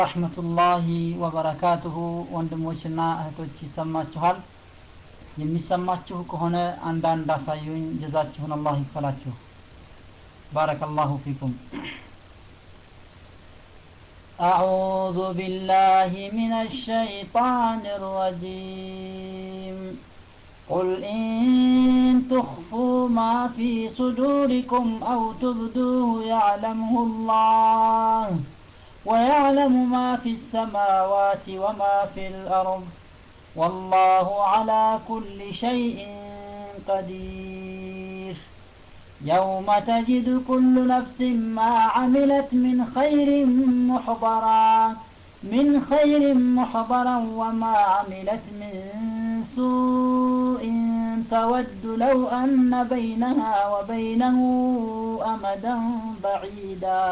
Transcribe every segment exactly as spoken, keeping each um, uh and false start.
ረህመቱላሂ ወበረካቱሁ ወንድሞችና እህቶች ይሰማችኋል? የሚሰማችሁ ከሆነ አንዳንድ አሳዩኝ። ጀዛችሁን አላህ ይክፈላችሁ። ባረከላሁ ፊኩም። أعوذ بالله من الشيطان الرجيم قل إن تخفوا ما في صدوركم أو تبدوه يعلمه الله ويعلم ما في السماوات وما في الأرض والله على كل شيء قدير يوم تجد كل نفس ما عملت من خير محضرا من خير محضرا وما عملت من سوء تود لو أن بينها وبينه أمدا بعيدا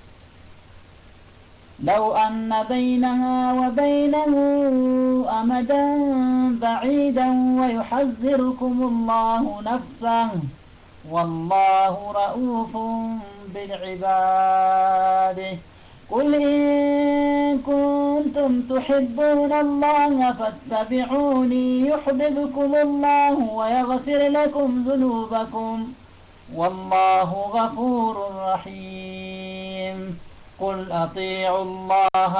لو أن بينها وبينه أمدا بعيدا ويحذركم الله نفسه والله رؤوف بالعباد قل إن كنتم تحبون الله فاتبعوني يحببكم الله ويغفر لكم ذنوبكم والله غفور رحيم قل أطيعوا الله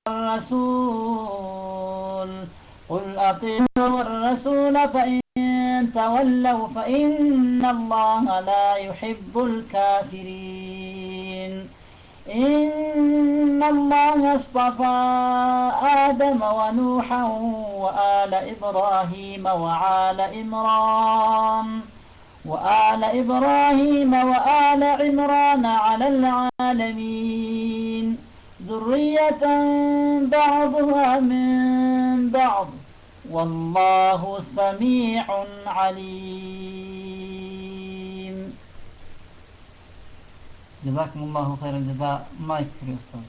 والرسول قل أطيعوا الرسول فإن تولوا فإن الله لا يحب الكافرين إن الله اصطفى آدم ونوحا وآل إبراهيم وآل عمران وآل إبراهيم وآل عمران على العالمين ذرية بعضها من بعض والله سميع عليم جزاكم الله خير الجزاء ما يكفي أستاذ.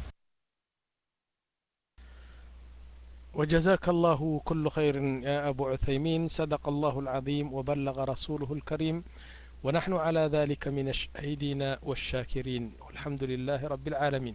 وجزاك الله كل خير يا أبو عثيمين. صدق الله العظيم وبلغ رسوله الكريم ونحن على ذلك من الشاهدين والشاكرين والحمد لله رب العالمين.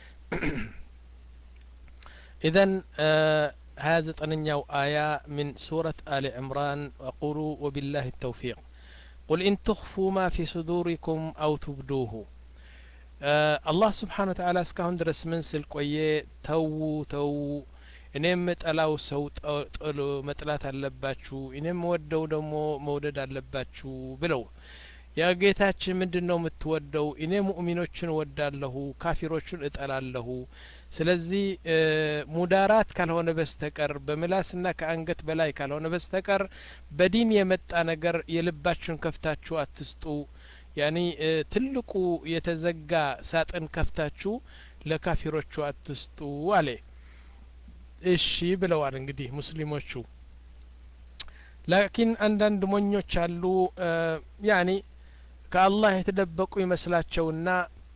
إذن آه هذا تنيو آية من سورة آل عمران وقولوا وبالله التوفيق قل إن تخفوا ما في صدوركم أو تبدوه. آه الله سبحانه وتعالى اسكهون درس من سلك ويه تو تو إنهم متألاو سو تقلو متألات اللباتشو إنهم مودو دمو مودد اللباتشو بلو يا جيتاتش مندنو متودو إنهم مؤمنوچن ودالله كافروچن اتألالله ስለዚህ ሙዳራት ካልሆነ በስተቀር በምላስና ከአንገት በላይ ካልሆነ በስተቀር በዲን የመጣ ነገር የልባችሁን ከፍታችሁ አትስጡ። ያኒ ትልቁ የተዘጋ ሳጥን ከፍታችሁ ለካፊሮቹ አትስጡ አለ። እሺ ብለዋል እንግዲህ ሙስሊሞቹ። ላኪን አንዳንድ ሞኞች አሉ ያኒ ከአላህ የተደበቁ ይመስላቸውና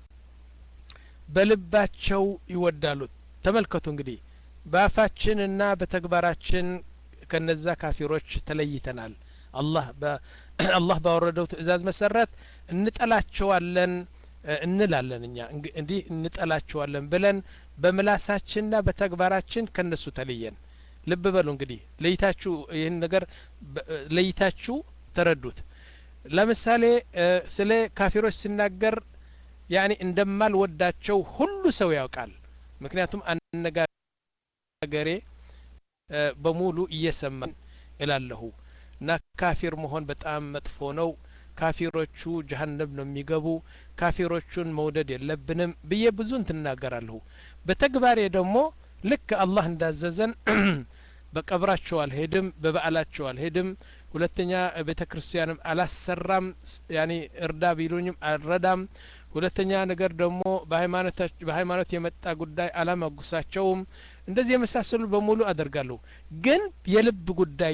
በልባቸው ይወዳሉ። ተመልከቱ እንግዲህ በአፋችንና በተግባራችን ከነዛ ካፊሮች ተለይተናል። አላህ በአላህ ባወረደው ትእዛዝ መሰረት እንጠላቸዋለን እንላለን። እኛ እንዲህ እንጠላቸዋለን ብለን በምላሳችንና በተግባራችን ከነሱ ተለየን። ልብ በሉ እንግዲህ ለይታችሁ ይህን ነገር ለይታችሁ ተረዱት። ለምሳሌ ስለ ካፊሮች ሲናገር ያኒ እንደማል ወዳቸው ሁሉ ሰው ያውቃል። ምክንያቱም አነጋገሬ በሙሉ እየሰማን እላለሁ እና ካፊር መሆን በጣም መጥፎ ነው፣ ካፊሮቹ ጀሃነም ነው የሚገቡ፣ ካፊሮቹን መውደድ የለብንም ብዬ ብዙ እንትናገራለሁ። በተግባሬ ደግሞ ልክ አላህ እንዳዘዘን በቀብራቸው አልሄድም፣ በበዓላቸው አልሄድም፣ ሁለተኛ ቤተክርስቲያንም አላሰራም፣ ያኒ እርዳ ቢሉኝም አልረዳም። ሁለተኛ ነገር ደግሞ በሃይማኖት በሃይማኖት የመጣ ጉዳይ አላማጉሳቸውም። እንደዚህ የመሳሰሉ በሙሉ አደርጋለሁ። ግን የልብ ጉዳይ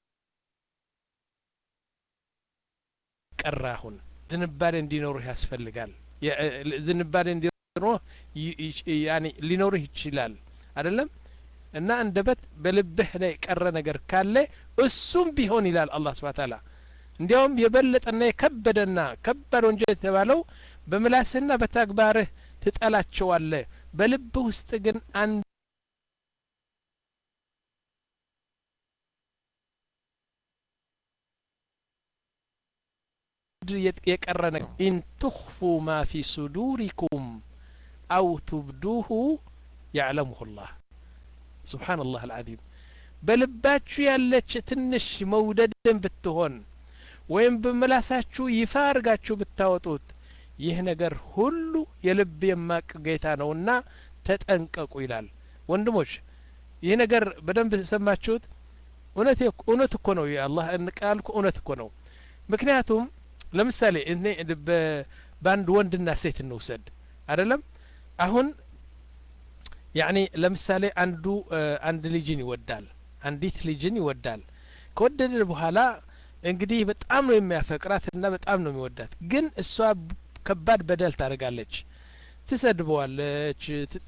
ቀራሁን ዝንባሌ እንዲኖርህ ያስፈልጋል። ዝንባሌ እንዲኖርህ ያኒ ሊኖርህ ይችላል አይደለም? እና እንደበት በልብህ ላይ ቀረ ነገር ካለ እሱም ቢሆን ይላል አላህ Subhanahu Wa Ta'ala እንዲያውም የበለጠና የከበደና ከባድ ወንጀል የተባለው በምላስና በተግባርህ ትጠላቸዋለህ በልብ ውስጥ ግን አንድ የቀረነ ኢን ትኽፉ ማ ፊ ሱዱሪኩም አው ትብዱሁ يعلمه الله سبحان الله العظيم በልባችሁ ያለች ትንሽ መውደድን ብትሆን ወይም በመላሳችሁ ይፋ አርጋችሁ ብታወጡት ይህ ነገር ሁሉ የልብ የማቅ ጌታ ነውና ተጠንቀቁ ይላል። ወንድሞች ይህ ነገር በደንብ ሰማችሁት? እውነት እውነት እኮ ነው የአላህ ቃል እኮ እውነት እኮ ነው። ምክንያቱም ለምሳሌ እኔ በአንድ ወንድና ሴት እንውሰድ አይደለም አሁን ያኒ ለምሳሌ አንዱ አንድ ልጅን ይወዳል አንዲት ልጅን ይወዳል ከወደደ በኋላ እንግዲህ በጣም ነው የሚያፈቅራትና በጣም ነው የሚወዳት ግን እሷ ከባድ በደል ታደርጋለች ትሰድበዋለች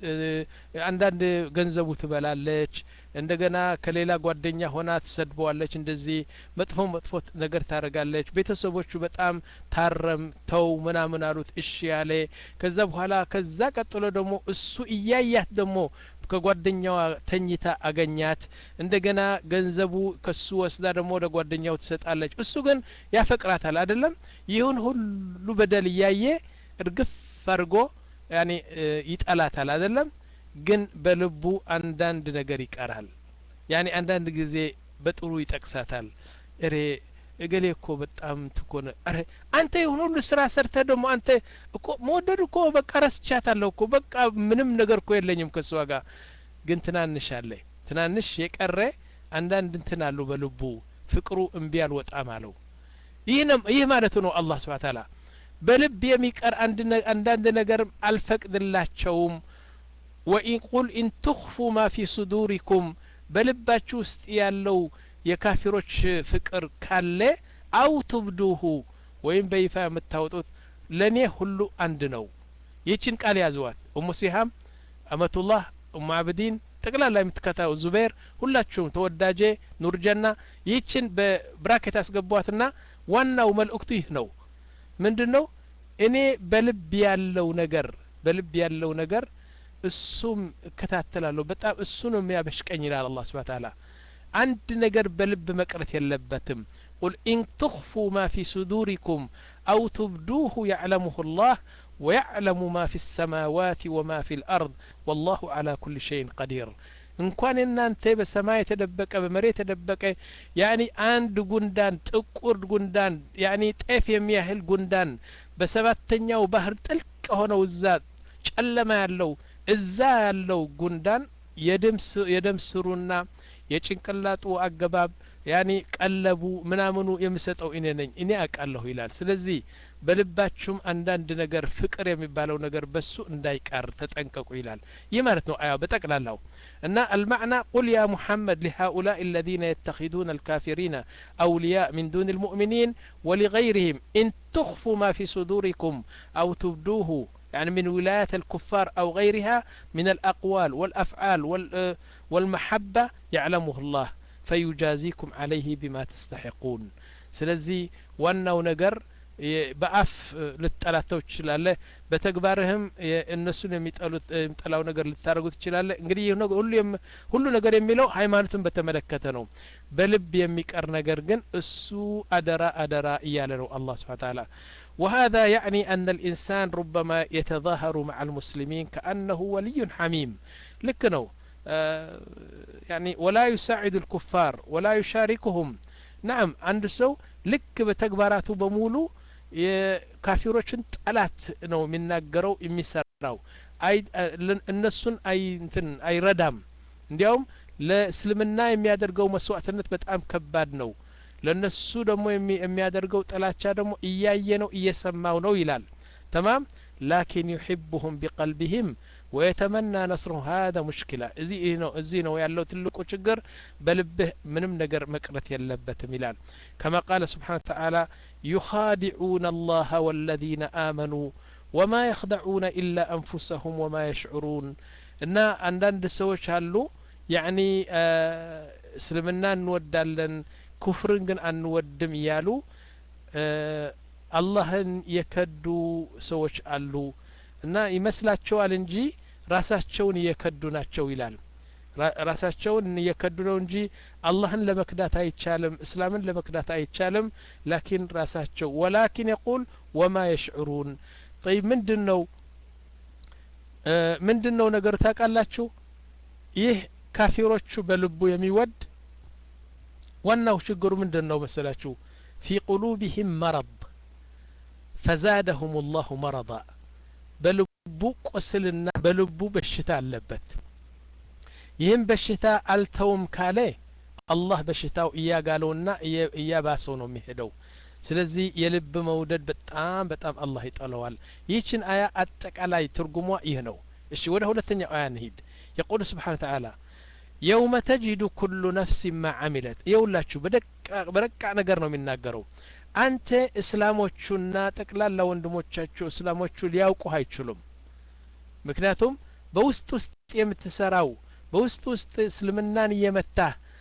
አንዳንድ ገንዘቡ ትበላለች እንደገና ከሌላ ጓደኛ ሆና ትሰድበዋለች እንደዚህ መጥፎ መጥፎ ነገር ታረጋለች ቤተሰቦቹ በጣም ታረም ተው ምናምን አሉት እሺ ያለ ከዛ በኋላ ከዛ ቀጥሎ ደግሞ እሱ እያያት ደግሞ ከጓደኛዋ ተኝታ አገኛት እንደገና ገንዘቡ ከሱ ወስዳ ደግሞ ለጓደኛው ትሰጣለች እሱ ግን ያፈቅራታል አይደለም ይሁን ሁሉ በደል ያየ እርግፍ አርጎ ያኒ ይጣላታል አይደለም ግን በልቡ አንዳንድ ነገር ይቀራል ያኒ አንዳንድ ጊዜ በጥሩ ይጠቅሳታል እሬ እገሌ እኮ በጣም ትኮነ አረ አንተ ይሁን ሁሉ ስራ ሰርተ ደግሞ አንተ እኮ መወደድ እኮ በቃ ረስቻታለሁ እኮ በቃ ምንም ነገር እኮ የለኝም ከሷ ጋር ግን ትናንሽ አለ ትናንሽ የቀረ አንዳንድ እንትን አሉ በልቡ ፍቅሩ እምቢ አልወጣም አለው ይህ ይህ ማለት ነው አላህ Subhanahu Wa Ta'ala በልብ የሚቀር አንዳንድ ነገር አልፈቅድላቸውም ወኢን ቁል ኢን ትኽፉ ማ ፊ ሱዱሪኩም በልባችሁ ውስጥ ያለው የካፊሮች ፍቅር ካለ አው ትብዱሁ ወይም በይፋ የምታወጡት ለኔ ሁሉ አንድ ነው ይችን ቃል ያዙዋት ኡሙ ሲሃም አመቱላህ ኡሙ አብዲን ጠቅላላ የምትከታው ዙበይር ሁላችሁም ተወዳጄ ኑርጀና ይችን በብራኬት አስገቧትና ዋናው መልእክቱ ይህ ነው ምንድነው እኔ በልብ ያለው ነገር በልብ ያለው ነገር እሱም ከታተላለሁ በጣም እሱ ነው የሚያበሽቀኝ ይላል አላህ Subhanahu Wa Ta'ala አንድ ነገር በልብ መቅረት የለበትም قل إن تخفوا ما في صدوركم أو تبدوه يعلمه الله ويعلم ما في السماوات وما في الأرض والله على كل شيء قدير እንኳን እናንተ በሰማይ ተደበቀ በመሬት ተደበቀ ያኒ አንድ ጉንዳን ጥቁር ጉንዳን ያኒ ጤፍ የሚያህል ጉንዳን በሰባተኛው ባህር ጥልቅ ሆነው እዛ ጨለማ ያለው እዛ ያለው ጉንዳን የደምስ የደምስሩና የጭንቅላጡ አገባብ ያኒ ቀለቡ ምናምኑ የሚሰጠው እኔ ነኝ እኔ አቃለሁ ይላል ስለዚህ በልባችሁም አንዳንድ ነገር ፍቅር የሚባለው ነገር በሱ እንዳይቀር ተጠንቀቁ ይላል ይህ ማለት ነው አያ በጠቅላላው እና المعنى قل يا محمد لهؤلاء الذين يتخذون الكافرين أولياء من دون المؤمنين ولغيرهم إن تخفوا ما في صدوركم أو تبدوه يعني من ولاية الكفار أو غيرها من الأقوال والأفعال والمحبة يعلمه الله فيجازيكم عليه بما تستحقون ስለዚህ ዋናው ነገር በአፍ ልትጠላተው ይችላል በተግባርህም እነሱን የሚጠሉት የሚጠላው ነገር ልታረጉት ይችላል እንግዲህ ሁሉ ሁሉ ነገር የሚለው ሃይማኖትን በተመለከተ ነው በልብ የሚቀር ነገር ግን እሱ አደራ አደራ እያለ ነው አላህ Subhanahu Wa Ta'ala وهذا يعني أن الإنسان ربما يتظاهر مع المسلمين كأنه ولي حميم لكنه يعني ولا يساعد الكفار ولا يشاركهم نعم عند سو لك بتكباراته بمولو የካፊሮችን ጠላት ነው የሚናገረው የሚሰራው አይ እነሱን አይ እንትን አይረዳም እንዲያውም ለእስልምና የሚያደርገው መስዋዕትነት በጣም ከባድ ነው ለነሱ ደግሞ የሚያደርገው ጥላቻ ደግሞ እያየ ነው እየሰማው ነው ይላል تمام لكن يحبهم بقلبهم ويتمنى نصره هذا مشكلة እዚህ ነው እዚህ ነው ያለው ትልቁ ችግር በልብህ ምንም ነገር መቅረት የለበትም ይላል كما قال سبحانه وتعالى يخادعون الله والذين آمنوا وما يخدعون إلا أنفسهم وما يشعرون እና አንዳንድ ሰዎች አሉ ያኒ እስልምና እንወዳለን ኩፍርን ግን አንወድም ይያሉ አላህን የከዱ ሰዎች አሉ እና ይመስላቸዋል እንጂ ራሳቸውን እየከዱ ናቸው ይላል ራሳቸውን እየከዱ ነው እንጂ አላህን ለመክዳት አይቻልም እስላምን ለመክዳት አይቻልም ላኪን ራሳቸው ወላኪን يقول وما يشعرون طيب ምንድነው ምንድነው ነገር ታውቃላችሁ ይህ ካፊሮቹ በልቡ የሚወድ ዋናው ችግሩ ምንድነው መሰላችሁ في قلوبهم مرض فزادهم الله مرضا በልቡ ቁስልና በልቡ በሽታ አለበት ይህም በሽታ አልተውም ካለ አላህ በሽታው እያጋለውና እያባሰው ነው የሚሄደው ስለዚህ የልብ መውደድ በጣም በጣም አላህ ይጠላዋል ይህችን አያ አጠቃላይ ትርጉሟ ይህ ነው እሺ ወደ ሁለተኛው አያ እንሂድ يقول سبحانه وتعالى يوم تجد كل نفس ما عملت يولاችሁ በደቃ በረቃ ነገር ነው የሚናገረው አንተ እስላሞቹና ጠቅላላ ወንድሞቻቸው እስላሞቹ ሊያውቁ አይችሉም ምክንያቱም በውስጥ ውስጥ የምትሰራው በውስጥ ውስጥ እስልምናን እየመታ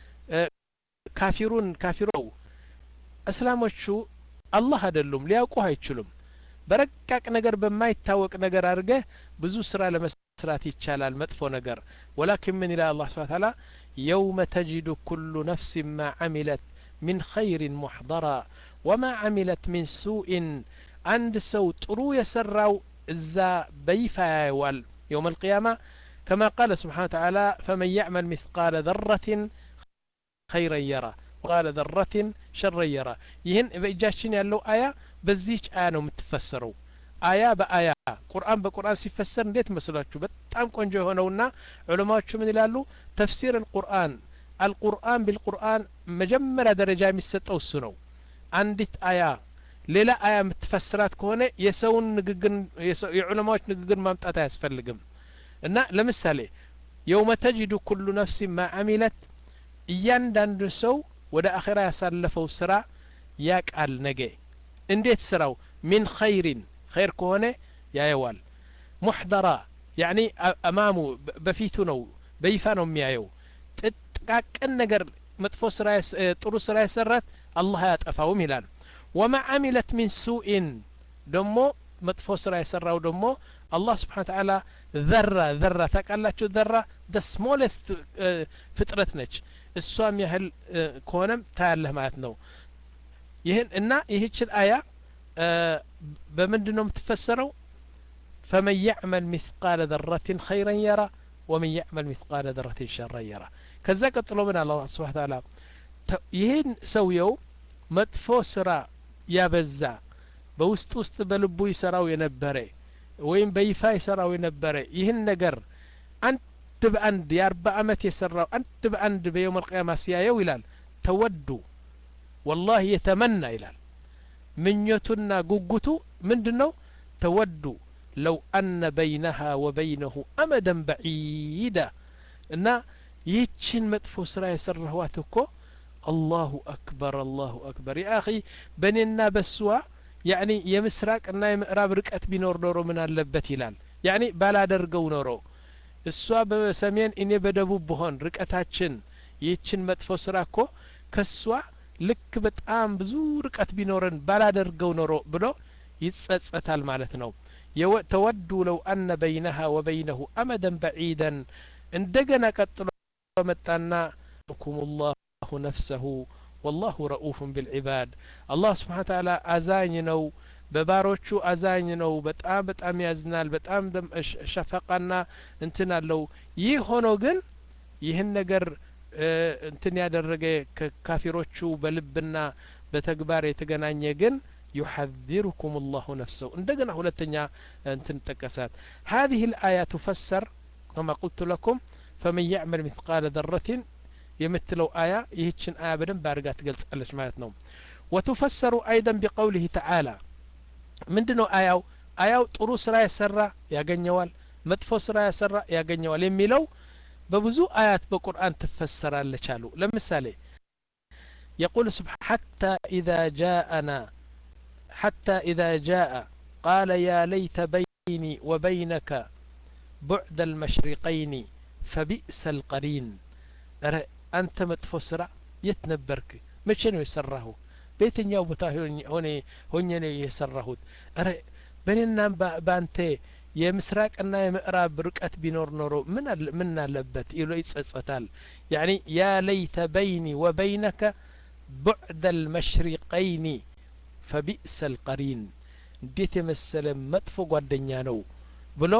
ካፊሩን ካፊሩ እስላሞቹ አላህ አይደሉም ሊያውቁ አይችሉም በረቃቅ ነገር በማይታወቅ ነገር አድርገ ብዙ ስራ ለመስራት ይቻላል መጥፎ ነገር ولكن من الى الله سبحانه وتعالى يوم تجد كل نفس ما عملت من خير محضرا وما عملت من سوء عند سو ጥሩ የሰራው እዛ በይፋ ያዋል يوم القيامة كما قال سبحانه وتعالى فمن يعمل مثقال ذرة خيرا يرى وقال ذرة شرا يرى ይህን በእጃችን ያለው አያ በዚህች አያ ነው የምትፈሰረው አያ በአያ ቁርአን በቁርአን ሲፈሰር እንዴት መስላችሁ በጣም ቆንጆ የሆነውና ዑለማዎቹ ምን ይላሉ ተፍሲር القرآن القرآن بالقرآن መጀመሪያ ደረጃ የሚሰጠው እሱ ነው አንዲት አያ ሌላ አያ የምትፈስራት ከሆነ የሰውን ንግግር የዑለማዎች ንግግር ማምጣት አያስፈልግም እና ለምሳሌ يوم تجد كل نفس ما عملت እያንዳንዱ ሰው ወደ አኺራ ያሳለፈው ስራ ያቃል ነገ እንዴት ስራው من خير خير ከሆነ ያየዋል محضرا يعني امامه በፊቱ ነው በይፋ ነው የሚያየው ጥቃቅን ነገር መጥፎ ስራ ጥሩ ስራ የሰራት አላህ ያጠፋውም ይላል وما عملت من سوء ደሞ መጥፎ ስራ የሰራው ደሞ الله سبحانه وتعالى ذره ذره ታቃላችሁ ذره the smallest ፍጥረት ነች እሷም ያህል ከሆነም ታያለህ ማለት ነው ይሄን እና ይህችን አያ በምንድነው የምትፈሰረው فمن يعمل مثقال ذرة خيرا يرى ومن يعمل مثقال ذرة شرا يرى ከዛ ቀጥሎ ምን አላህ Subhanahu Wa Ta'ala ይሄን ሰውየው መጥፎ ስራ ያበዛ በውስጥ ውስጥ በልቡ ይሰራው የነበረ ወይም በይፋ ይሰራው የነበረ ይህን ነገር አንድ በአንድ የአርባ አመት የሰራው አንድ በአንድ በየውም القيامة ሲያየው ይላል ተወዱ والله يتمنى ይላል ምኞቱና ጉጉቱ ምንድነው ተወዱ لو أن بينها وبينه أمدا بعيدا እና ይህችን መጥፎ ስራ የሰራኋት እኮ الله أكبر الله أكبر يا أخي በኔና በሷ يعني የምስራቅና የምዕራብ ርቀት ቢኖር ኖሮ ምን አለበት ይላል يعني ባላደርገው ኖሮ እሷ በሰሜን እኔ በደቡብ በሆን ርቀታችን ይህችን መጥፎ ስራ እኮ ከሷ ልክ በጣም ብዙ ርቀት ቢኖረን ባላደርገው ኖሮ ብሎ ይጸጸታል ማለት ነው ተወዱ لو أن بينها وبينه أمدا بعيدا እንደገና ቀጥሎ መጣና لكم الله نفسه والله رؤوف بالعباد الله سبحانه وتعالى አዛኝ ነው በባሮቹ አዛኝ ነው በጣም በጣም ያዝናል በጣም ሸፈቃና እንትን አለው ይህ ሆኖ ግን ይህን ነገር እንትን ያደረገ ከካፊሮቹ በልብና በተግባር የተገናኘ ግን يحذركم الله نفسه እንደገና ሁለተኛ እንትን ተቀሳት هذه الآية تفسر كما قلت لكم فمن يعمل مثقال ذرة يمثلوا آية ይህችን آية በደንብ አድርጋ ትገልጻለች ማለት ነው وتفسر أيضا بقوله تعالى ምንድነው አያው አያው ጥሩ ስራ ያሰራ ያገኘዋል መጥፎ ስራ ያሰራ ያገኘዋል የሚለው በብዙ አያት በቁርአን ተፈሰራለች አሉ ለምሳሌ يقول سبحانه حتى إذا جاءنا حتى إذا جاء قال يا ليت بيني وبينك بعد المشرقين فبئس القرين أنت مطفو سرع يتنبرك مشان يسره በየትኛው ቦታ ሆነ ሆኜ ነው የሰራሁት አረ በእኔና ባንተ የምስራቅና የምዕራብ ርቀት ቢኖር ኖሮ ምን ምን አለበት ይሎ ይጸጸታል ያኒ ያ ለይተ በይኒ ወበይነከ بعد المشرقين فبئس القرين እንዴት የመሰለ መጥፎ ጓደኛ ነው ብሎ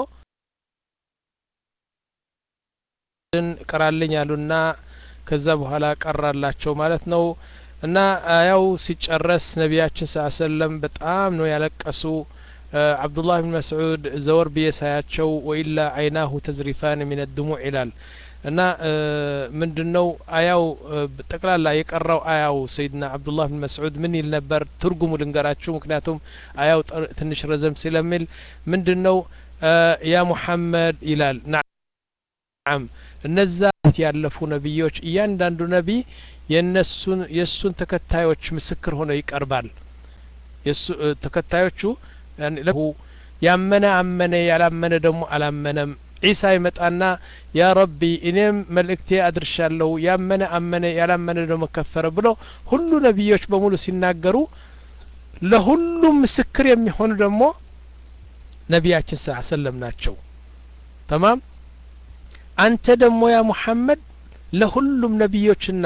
ቀራልኝ አሉና ከዛ በኋላ ቀራላቸው ማለት ነው እና አያው ሲጨረስ ነቢያችን ሰለላሁ ዐለይሂ ወሰለም በጣም ነው ያለቀሱ አብዱላህ ኢብኑ መስዑድ ዘወር በየሳያቸው ወኢላ አይናሁ ተዝሪፋን من الدموع ይላል እና ምንድነው አያው ጠቅላላ የቀራው አያው ሰይድና አብዱላህ ኢብኑ መስዑድ ምን ይል ነበር ትርጉሙ ልንገራችሁ ምክንያቱም አያው ትንሽ ረዘም ስለሚል ምንድነው ያ ሙሐመድ ይላል ናም እነዛ ያለፉ ነብዮች እያንዳንዱ ነብይ የነሱን የሱን ተከታዮች ምስክር ሆነው ይቀርባል የሱ ተከታዮቹ يعني له ያመነ አመነ ያላመነ ደግሞ አላመነም ኢሳ ይመጣና ያ ረቢ እኔም መልእክቴ አድርሻለሁ ያመነ አመነ ያላመነ ደግሞ ከፈረ ብሎ ሁሉ ነብዮች በሙሉ ሲናገሩ ለሁሉም ምስክር የሚሆኑ ደግሞ ነብያችን ሰለላሁ ዐለይሂ ወሰለም ናቸው تمام አንተ ደግሞ ያ ሙሐመድ ለሁሉም ነብዮችና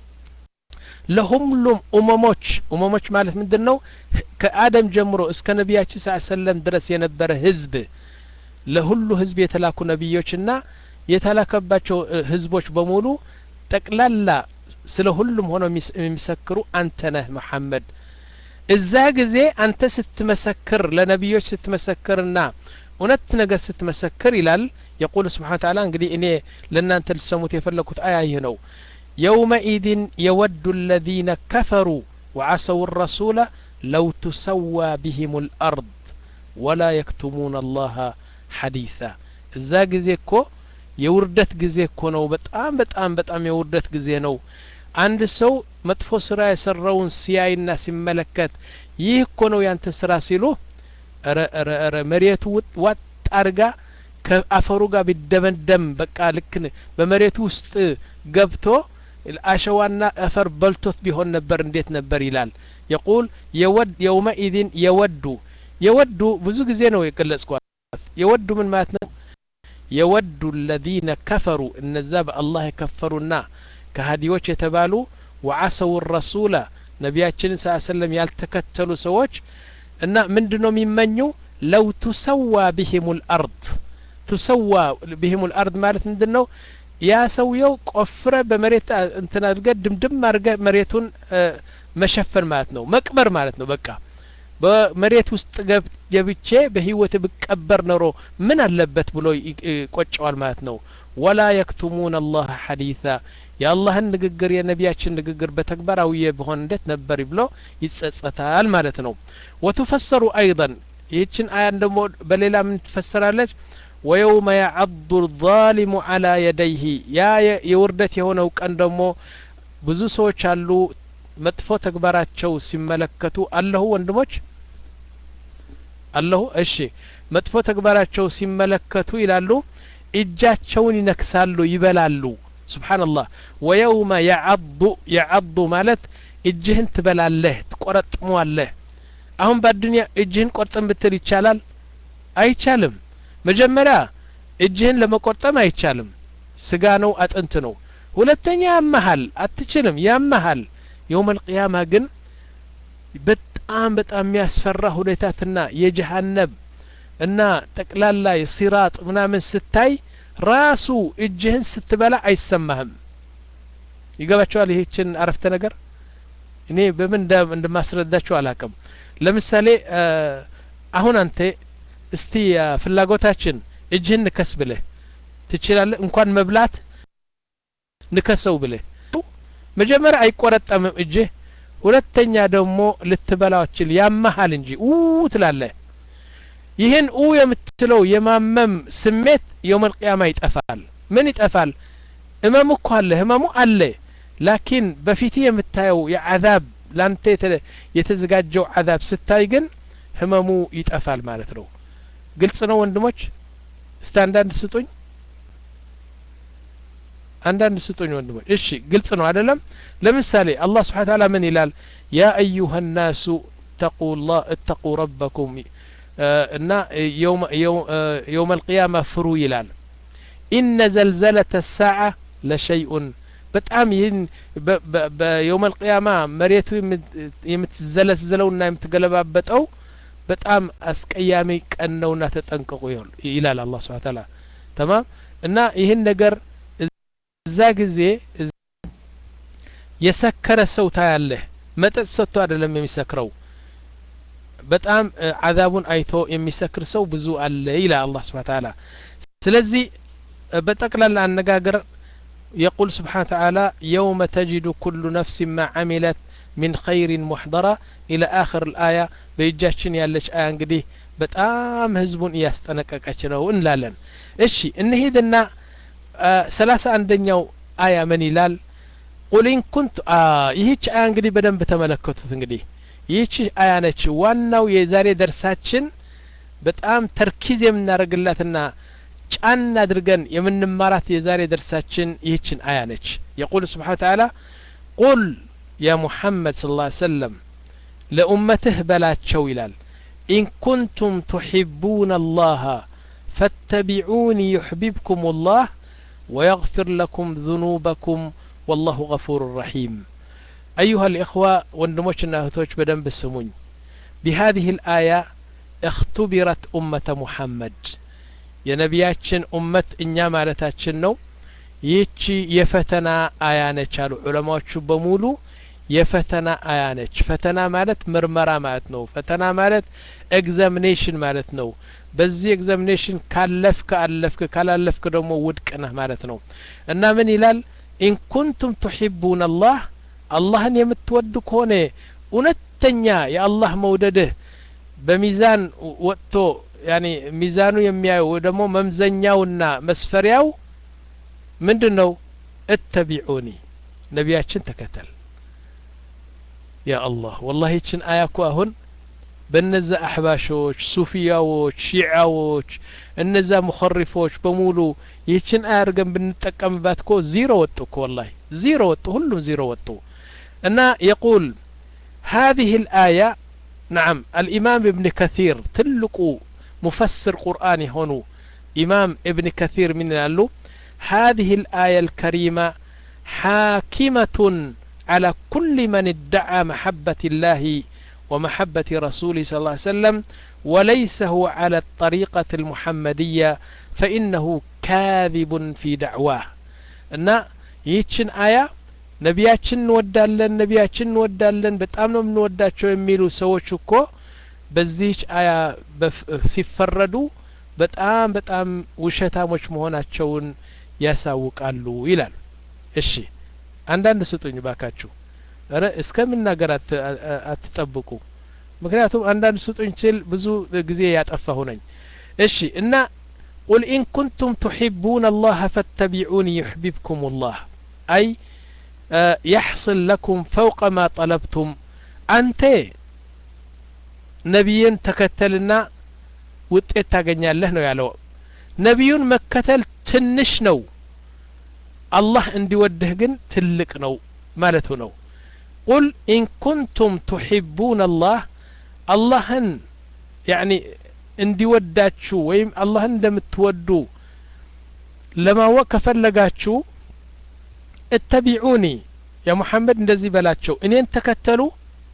ለሁሉም ኡመሞች ኡመሞች ማለት ምንድነው ከአደም ጀምሮ እስከ ነብያችን ሰለላሁ ዐለይሂ ወሰለም ድረስ የነበረ ህዝብ ለሁሉ ህዝብ የተላኩ ነብዮችና የተላከባቸው ህዝቦች በሙሉ ጠቅላላ ስለ ሁሉም ሆኖ የሚመሰክሩ አንተ ነህ መሐመድ እዛ ጊዜ አንተ ስትመሰክር ለነብዮች ስትመሰክርና እውነት ነገር ስትመሰክር ይላል يقول سبحانه وتعالى እንግዲህ እኔ ለእናንተ ልሰሙት የፈለኩት አያ ይሄ ነው يومئذ يود الذين كفروا وعصوا الرسول لو تسوى بهم الأرض ولا يكتمون الله حديثا እዛ ጊዜ እኮ የውርደት ጊዜ እኮ ነው በጣም በጣም በጣም የውርደት ጊዜ ነው አንድ ሰው መጥፎ ስራ የሰራውን ሲያይና ሲመለከት ይህ እኮ ነው ያንተ ስራ ሲሉ ረ ረ ረ መሬቱ ዋጥ አርጋ ከአፈሩ ጋር ቢደመደም በቃ ልክ በመሬቱ ውስጥ ገብቶ الاشوانا افر بلتوت بيهون نبر እንዴት ነበር ይላል يقول يود يومئذ يود يود ብዙ ጊዜ ነው የገለጽኳት يود ምን ማለት ነው يود الذين كفروا እነዛ በአላህ የከፈሩና ከሃዲዎች የተባሉ وعصوا الرسول ነብያችን ሰለላሁ ዐለይሂ ወሰለም ያልተከተሉ ሰዎች እና ምንድነው የሚመኙ لو تسوى بهم الارض تسوى بهم الارض ማለት ምንድነው ያ ሰውየው ቆፍረ በመሬት እንትና አድርገ ድምድም አድርገ መሬቱን መሸፈን ማለት ነው መቅበር ማለት ነው በቃ በመሬት ውስጥ ገብቼ በህይወት ብቀበር ኖሮ ምን አለበት ብሎ ይቆጨዋል ማለት ነው ولا يكتمون الله حديثا يا الله ንግግር የነቢያችን ንግግር በተግባራዊ በሆነ እንዴት ነበር ብሎ ይጸጸታል ማለት ነው وتفسر ايضا ይህችን አያን ደግሞ በሌላ ምን ትፈሰራለች ويوم يعض الظالم على يديه يا يوردت የሆነው ቀን ደግሞ ብዙ ሰዎች አሉ መጥፎ ተግባራቸው ሲመለከቱ አለሁ ወንድሞች አለሁ እሺ መጥፎ ተግባራቸው ሲመለከቱ ይላሉ እጃቸውን ይነክሳሉ ይበላሉ ሱብሃንአላህ ويوم يعض يعض ማለት እጅህን ትበላለህ ትቆረጥመዋለህ አሁን በዱንያ እጅህን ቆርጠም ብትል ይቻላል አይቻልም መጀመሪያ እጅህን ለመቆርጠም አይቻልም ስጋ ነው አጥንት ነው ሁለተኛ ያመሃል አትችልም ያመሃል يوم القيامة ግን በጣም በጣም የሚያስፈራ ሁኔታትና የጀሃነም እና ጠቅላላ የሲራጥ ምናምን ስታይ ራሱ እጅህን ስትበላ አይሰማህም ይገባቸዋል ይሄችን አረፍተ ነገር እኔ በምን እንደማስረዳቸው አላቀም ለምሳሌ አሁን አንተ እስቲ ፍላጎታችን እጅህን ንከስ ብለህ ትችላለህ እንኳን መብላት ንከሰው ብለህ መጀመሪያ አይቆረጠምም እጅህ ሁለተኛ ደግሞ ልትበላውችል ያመሃል እንጂ ኡ ትላለህ ይሄን ኡ የምትለው የማመም ስሜት يوم القيامة ይጠፋል ምን ይጠፋል ህመሙ እኮ አለ ህመሙ አለ ላኪን በፊት የምታየው የዓዛብ ላንተ የተዘጋጀው ዓዛብ ስታይ ግን ህመሙ ይጠፋል ማለት ነው ግልጽ ነው ወንድሞች ስታንዳርድ ስጡኝ አንዳንድ ስጡኝ ወንድሞች እሺ ግልጽ ነው አይደለም ለምሳሌ አላህ Subhanahu Wa Ta'ala ምን ይላል ያ አዩሃ الناس ተقوا الله اتقوا ربكم እና يوم يوم القيامة فرو ይላል إن زلزلة الساعة لشيء በጣም ይህን በيوم القيامة መሬቱ የምትዘለዘለውና የምትገለባበጠው በጣም አስቀያሚ ቀን ነውና ተጠንቀቁ ይላል አላህ Subhanahu Wa Ta'ala تمام እና ይህን ነገር እዛ ጊዜ የሰከረ ሰው ታያለህ መጠጥ ሰጥቶ አይደለም የሚሰክረው በጣም አዛቡን አይቶ የሚሰክር ሰው ብዙ አለ ይላል አላህ Subhanahu Wa Ta'ala ስለዚህ በጠቅላላ አነጋገር يقول سبحانه وتعالى يوم تجد كل نفس ما عملت من خير محضرة إلى آخر الآية بيجاتشن يالش آية انقديه بتام هزبون يستنققش ነው እንላለን እሺ እንሂድና ሰላሳ አንደኛው አያ ምን ይላል قل إن كنت ይህች አያ እንግዲህ በደንብ ተመለከቱት እንግዲህ ይህች አያ ነች ዋናው የዛሬ ደርሳችን በጣም ተርኪዝ የምናደርግላትና ጫን አድርገን የምንማራት የዛሬ ደርሳችን ይህችን አያ ነች يقول سبحانه وتعالى قل يا محمد صلى الله عليه وسلم لأمته بلاتشو ይላል إن كنتم تحبون الله فاتبعوني يحببكم الله ويغفر لكم ذنوبكم والله غفور رحيم أيها الإخوة وندموشنا هتوش بدن بسمون بهذه الآية اختبرت أمة محمد يا نبياتشن أمة إنيا مالتاتشن نو يتشي يفتنا آيانة شالو علماء بمولو يفتنا آيانة فتنا مالت مرمرة مالت نو فتنا مالت examination مالت نو بزي examination كاللفك ألفك كاللفك دمو ودك أنا مالت نو إنما من إلال إن كنتم تحبون الله الله يمتودك هنا ونتنيا يا الله مودده بميزان وقتو يعني ميزانو يمياو ودمو ممزنياونا مسفرياو ምንድነው اتبعوني ነቢያችን ተከተል يا الله والله እቺን አያኩ አሁን በነዛ አህባሾች ሱፊያዎች ሺዓዎች እነዛ ሙኸሪፎች በሙሉ ይህችን አያርገን ብንጠቀምባት ኮ ዜሮ ወጥኩ والله ዜሮ ወጡ ሁሉም ዜሮ ወጡ እና يقول هذه الآية نعم الإمام ابن كثير تلقوا مفسر قرآني هونو إمام ابن كثير من قالوا هذه الآية الكريمة حاكمة على كل من ادعى محبة الله ومحبة رسوله صلى الله عليه وسلم وليس هو على الطريقة المحمدية فإنه كاذب في دعواه أن يتشن آية نبياتشن ودالن نبياتشن ودالن بتأمنوا من وداتشو يميلوا سوچوكو بزيش آية سيفردو بتأم بتأم وشتاموش مهوناتشون ያሳውቃሉ ይላል እሺ አንዳንድ ስጡኝ ባካችሁ አረ እስከምናገር አትጠብቁ ምክንያቱም አንዳንድ ስጡኝ ሲል ብዙ ጊዜ ያጠፋሁ ነኝ እሺ እና قل إن كنتم تحبون الله فاتبعوني يحببكم الله أي يحصل لكم فوق ما طلبتم أنت نبيين تكتلنا ውጤት ታገኛለህ ነው ያለው ነብዩን መከተል ትንሽ ነው አላህ እንዲወድህ ግን ትልቅ ነው ማለቱ ነው قل إن كنتم تحبون الله اللهن يعني እንዲወዳችሁ ወይም አላህን እንደምትወዱ ለማወቅ ከፈለጋችሁ اتبعوني يا محمد እንደዚህ በላቸው እኔን ተከተሉ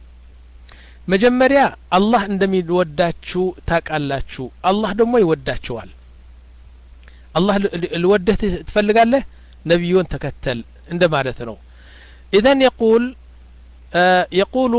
መጀመሪያ አላህ እንደሚወዳችሁ ታቃላችሁ አላህ ደግሞ ይወዳችኋል አላህ ልወደህ ትፈልጋለህ ነብዩን ተከተል እንደማለት ነው اذا يقول آه يقول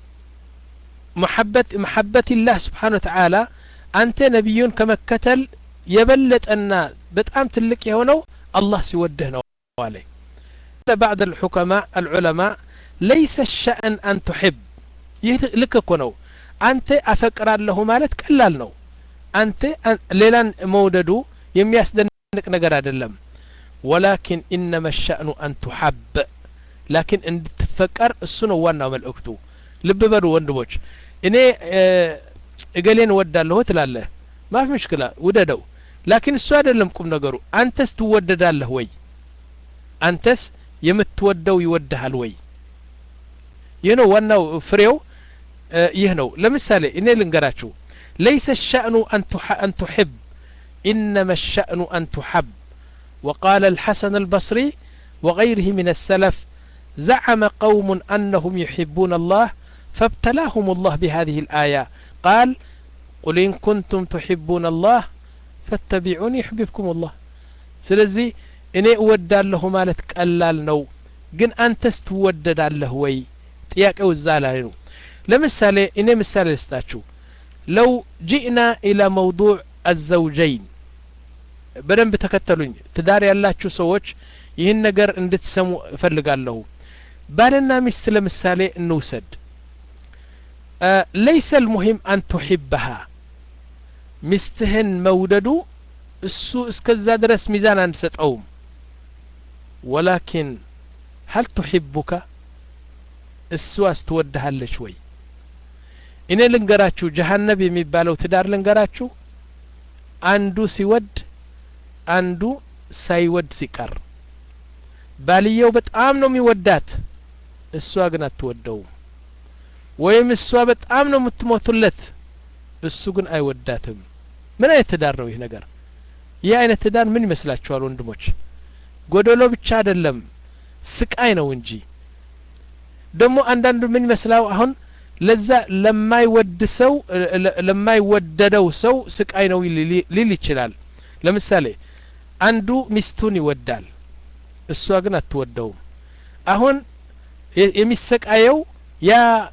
محبة محبة الله سبحانه وتعالى أنت نبيون كمكتل يبلت أن بتأم تلك يهونو الله سيودهنا عليه بعض الحكماء العلماء ليس الشأن أن تحب لك كنو أنت أفكر له مالت كلال نو أنت ليلان موددو يمياسدنك نقر اللم ولكن إنما الشأن أن تحب لكن أن تفكر السنة وانا ملأكتو لببرو واندبوش إني قالين ودا له تلاله ما في مشكلة وددو لكن السؤال لم كم نقرو أنتس تودد له وي أنتس يمتودو يودها الوي ينو وانا فريو اه يهنو لمثالي إني لنقراتشو ليس الشأن أن تحب إنما الشأن أن تحب. وقال الحسن البصري وغيره من السلف زعم قوم أنهم يحبون الله فابتلاهم الله بهذه الآية قال قل إن كنتم تحبون الله فاتبعوني يحببكم الله. ስለዚህ እኔ እወዳለሁ ማለት ቀላል ነው ግን አንተስ ትወደዳለህ ወይ ጥያቄው እዛ ላይ ነው። ለምሳሌ እኔ ምሳሌ ልስጣችሁ لو جئنا إلى موضوع الزوجين በደንብ ተከተሉኝ ትዳር ያላችሁ ሰዎች ይህን ነገር እንድትሰሙ እፈልጋለሁ። ባልና ሚስት ለምሳሌ እንውሰድ ليس المهم أن تحبها مستهن موددو السو اسكذا درس ميزان አንሰጠውም ولكن هل تحبك እሱ አስተወድሃለች ወይ? እኔ ልንገራችሁ ጀሃነም የሚባለው ትዳር ልንገራችሁ አንዱ ሲወድ አንዱ ሳይወድ ሲቀር ባልየው በጣም ነው የሚወዳት እሷ ግን አትወደውም ወይም እሷ በጣም ነው የምትሞቱለት እሱ ግን አይወዳትም። ምን አይነት ትዳር ነው ይሄ ነገር? ይሄ አይነት ትዳር ምን ይመስላችኋል ወንድሞች? ጎደሎ ብቻ አይደለም ስቃይ ነው እንጂ። ደግሞ አንዳንዱ ምን ይመስላው አሁን ለዛ ለማይወድ ሰው ለማይወደደው ሰው ስቃይ ነው ሊል ይችላል። ለምሳሌ አንዱ ሚስቱን ይወዳል እሷ ግን አትወደውም። አሁን የሚሰቃየው ያ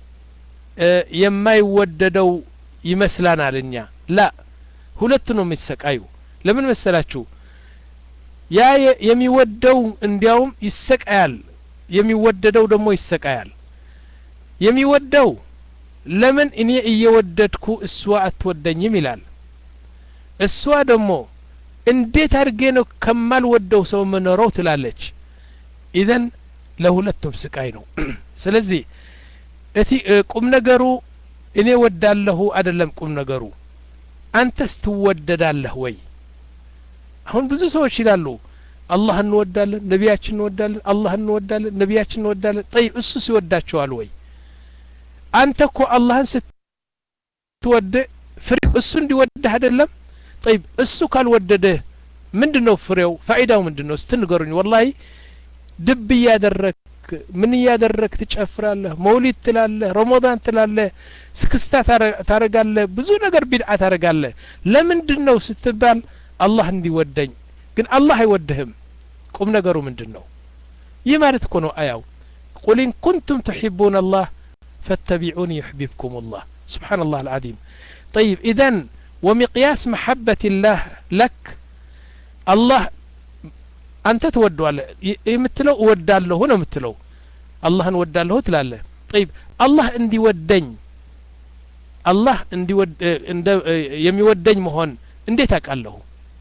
የማይወደደው ይመስላናል እኛ ላ ሁለቱ ነው የሚሰቃዩ። ለምን መሰላችሁ? ያ የሚወደው እንዲያውም ይሰቃያል የሚወደደው ደግሞ ይሰቃያል። የሚወደው ለምን እኔ እየወደድኩ እሷ አትወደኝም ይላል። እሷ ደግሞ እንዴት አድርጌ ነው ከማልወደው ሰው መኖረው ትላለች። ኢዘን ለሁለቱም ስቃይ ነው። ስለዚህ እቲ ቁም ነገሩ እኔ ወዳለሁ አይደለም ቁም ነገሩ አንተስ ትወደዳለህ ወይ? አሁን ብዙ ሰዎች ይላሉ አላህ እንወዳለን ነቢያችን እንወዳለን አላህ እንወዳለን ነቢያችን እንወዳለን طيب እሱ ሲወዳቸዋል ወይ? አንተ እኮ አላህን ስትወድ ፍሬ እሱ እንዲወድህ አይደለም? طيب እሱ ካልወደደህ ምንድነው ፍሬው ፋይዳው ምንድነው? ስትንገሩኝ ወላሂ ድብ ያደረክ ምን ያደረክ ትጨፍራለህ መውሊድ ትላለህ ረመዳን ትላለህ ስክስታ ታረጋለህ ብዙ ነገር ቢድዓ ታረጋለህ ለምንድነው ስትባል አላህ እንዲወደኝ ግን አላህ አይወድህም። ቁም ነገሩ ምንድነው? ይህ ማለት እኮ ነው አያው قل إن كنتم تحبون الله فاتبعوني يحببكم الله سبحان الله العظيم. طيب إذن ومقياس محبة الله لك الله أنت تودواله يمتلو وداله هنا متلو الله نوداله تلاله. طيب الله اندي ودኝ الله اندي ود እንደ የሚወደኝ መሆን እንዴት አቃለሁ?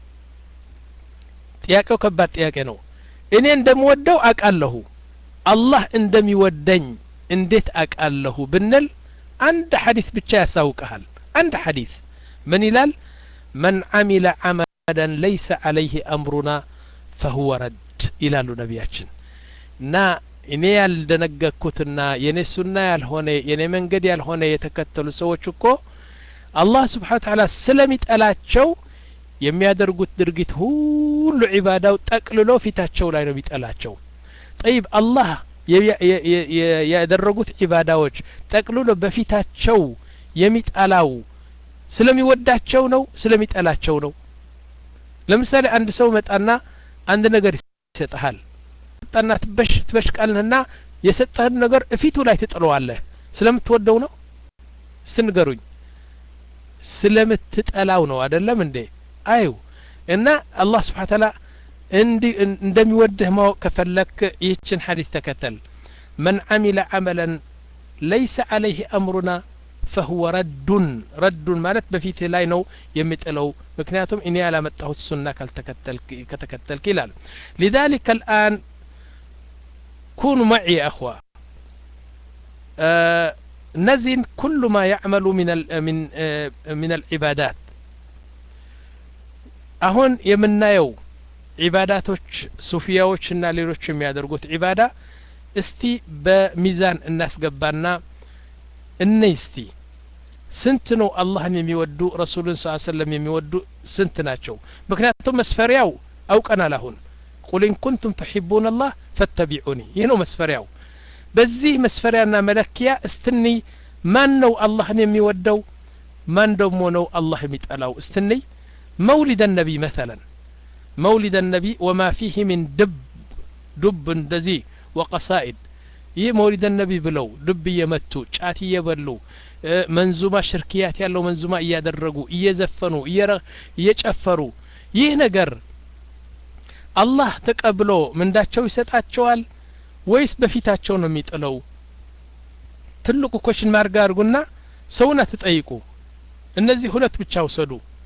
ጥያቄው ከባድ ጥያቄ ነው። እኔ እንደምወደው አቃለሁ አላህ እንደሚወደኝ እንዴት አቃለሁ ብንል አንድ ሐዲስ ብቻ ያሳውቃል። አንድ ሐዲስ ምን ይላል? من عمل عملا ليس عليه أمرنا فهو رد ይላሉ ነቢያችን። እና እኔ ያልደነገኩትና የኔ ሱና ያልሆነ የኔ መንገድ ያልሆነ የተከተሉ ሰዎች እኮ አላህ Subhanahu Wa Ta'ala ስለሚጠላቸው የሚያደርጉት ድርጊት ሁሉ ዒባዳው ጠቅልሎ ፊታቸው ላይ ነው የሚጠላቸው። طيب አላህ ያደረጉት ዒባዳዎች ጠቅልሎ በፊታቸው የሚጠላው ስለሚወዳቸው ነው ስለሚጠላቸው ነው? ለምሳሌ አንድ ሰው መጣና አንድ ነገር ይሰጣል ጠና ትበሽ ትበሽቃልና የሰጠህን ነገር እፊቱ ላይ ትጥለዋለህ ስለምትወደው ነው? ስትንገሩኝ ስለምትጠላው ነው አይደለም እንዴ? አዩ እና አላህ Subhanahu Wa Ta'ala እንዲ እንደሚወድህ ማወቅ ከፈለክ ይህችን ሐዲስ ተከተል من عمل عملا ليس عليه أمرنا فهو رد رد ማለት በፊት ላይ ነው የሚጥለው ምክንያቱም እኔ ያላመጣሁት ሱና ካልተከተልክ ከተከተልክ ይላል። لذلك الآن كونوا معي يا أخوة آه نزن كل ما يعمل من من آه من العبادات አሁን የምናየው ዒባዳቶች ሱፊያዎችና ሌሎች የሚያደርጉት ዒባዳ እስቲ በሚዛን እናስገባና እነይ እስቲ ስንት ነው አላህን የሚወዱ ረሱልን ሰለላሁ ዐለይሂ ወሰለም የሚወዱ ስንት ናቸው? ምክንያቱም መስፈሪያው አውቀናል። አሁን ቁል ኢን ኩንቱም ተሒቡነ አላህ ፈተቢዑኒ ይህ ነው መስፈሪያው። በዚህ መስፈሪያና መለኪያ እስትኒ ማን ነው አላህን የሚወደው ማን ደግሞ ነው አላህ የሚጠላው? እስትኒ መውሊድ ነቢይ مثلا መውሊድ ነቢይ ወማ ፊህ ሚን ድብ ዱብ እንደዚህ ወቀሳኢድ ይህ መውሊድ ነቢይ ብለው ድብ እየመቱ ጫት እየበሉ መንዙማ ሽርክያት ያለው መንዙማ እያደረጉ እየዘፈኑ እየጨፈሩ ይህ ነገር አላህ ተቀብሎ ምንዳቸው ይሰጣቸዋል ወይስ በፊታቸው ነው የሚጥለው? ትልቁ ኮሽን ማርጋ አርጉና ሰውና ተጠይቁ። እነዚህ ሁለት ብቻ ወሰዱ።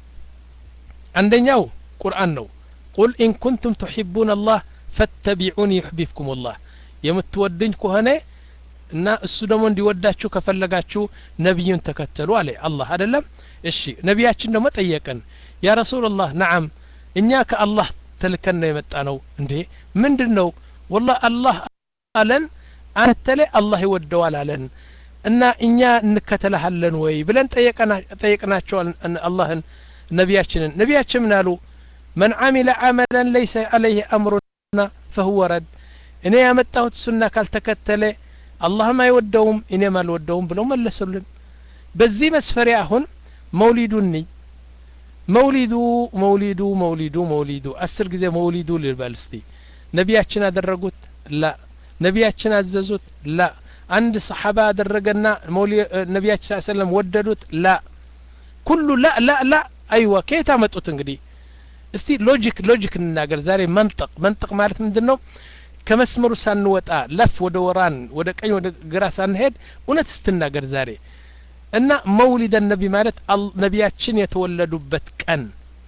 አንደኛው ቁርአን ነው። ቁል ኢን ኩንቱም ተሒቡነ አላህ ፈተቢዑኒ ይሕቢብኩም አላህ የምትወዱኝ ከሆነ እና እሱ ደግሞ እንዲወዳችሁ ከፈለጋችሁ ነብዩን ተከተሉ አለ አላህ አይደለም? እሺ ነቢያችን ደግሞ ጠየቀን ያ ረሱላህ ነዓም እኛ ከአላህ ተልከን ነው የመጣነው። እንዴ ምንድነው? والله አላህ አለን አንተ ላይ አላህ ይወደዋል አለን እና እኛ እንከተልሃለን ወይ ብለን ጠየቀና ጠየቅናቸው አላህን ነቢያችንን። ነቢያችን ምን አሉ? من عمل عملا ليس عليه امرنا فهو رد እኔ ያመጣሁት ሱና ካልተከተለ አላህም አይወደውም እኔም አልወደውም ብለው መለሱልን። በዚህ መስፈሪያ አሁን መውሊዱኒ መውሊዱ መውሊዱ መውሊዱ መውሊዱ አስር ጊዜ መውሊዱ ልበል እስቲ። ነቢያችን አደረጉት? ላ ነቢያችን አዘዙት? ላ አንድ ሰሃባ አደረገና ነቢያችን ሰለላሁ ዐለይሂ ወሰለም ወደዱት? ላ ኩሉ ላ ላ ላ አይዋ ከየት አመጡት? እንግዲህ እስቲ ሎጂክ ሎጂክ እንናገር ዛሬ። መንጠቅ መንጠቅ ማለት ምንድነው? ከመስመሩ ሳንወጣ ለፍ ወደ ወራን ወደ ቀኝ ወደ ግራ ሳንሄድ እውነት ስትናገር ዛሬ እና መውሊድ ነቢ ማለት ነቢያችን የተወለዱበት ቀን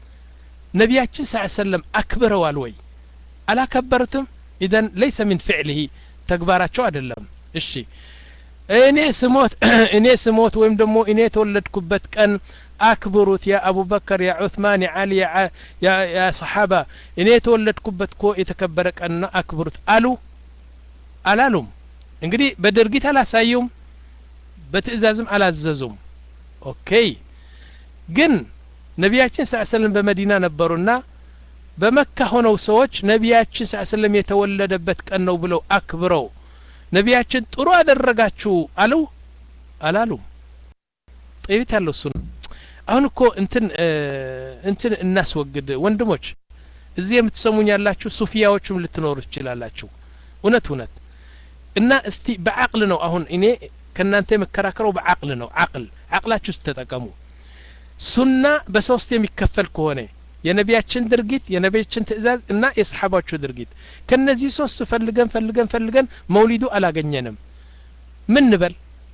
ነቢያችን ሰለላሁ ዐለይሂ ወሰለም አክብረዋል ወይ አላከበሩትም? ኢዘን ليس من فعله ተግባራቸው አይደለም። እሺ እኔ ስሞት እኔ ስሞት ወይም ደግሞ እኔ የተወለድኩበት ቀን አክብሩት ያ አቡበከር ያ ዑስማን ያ አሊ ያ ያ ሰሃባ እኔ የተወለድኩበት ኮ የተከበረ ቀን አክብሩት አሉ አላሉም? እንግዲህ በድርጊት አላሳዩም፣ በትእዛዝም አላዘዙም። ኦኬ ግን ነቢያችን ሰለላሁ ዐለይሂ ወሰለም በመዲና ነበሩና በመካ ሆነው ሰዎች ነቢያችን ሰለላሁ ዐለይሂ ወሰለም የተወለደበት ቀን ነው ብለው አክብረው ነቢያችን ጥሩ አደረጋችሁ አሉ አላሉም? ጠይት ያለው እሱ ነው። አሁን እኮ እንትን እንትን እናስወግድ ወንድሞች፣ እዚህ የምትሰሙኝ ያላችሁ ሱፊያዎችም ልትኖሩ ይችላላችሁ። እውነት እውነት እና እስቲ በአቅል ነው አሁን እኔ ከናንተ መከራከረው በአቅል ነው። አቅል አቅላችሁ ተጠቀሙ። ሱና በሶስት የሚከፈል ከሆነ የነቢያችን ድርጊት የነቢያችን ትእዛዝ እና የሰሃባዎቹ ድርጊት ከነዚህ ሶስት ፈልገን ፈልገን ፈልገን መውሊዱ አላገኘንም። ምን እንበል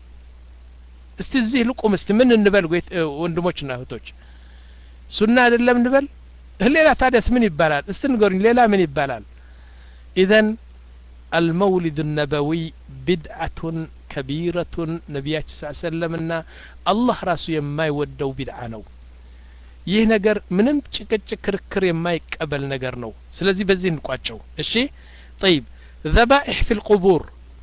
እስቲ? እዚህ ልቁም እስቲ ምን እንበል ወንድሞችና እህቶች? ሱና አይደለም እንበል? ሌላ ታዲያስ ምን ይባላል? እስቲ ንገሩኝ ሌላ ምን ይባላል? ኢዘን المولد النبوي بدعة كبيرة ነቢያችን ሰለላሁ ዐለይሂ ወሰለምና አላህ ራሱ የማይወደው ቢድዓ ነው። ይህ ነገር ምንም ጭቅጭቅ ክርክር የማይቀበል ነገር ነው። ስለዚህ በዚህ እንቋጨው። እሺ طيب ذبائح في القبور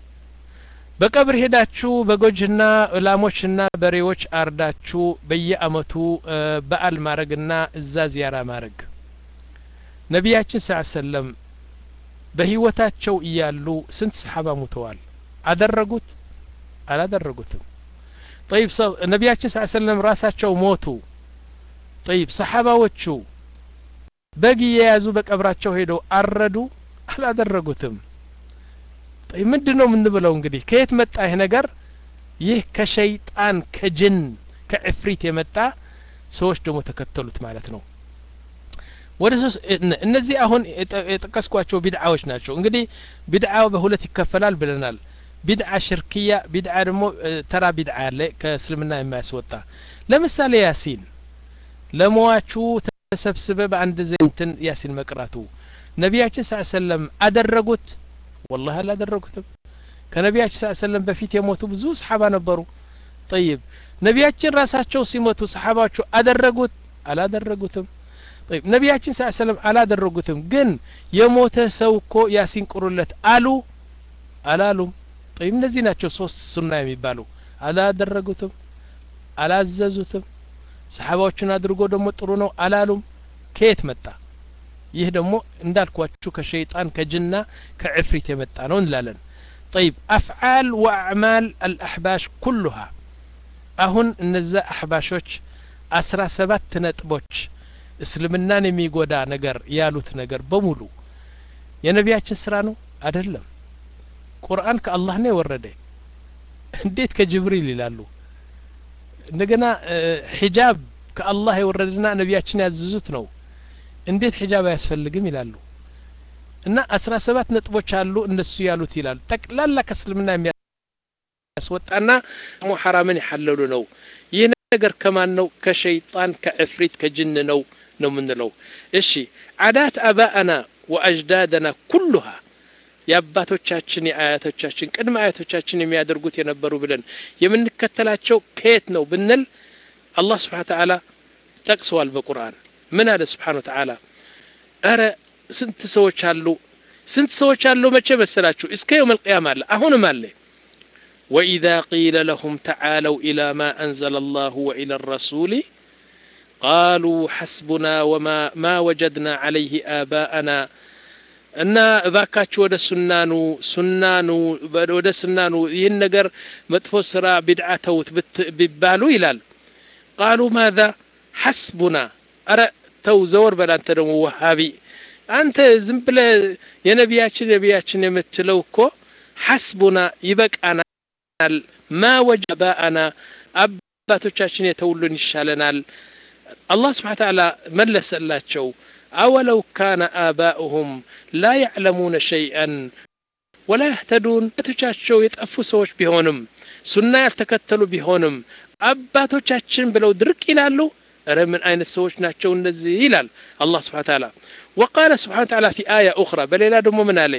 በቀብር ሄዳችሁ በጎጅና ላሞችና በሬዎች አርዳችሁ በየአመቱ በዓል ማረግና እዛ ዚያራ ማረግ ነቢያችን ሰለላሁ ዐለይሂ ወሰለም በህይወታቸው እያሉ ስንት ሰሃባ ሞተዋል? አደረጉት አላደረጉትም? طيب ነቢያችን ሰለላሁ ዐለይሂ ወሰለም ራሳቸው ሞቱ። طيب ሰሃባዎቹ በግ የያዙ በቀብራቸው ሄደው አረዱ አላደረጉትም? طيب ምንድነው ምን ብለው እንግዲህ ከየት መጣ ይሄ ነገር? ይህ ከሸይጣን ከጅን ከዕፍሪት የመጣ ሰዎች ደግሞ ተከተሉት ማለት ነው። ወደ እነዚህ አሁን የጠቀስኳቸው ቢድዓዎች ናቸው። እንግዲህ ቢድዓው በሁለት ይከፈላል ብለናል። ቢድዓ ሽርክያ፣ ቢድዓ ደግሞ ተራ ቢድዓ አለ ከእስልምና የማያስወጣ። ለምሳሌ ያሲን ለሟቹ ተሰብስበ በአንድ ዘንትን ያሲን መቅራቱ ነቢያችን ሰለላሁ ዐለይሂ ወሰለም አደረጉት? والله አላደረጉትም። ከነቢያችን ሰለላሁ ዐለይሂ ወሰለም በፊት የሞቱ ብዙ ሰሃባ ነበሩ። طيب ነቢያችን ራሳቸው ሲሞቱ ሰሃባዎቹ አደረጉት? አላደረጉትም? طيب ነቢያችን ሰለላሁ ዐለይሂ ወሰለም አላደረጉትም፣ ግን የሞተ ሰው እኮ ያሲን ቁሩለት አሉ አላሉም? طيب እነዚህ ናቸው ሶስት ሱና የሚባሉ። አላደረጉትም? አላዘዙትም ሰሃባዎችን አድርጎ ደግሞ ጥሩ ነው አላሉም ከየት መጣ ይህ ደግሞ እንዳልኳችሁ ከሸይጣን ከጅና ከዕፍሪት የመጣ ነው እንላለን طيب أفعال وأعمال الأحباش كلها አሁን እነዛ አህባሾች አስራ ሰባት ነጥቦች እስልምናን የሚጎዳ ነገር ያሉት ነገር በሙሉ የነቢያችን ስራ ነው አይደለም ቁርአን ከአላህ ነው የወረደ እንዴት ከጅብሪል ይላሉ እንደገና ሒጃብ ከአላህ የወረደና ነቢያችን ያዘዙት ነው እንዴት ሒጃብ አያስፈልግም ይላሉ እና አስራ ሰባት ነጥቦች አሉ እነሱ ያሉት ይላሉ ጠቅላላ ከእስልምና የሚያስወጣና ሙሐራምን ይሐለሉ ነው ይህ ነገር ከማን ነው ከሸይጣን ከዕፍሪት ከጅን ነው ነው ምንለው እሺ አዳት አባአና ወአጅዳደና ኩሉها ያባቶቻችን የአያቶቻችን ቅድመ አያቶቻችን የሚያደርጉት የነበሩ ብለን የምንከተላቸው ከየት ነው ብንል አላህ Subhanahu Wa Ta'ala ጠቅሷል በቁርአን ምን አለ Subhanahu Wa Ta'ala አረ ስንት ሰዎች አሉ ስንት ሰዎች አሉ መቼ መሰላችሁ እስከ يوم القيامة አለ አሁንም አለ وإذا قيل لهم تعالوا إلى ما أنزل الله وإلى الرسول قالوا حسبنا وما ما وجدنا عليه آباءنا እና እባካችሁ ወደ ሱናኑ ሱናኑ ወደ ሱናኑ ይህን ነገር መጥፎ ስራ ቢድዓ ተውት ቢባሉ ይላል قالوا ماذا حسبنا አረ ተው ዘወር በላንተ ደግሞ ወሃቢ አንተ ዝም ብለህ የነቢያችን ነቢያችን የምትለው እኮ حسبنا ይበቃናል ما وجبانا አባቶቻችን የተውሉን ይሻለናል الله سبحانه وتعالى መለሰላቸው أولو كان آباؤهم لا يعلمون شيئا ولا يهتدون أتوچاچو يطفو سوچ بيهونم سنة يتكتلوا بيهونم أباتوچاچن بلو درك ይላሉ ኧረ ምን አይነት ሰዎች ናቸው እንደዚህ ይላል الله سبحانه وتعالى وقال سبحانه وتعالى في آية أخرى بليلا دሞ ምን አለ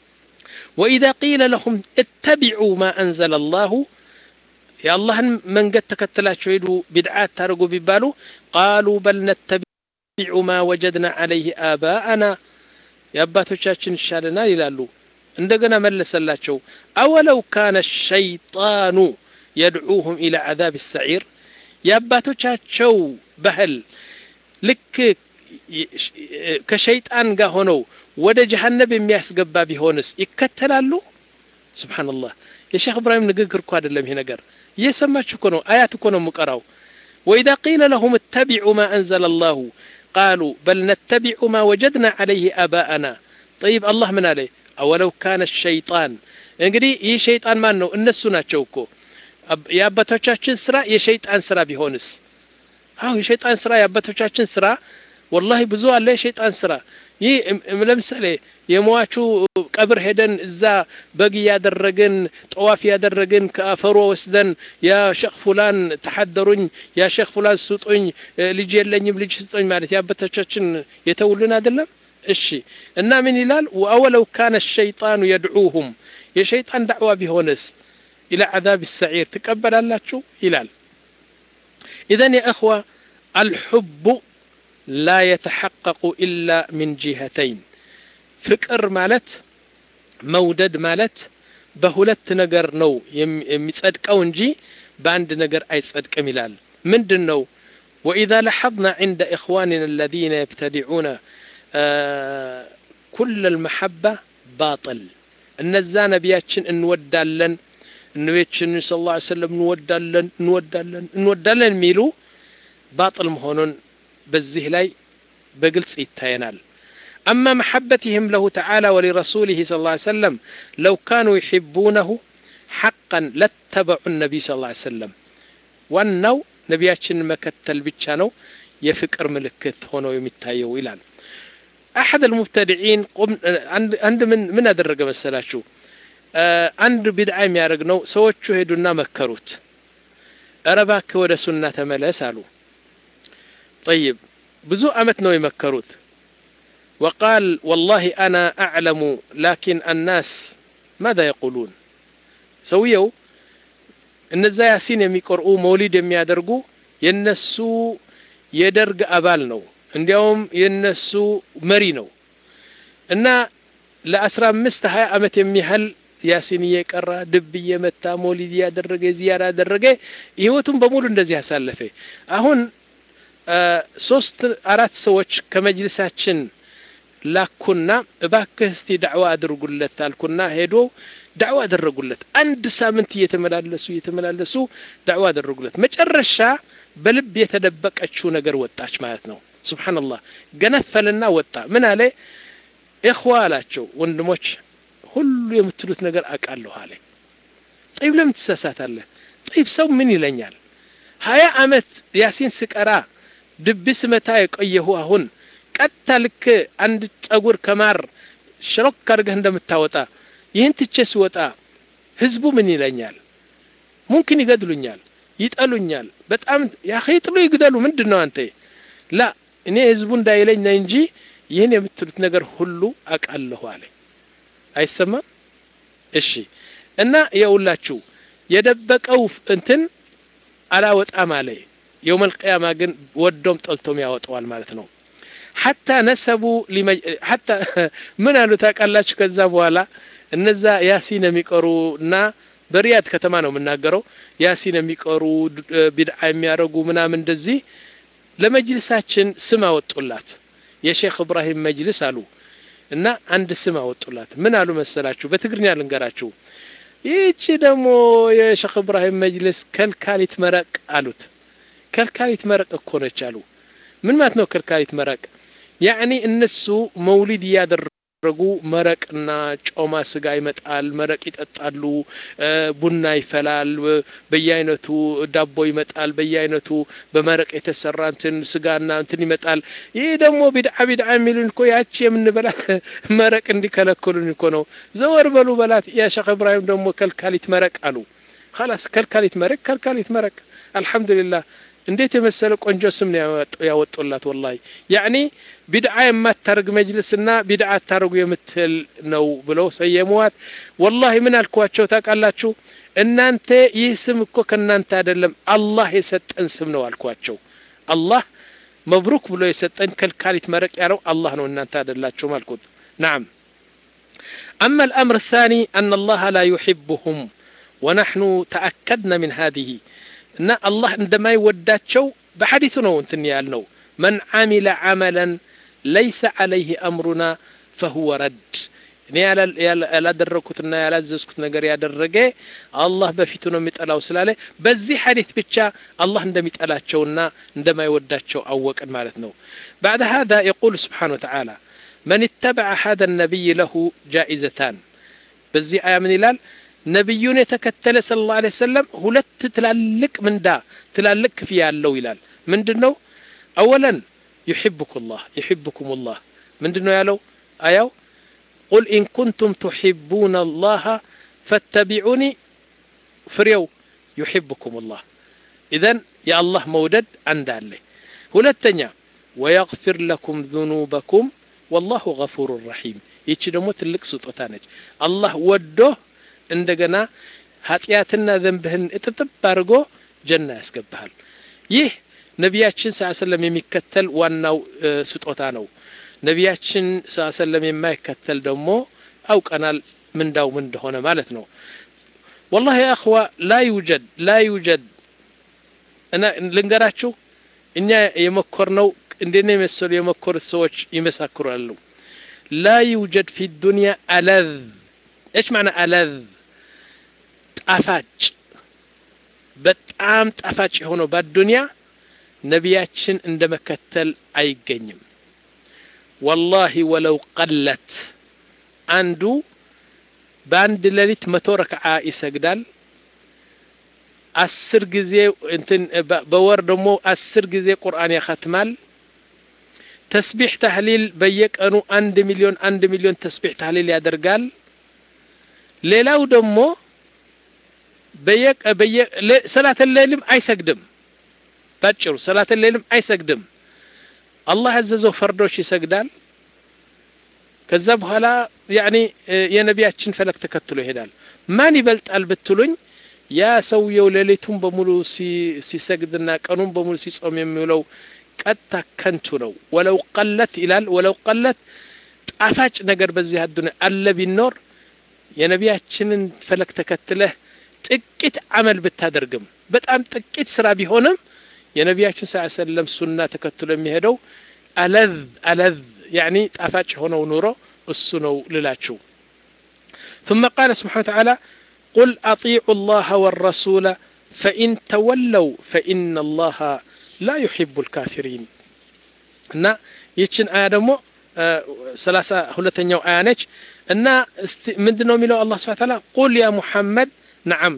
وإذا قيل لهم اتبعوا ما أنزل الله يا الله من قد تكتلاچو ሄዱ ቢድዓት ታርጉ ቢባሉ قالوا بل نتبع ما وجدنا عليه آباءنا ياباتوچاچن ይሻለናል ይላሉ እንደገና መለሰላቸው أولو كان الشيطان يدعوهم إلى عذاب السعير ያባቶቻቸው ባህል ልክ ከሸይጣን ጋር ሆነው ወደ ጀሃነም የሚያስገባ ቢሆንስ ይከተላሉ ሱብሃንአላህ የሼክ ኢብራሂም ንግግር እኮ አይደለም ይሄ ነገር እየሰማችሁ እኮ ነው አያት እኮ ነው ሙቀራው وإذا قيل لهم اتبعوا ما أنزل الله قالوا بل نتبع ما وجدنا عليه آباءنا طيب الله من عليه أولو كان الشيطان እንግዲህ ይህ ሸይጣን ማን ነው እነሱ ናቸው እኮ ያባቶቻችን ስራ የሸይጣን ስራ ቢሆንስ አው የሸይጣን ስራ ያባቶቻችን ስራ والله ብዙ አለ የሸይጣን ስራ ይህ ለምሳሌ የሟቹ ቀብር ሄደን እዛ በግ ያደረግን ጠዋፍ ያደረግን ከአፈሮ ወስደን ያ ሼክ ፉላን ተሐደሩኝ ያ ሼክ ፉላን ስጡኝ ልጅ የለኝም ልጅ ስጡኝ ማለት ያባቶቻችን የተውልን አይደለም እሺ እና ምን ይላል ወአወለው ካነ الشيطان يدعوهم የሸይጣን ዳዕዋ ቢሆንስ إلى عذاب السعير تقبل الله شو هلال إذن يا أخوة الحب لا يتحقق إلا من جهتين فكر مالت مودد مالت بهولت نجر نو يمصدق أونجي باند نجر أي صدق ملال من دنو وإذا لاحظنا عند إخواننا الذين يبتدعون آه كل المحبة باطل النزان بياتشن انودالن النبيين صلى الله عليه وسلم نودالن نودالن نودالن ميلو باطل مهونن بزيه لاي بقلص يتاينال أما محبتهم له تعالى ولرسوله صلى الله عليه وسلم لو كانوا يحبونه حقا لاتبعوا النبي صلى الله عليه وسلم وانو نبياتشن مكتل بيتشانو يفكر ملكت هونو يمتايو إلان أحد المبتدعين قم عند من من أدرج مثلا شو عند بدعة يارجنو سوت شو هدونا مكروت أرباك ولا سنة ملا سالو طيب بزو أمتنا يمكروت وقال والله أنا أعلم لكن الناس ماذا يقولون سويو إن الزياسين يميقرؤوا مولد يميادرقوا ينسو يدرق أبالنو እንዲያውም የነሱ መሪ ነው እና ለአስራ አምስት ሃያ አመት የሚያህል ያሲን እየቀራ ድብ እየመታ ሞሊድ ያደረገ ዚያራ ያደረገ ህይወቱን በሙሉ እንደዚህ ያሳለፈ አሁን ሶስት አራት ሰዎች ከመጅልሳችን ላኩና እባክህ እስቲ ዳዕዋ አድርጉለት አልኩና ሄዶ ዳዕዋ አደረጉለት አንድ ሳምንት እየተመላለሱ እየተመላለሱ ዳዕዋ አደረጉለት መጨረሻ በልብ የተደበቀችው ነገር ወጣች ማለት ነው ሱብሃንአላህ ገነፈልና ወጣ ምን አለ ኢኽዋላቸው ወንድሞች ሁሉ የምትሉት ነገር አቃለሁ አለ طيب ለምን ትሳሳታለህ طيب ሰው ምን ይለኛል ሀያ አመት ያሲን ስቀራ ድብስ መታ የቆየሁ አሁን ቀጥታ ልክ አንድ ጸጉር ከማር ሽሮክ አድርገህ እንደምታወጣ ይህን ትቼስ ወጣ ህዝቡ ምን ይለኛል ሙምኪን ይገድሉኛል ይጠሉኛል በጣም ያ ኸይጥሉ ይግደሉ ምንድነው አንተ ላ እኔ ህዝቡ እንዳይለኝ ነው እንጂ ይህን የምትሉት ነገር ሁሉ አቃለሁ አለ አይሰማም እሺ እና የውላችሁ የደበቀው እንትን አላወጣም አለ يوم القيامة جن ودهم طلتهم يا وطوال مالتنا حتى نسبوا لمج... حتى من قالوا تاكلاش كذاب ولا النزا ياسين ميقرونا بريات كتمانو من ناقروا ياسين ميقروا بدعة ميارقوا منا من دزي لمجلساتشن سما وطولات يا شيخ إبراهيم مجلس قالوا إن عند سما وطولات من قالوا مسلاتشو بتقرني على نقراتشو ይህቺ ደግሞ የሼኽ ኢብራሂም መጅልስ ከልካሊት መረቅ አሉት ከልካሊት መረቅ እኮ ነች አሉ ምን ማለት ነው ከልካሊት መረቅ ያኒ እነሱ መውሊድ ያደረጉ መረቅና ጮማ ስጋ ይመጣል መረቅ ይጠጣሉ ቡና ይፈላል በየአይነቱ ዳቦ ይመጣል በየአይነቱ በመረቅ የተሰራ እንትን ስጋና እንትን ይመጣል ይሄ ደግሞ ቢድዓ ቢድዓ የሚሉን እኮ ያቺ የምንበላ መረቅ እንዲከለክሉን እኮ ነው ዘወር በሉ በላት ያ ሼኽ ኢብራሂም ደግሞ ከልካሊት መረቅ አሉ خلاص ከልካሊት መረቅ ከልካሊት መረቅ አልহামዱሊላህ እንዴት የመሰለ ቆንጆ ስም ነው ያወጡላት والله يعني ቢድዓ የማታርግ መጅልስና ቢድዓ ታርጉ የምትል ነው ብለው ሰየሙዋት والله ምን አልኳቸው ታቃላችሁ እናንተ ይህ ስም እኮ ከናንተ አይደለም አላህ የሰጠን ስም ነው አልኳቸው አላህ መብሩክ ብሎ የሰጠን ከልካሊት መረቅ ያለው አላህ ነው እናንተ አይደላችሁ ማልኩት نعم اما الامر الثاني ان الله لا يحبهم ونحن تاكدنا من هذه ان الله عندما يوداچو بحديث ነው እንትን ያልነው من عمل عملا ليس عليه امرنا فهو رد እኔ ያላደረኩትና ያላዘዝኩት ነገር ያደረገ አላህ በፊቱ ነው የሚጠላው ስላለ በዚህ ሐዲስ ብቻ አላህ እንደሚጠላቸውና እንደማይወዳቸው አወቀን ማለት ነው بعد هذا يقول سبحانه وتعالى من اتبع هذا النبي له جائزتان በዚህ አያ ምን ይላል ነብዩን የተከተለ ሰለላሁ ዐለይሂ ወሰለም ሁለት ትላልቅ ምንዳ ትላልቅ ክፍያ ያለው ይላል ምንድነው اولا يحبك الله يحبكم الله ምንድነው ያለው አያው قل إن كنتم تحبون الله فاتبعوني فريو يحبكم الله إذن يا الله مودد عند الله ሁለተኛ ويغفر لكم ذنوبكم والله غفور رحيم ይቺ ደግሞ ትልቅ ስጦታ ነች አላህ ወዶ እንደገና ኃጢያትና ዘንብህን እጥጥብ አድርጎ ጀና ያስገባል ይህ ነብያችን ሰለላሁ ዐለይሂ ወሰለም የሚከተል ዋናው ስጦታ ነው ነብያችን ሰለላሁ ዐለይሂ ወሰለም የማይከተል ደግሞ አውቀናል ምንዳው ምን እንደሆነ ማለት ነው والله يا اخوه لا يوجد لا يوجد انا ልንገራችሁ እኛ የመኮርነው እንደኔ መሰሉ የመኮር ሰዎች ይመሰክራሉ لا يوجد في الدنيا ألذ ايش معنى ألذ ጣፋጭ በጣም ጣፋጭ ሆኖ በዱንያ ነብያችን እንደመከተል አይገኝም والله ولو قلت عنده باند ليلت متو ركعه يسجدال عشر ጊዜ እንትን በወር ደግሞ عشر ጊዜ ቁርአን ያختማል ተስቢህ ተህሊል በየቀኑ አንድ ሚሊዮን አንድ ሚሊዮን ተስቢህ ተህሊል ያደርጋል ሌላው ደግሞ በየቀ በየ ሰላተ ሌሊም አይሰግድም ባጭሩ ሰላተ ሌሊም አይሰግድም الله عززه فردوش يسجدال ከዛ በኋላ يعني የነቢያችን ፈለክ ተከትሎ ይሄዳል ማን ይበልጣል ብትሉኝ ያ ሰውየው ሌሊቱን በሙሉ ሲሰግድና ቀኑን በሙሉ ሲጾም የሚውለው ቀጣ ከንቱ ነው ወለው ቀለት ይላል ወለው ቀለት ጣፋጭ ነገር በዚህ አዱንያ አለ ቢኖር የነቢያችንን ፈለክ ተከትለህ ጥቂት አመል ብታደርግም በጣም ጥቂት ስራ ቢሆንም የነቢያችን ሰለላሁ ዐለይሂ ወሰለም ሱና ተከትሎ የሚሄደው አለዝ አለዝ يعني ጣፋጭ ሆነው ኑሮ እሱ ነው ልላችሁ ثم قال سبحانه وتعالى قل اطيعوا الله والرسول فإن تولوا فإن الله لا يحب الكافرين እና ይችን አያ ደግሞ ሰላሳ ሁለተኛው አያ ነች እና ምንድነው የሚለው አላህ Subhanahu Wa Ta'ala قل يا محمد نعم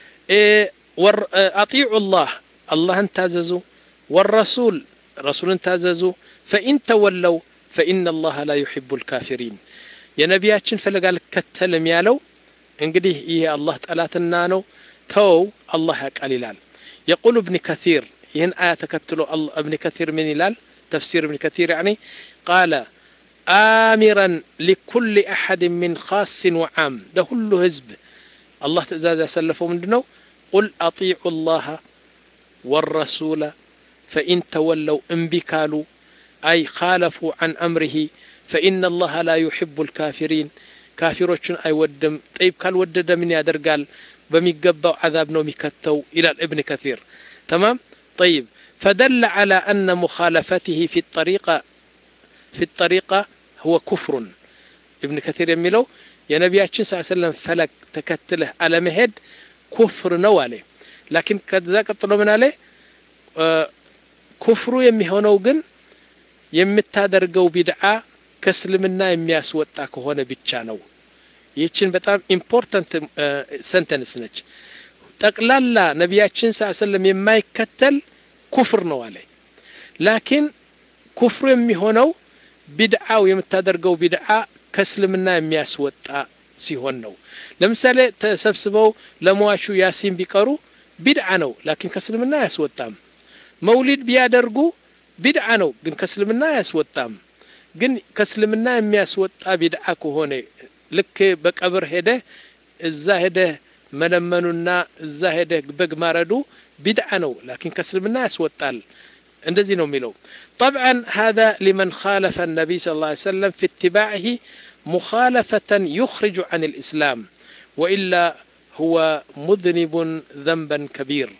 اطيعوا الله الله تاززوا والرسول رسول تاززوا فإن تولوا فإن الله لا يحب الكافرين يا نبياتنا فلقال كتلم يالو እንግዲህ ይሄ አላህ ጠላትና ነው ተው አላህ ያቃል ይላል يقول ابن كثير ይህን አያ ተከትሎ ابن كثير ምን ይላል تفسير ابن كثير يعني قال آمرا لكل أحد من خاص وعام ده كله حزب الله تزاد سلفه منه قل أطيعوا الله والرسول فإن تولوا انبكالوا أي خالفوا عن أمره فإن الله لا يحب الكافرين كافروችን አይወድም طيب ካልወደደ ምን ያደርጋል በሚገባው عذاب ነው የሚከተው إلى ابن كثير تمام طيب فدل على أن مخالفته في الطريقة في الطريقة هو كفر ابن كثير يميلو يا نبياتنا صلى الله عليه وسلم فلك تكتله على مهد كفر ነው አለ لكن ከዛ ቀጥሎ ምን አለ كفر የሚሆነው ግን የምታደርገው ቢድዓ ከእስልምና የሚያስወጣ ከሆነ ብቻ ነው ይህችን በጣም ኢምፖርታንት ሰንተንስ ነች ጠቅላላ ነቢያችን ሰለላሁ ዐለይሂ ወሰለም የማይከተል ኩፍር ነው አለ ላኪን ኩፍሩ የሚሆነው ቢድዓው የምታደርገው ቢድዓ ከእስልምና የሚያስወጣ ሲሆን ነው ለምሳሌ ተሰብስበው ለሟቹ ያሲን ቢቀሩ ቢድዓ ነው ላኪን ከእስልምና ያስወጣም መውሊድ ቢያደርጉ ቢድዓ ነው ግን ከእስልምና ያስወጣም ግን ከእስልምና የሚያስወጣ ቢድዓ ከሆነ ልክ በቀብር ሄደ እዛ ሄደ መለመኑና እዛ ሄደ በግ ማረዱ ቢድዓ ነው ላኪን ከእስልምና ያስወጣል እንደዚህ ነው የሚለው طبعا هذا لمن خالف النبي صلى الله عليه وسلم في اتباعه مخالفة يخرج عن الإسلام وإلا هو مذنب ذنبا كبير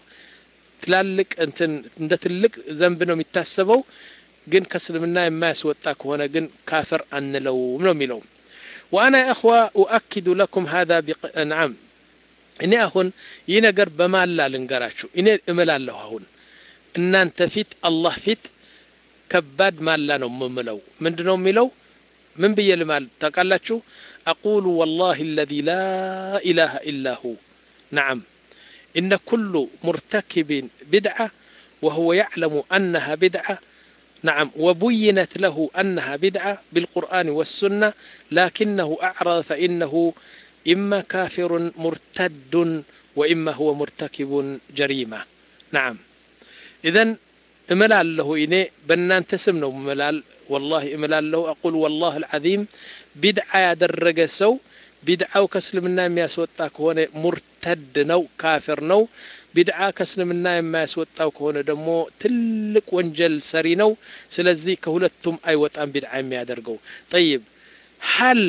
ትላልቅ እንትን እንደ ትልቅ ዘንብ ነው የሚታሰበው ግን ከእስልምና የማያስወጣ ከሆነ ግን ካፍር አንለው ነው የሚለው وانا يا اخوه اؤكد لكم هذا بق... نعم እኔ አሁን ይህ ነገር በማላ ልንገራችሁ እኔ እመላለሁ አሁን እናንተ ፊት አላህ ፊት ከባድ ማላ ነው የምለው ምንድነው የሚለው ምን ብዬ ልማል ታውቃላችሁ اقول والله الذي لا اله الا هو نعم إن كل مرتكب بدعة وهو يعلم أنها بدعة نعم وبينت له أنها بدعة بالقرآن والسنة لكنه أعرض فإنه إما كافر مرتد وإما هو مرتكب جريمة نعم إذن إملال له إني بنان تسمنه ملال والله إملال له أقول والله العظيم بدعة يدرج سو ቢድዓው ከእስልምና የሚያስወጣ ከሆነ ሙርተድ ነው ካፊር ነው ቢድዓ ከእስልምና የማያስወጣው ከሆነ ደግሞ ትልቅ ወንጀል ሰሪ ነው ስለዚህ ከሁለቱም አይወጣም ቢድዓ የሚያደርገው طيب هل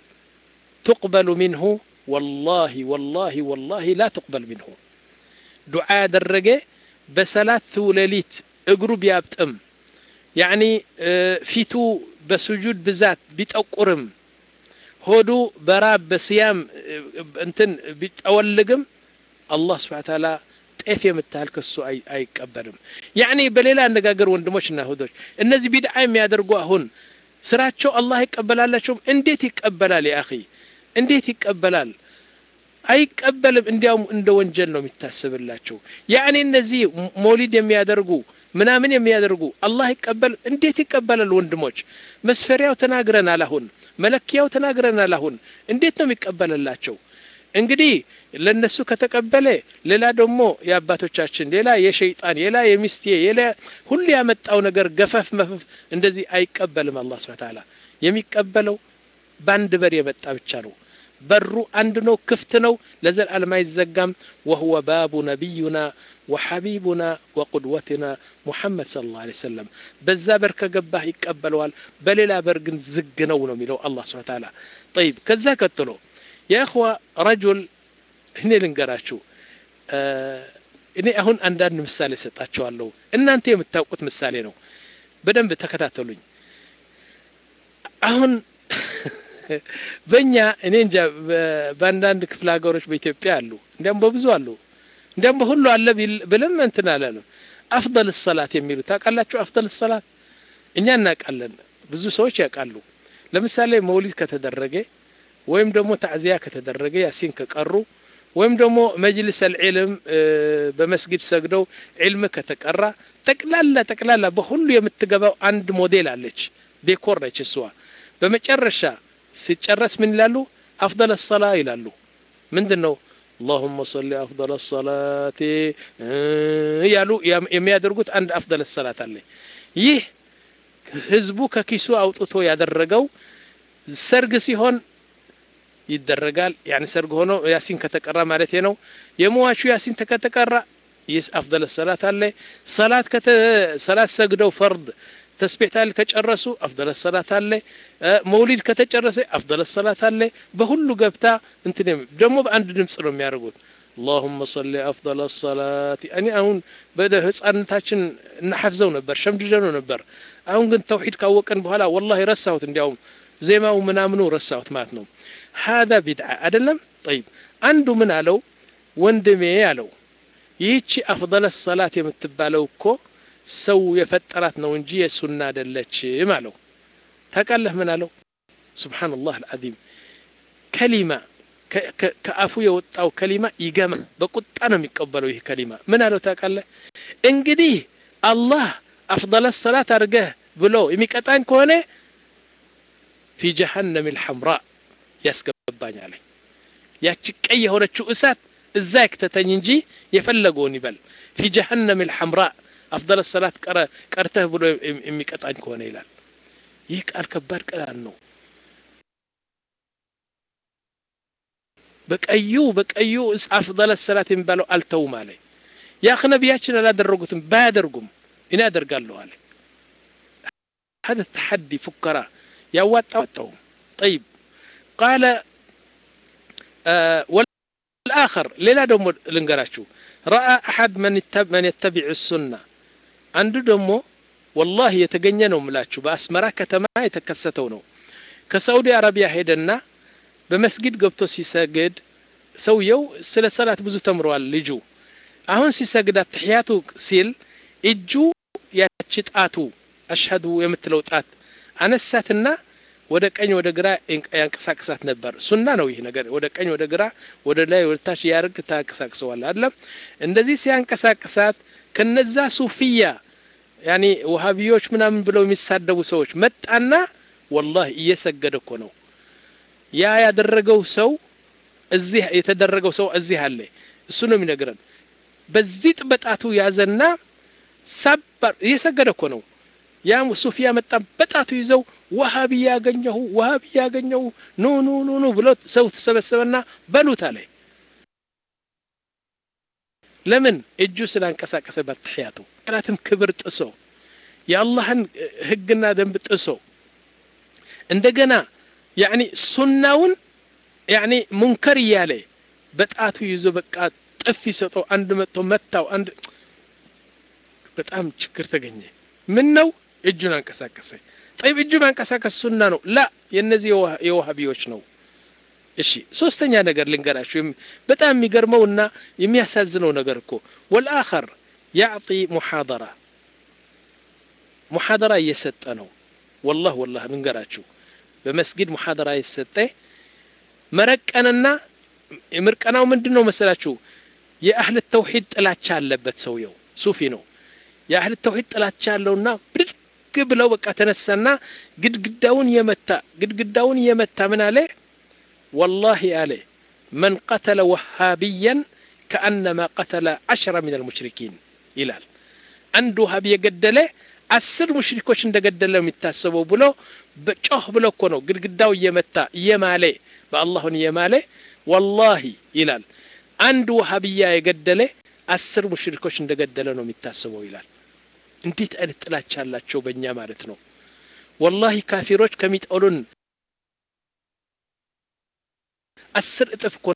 تقبل منه والله والله والله لا تقبل منه دعاء ያደረገ በሰላት ወለሊት እግሩ ቢያብጥም يعني ፊቱ በሱጁድ ብዛት ቢጠቁርም ሆዱ በራብ በሲያም እንትን ቢጠወልግም አላህ Subhanahu Wa Ta'ala ጤፍ የምታል ከሱ አይቀበልም يعني በሌላ አነጋገር ወንድሞችና እህቶች እነዚህ ቢድዓ የሚያደርጉ አሁን ስራቸው አላህ ይቀበላላቸው እንዴት ይቀበላል ያ اخي እንዴት ይቀበላል አይቀበልም እንዲያውም እንደ ወንጀል ነው የሚታሰብላቸው يعني እነዚህ ሞሊድ የሚያደርጉ ምናምን የሚያደርጉ አላህ ይቀበል እንዴት ይቀበላል ወንድሞች መስፈሪያው ተናግረናል አሁን መለኪያው ተናግረናል አሁን እንዴት ነው የሚቀበልላቸው እንግዲህ ለነሱ ከተቀበለ ሌላ ደግሞ ያባቶቻችን ሌላ የሸይጣን ሌላ የሚስቴ ሌላ ሁሉ ያመጣው ነገር ገፈፍ መፈፍ እንደዚህ አይቀበልም አላህ Subhanahu Wa Ta'ala የሚቀበለው ባንድ በር የመጣ ብቻ ነው በሩ አንድ ነው ክፍት ነው ለዘላለም አይዘጋም وهو باب نبينا وحبيبنا وقدوتنا محمد صلى الله عليه وسلم በዛ በር ከገባህ ይቀበለዋል በሌላ በር ግን ዝግ ነው ነው የሚለው አላህ Subhanahu Wa Ta'ala طيب ከዛ ቀጥሎ يا إخوة رجل هنا لنقراتشو እኔ አሁን አንዳንድ ምሳሌ ሰጣቸዋለሁ እናንተ የምታውቁት ምሳሌ ነው በደንብ ተከታተሉኝ አሁን በእኛ እኔ እንጃ በአንዳንድ ክፍለ ሀገሮች በኢትዮጵያ አሉ እንደም በብዙ አሉ እንደም በሁሉ አለ ብለም እንትን አላለም አፍضل الصلاه የሚሉ ታውቃላችሁ አፍضل الصلاه እኛ እናውቃለን ብዙ ሰዎች ያውቃሉ ለምሳሌ መውሊድ ከተደረገ ወይም ደግሞ ታዕዚያ ከተደረገ ያሲን ከቀሩ ወይም ደግሞ መጅልስ العلم በመስጊድ ሰግደው ዒልም ከተቀራ ተቅላላ ተቅላላ በሁሉ የምትገባው አንድ ሞዴል አለች ዴኮር ነች እሷ በመጨረሻ ሲጨረስ ምን ይላሉ አፍضل الصلاه ይላሉ ምንድነው اللهم صل افضل الصلاه ያሉ የሚያደርጉት አንድ አፍضل الصلاه አለ ይህ ህዝቡ ከኪሱ አውጥቶ ያደረገው ሰርግ ሲሆን ይደረጋል يعني ሰርግ ሆኖ ያሲን ከተቀራ ማለት ነው የሟቹ ያሲን ከተቀራ ይስ አፍضل الصلاه አለ ሰላት ከተ ሰላት ሰግደው ፈርድ ተስቢህታል ከጨረሱ አፍضل الصلاه አለ መውሊድ ከተጨረሰ አፍضل الصلاه አለ በሁሉ ገብታ እንትን ደግሞ በአንድ ድምጽ ነው የሚያደርጉት اللهم صل افضل الصلاه እኔ አሁን በደ ህፃንታችን እናሐፍዘው ነበር ሸምድደው ነበር አሁን ግን ተውሂድ ካወቀን በኋላ والله ረሳሁት እንዲያውም ዜማው ምናምኑ ረሳሁት ማለት ነው هذا بدعه አይደለም طيب አንዱ ምን አለው ወንድሜ ያለው ይህቺ አፍضل الصلاه የምትባለው እኮ ሰው የፈጠራት ነው እንጂ የሱና አይደለችም አለው ታውቃለህ ምን አለው ሱብሃንአላህ العظيم ከሊማ ከአፉ የወጣው ከሊማ ይገማ በቁጣ ነው የሚቀበለው ይሄ ከሊማ ምን አለው ታውቃለህ እንግዲህ አላህ አፍضل الصلاه አርገህ ብሎ የሚቀጣኝ ከሆነ في جهنم الحمراء ያስገባኝ አለ ያቺ ቀይ የሆነችው እሳት እዛ ይክተተኝ እንጂ የፈለገውን ይበል في جهنم الحمراء أفضل الصلاة قرأ قرته بلو إمي قطعن كونه إلال يك الكبار قرآن نو بك أيو بك أيو أفضل الصلاة مبالو ألتوم علي يا أخي نبياتنا لا درقوتم بادرقم إنا درقالو علي هذا التحدي فكرة يا واتوتهم طيب قال آه والآخر للا دوم لنقراتشو رأى أحد من يتبع, من يتبع السنة عنده دمو والله يتجننوا ملاچو بأسمرا كتما يتكستوا ነው ከሳውዲ አረቢያ ሄደና በመስጊድ ገብቶ ሲሰግድ ሰውየው ስለ ሰላት ብዙ ተምሯል ልጁ አሁን ሲሰግድ ተህያቱ ሲል እጁ ያቺ ጣቱ አሽሃዱ የምትለው ጣት አነሳትና ወደ ቀኝ ወደ ግራ ያንቀሳቅሳት ነበር ሱና ነው ይሄ ነገር ወደ ቀኝ ወደ ግራ ወደ ላይ ወደ ታች ያርግ ታንቀሳቅሰዋል አይደል እንደዚህ ሲያንቀሳቅሳት ከነዛ ሱፊያ يعني ወሃቢዮች ምናምን ብለው የሚሳደቡ ሰዎች መጣና والله እየሰገደ እኮ ነው ያ ያደረገው ሰው እዚህ የተደረገው ሰው እዚህ አለ እሱ ነው የሚነግረን በዚህ ጥበጣቱ ያዘና ሰበር እየሰገደ እኮ ነው ያ ሱፊያ መጣ በጣቱ ይዘው ወሃቢ ያገኘው ወሃቢ ያገኘው ኖ ኖ ኖ ኖ ብሎ ሰው ተሰበሰበና በሉት አለ ለምን እጁ ስላንቀሳቀሰ በተህያቱ ራትም ክብር ጥሶ የአላህን ህግና ደንብ ጥሶ እንደገና يعني ሱናውን يعني ሙንከር ያለ በጣቱ ይዞ በቃ ጥፊ ሰጠው አንድ መጥቶ መታው አንድ በጣም ችግር ተገኘ ምን ነው እጁን አንቀሳቀሰ طيب እጁ ማንቀሳቀስ ሱና ነው لا የነዚህ የወሃቢዎች ነው እሺ ሶስተኛ ነገር ልንገራችሁ በጣም የሚገርመውና የሚያሳዝነው ነገር እኮ والآخر يعطي محاضرة محاضرة እየሰጠ ነው والله والله ልንገራችሁ በመስጊድ محاضرة እየሰጠ መረቀንና ምርቀናው ምንድነው መሰላችሁ የአህለ ተውሂድ ጥላቻ አለበት ሰውየው ሱፊ ነው የአህለ ተውሂድ ጥላቻ አለውና ብድግ ብለው በቃ ተነሳና ግድግዳውን የመታ ግድግዳውን የመታ ምን አለ والله عليه من قتل وهابيا كأنما قتل عشرة من المشركين إلال عنده وهابي يقدله عشر مشركوش እንደገደለው የሚታሰበው ብሎ በጮህ ብሎ እኮ ነው ግድግዳው የመታ የማለ በአላህን የማለ والله ይላል አንድ ወሃቢያ የገደለ አስር ሙሽሪኮች እንደገደለ ነው የሚታሰበው ይላል እንዴት አይነት ጥላቻ አላቸው በእኛ ማለት ነው والله ካፊሮች ከሚጠሉን አስር እጥፍ እኮ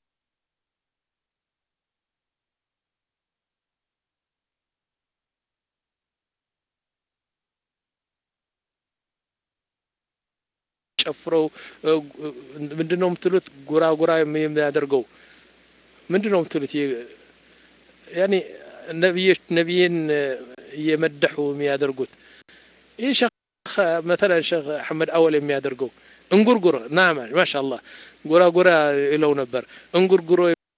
ጨፍረው ምንድነው የምትሉት ጉራ ጉራ የሚያደርገው ምንድነው የምትሉት ያኒ ነብይ ነብይን የመደሑ የሚያደርጉት ይህ ሸኽ مثلا ሸኽ አህመድ አወል የሚያደርገው እንጉርጉሮ ናማ ማሻአላህ ጉራ ጉራ ይለው ነበር እንጉርጉሮ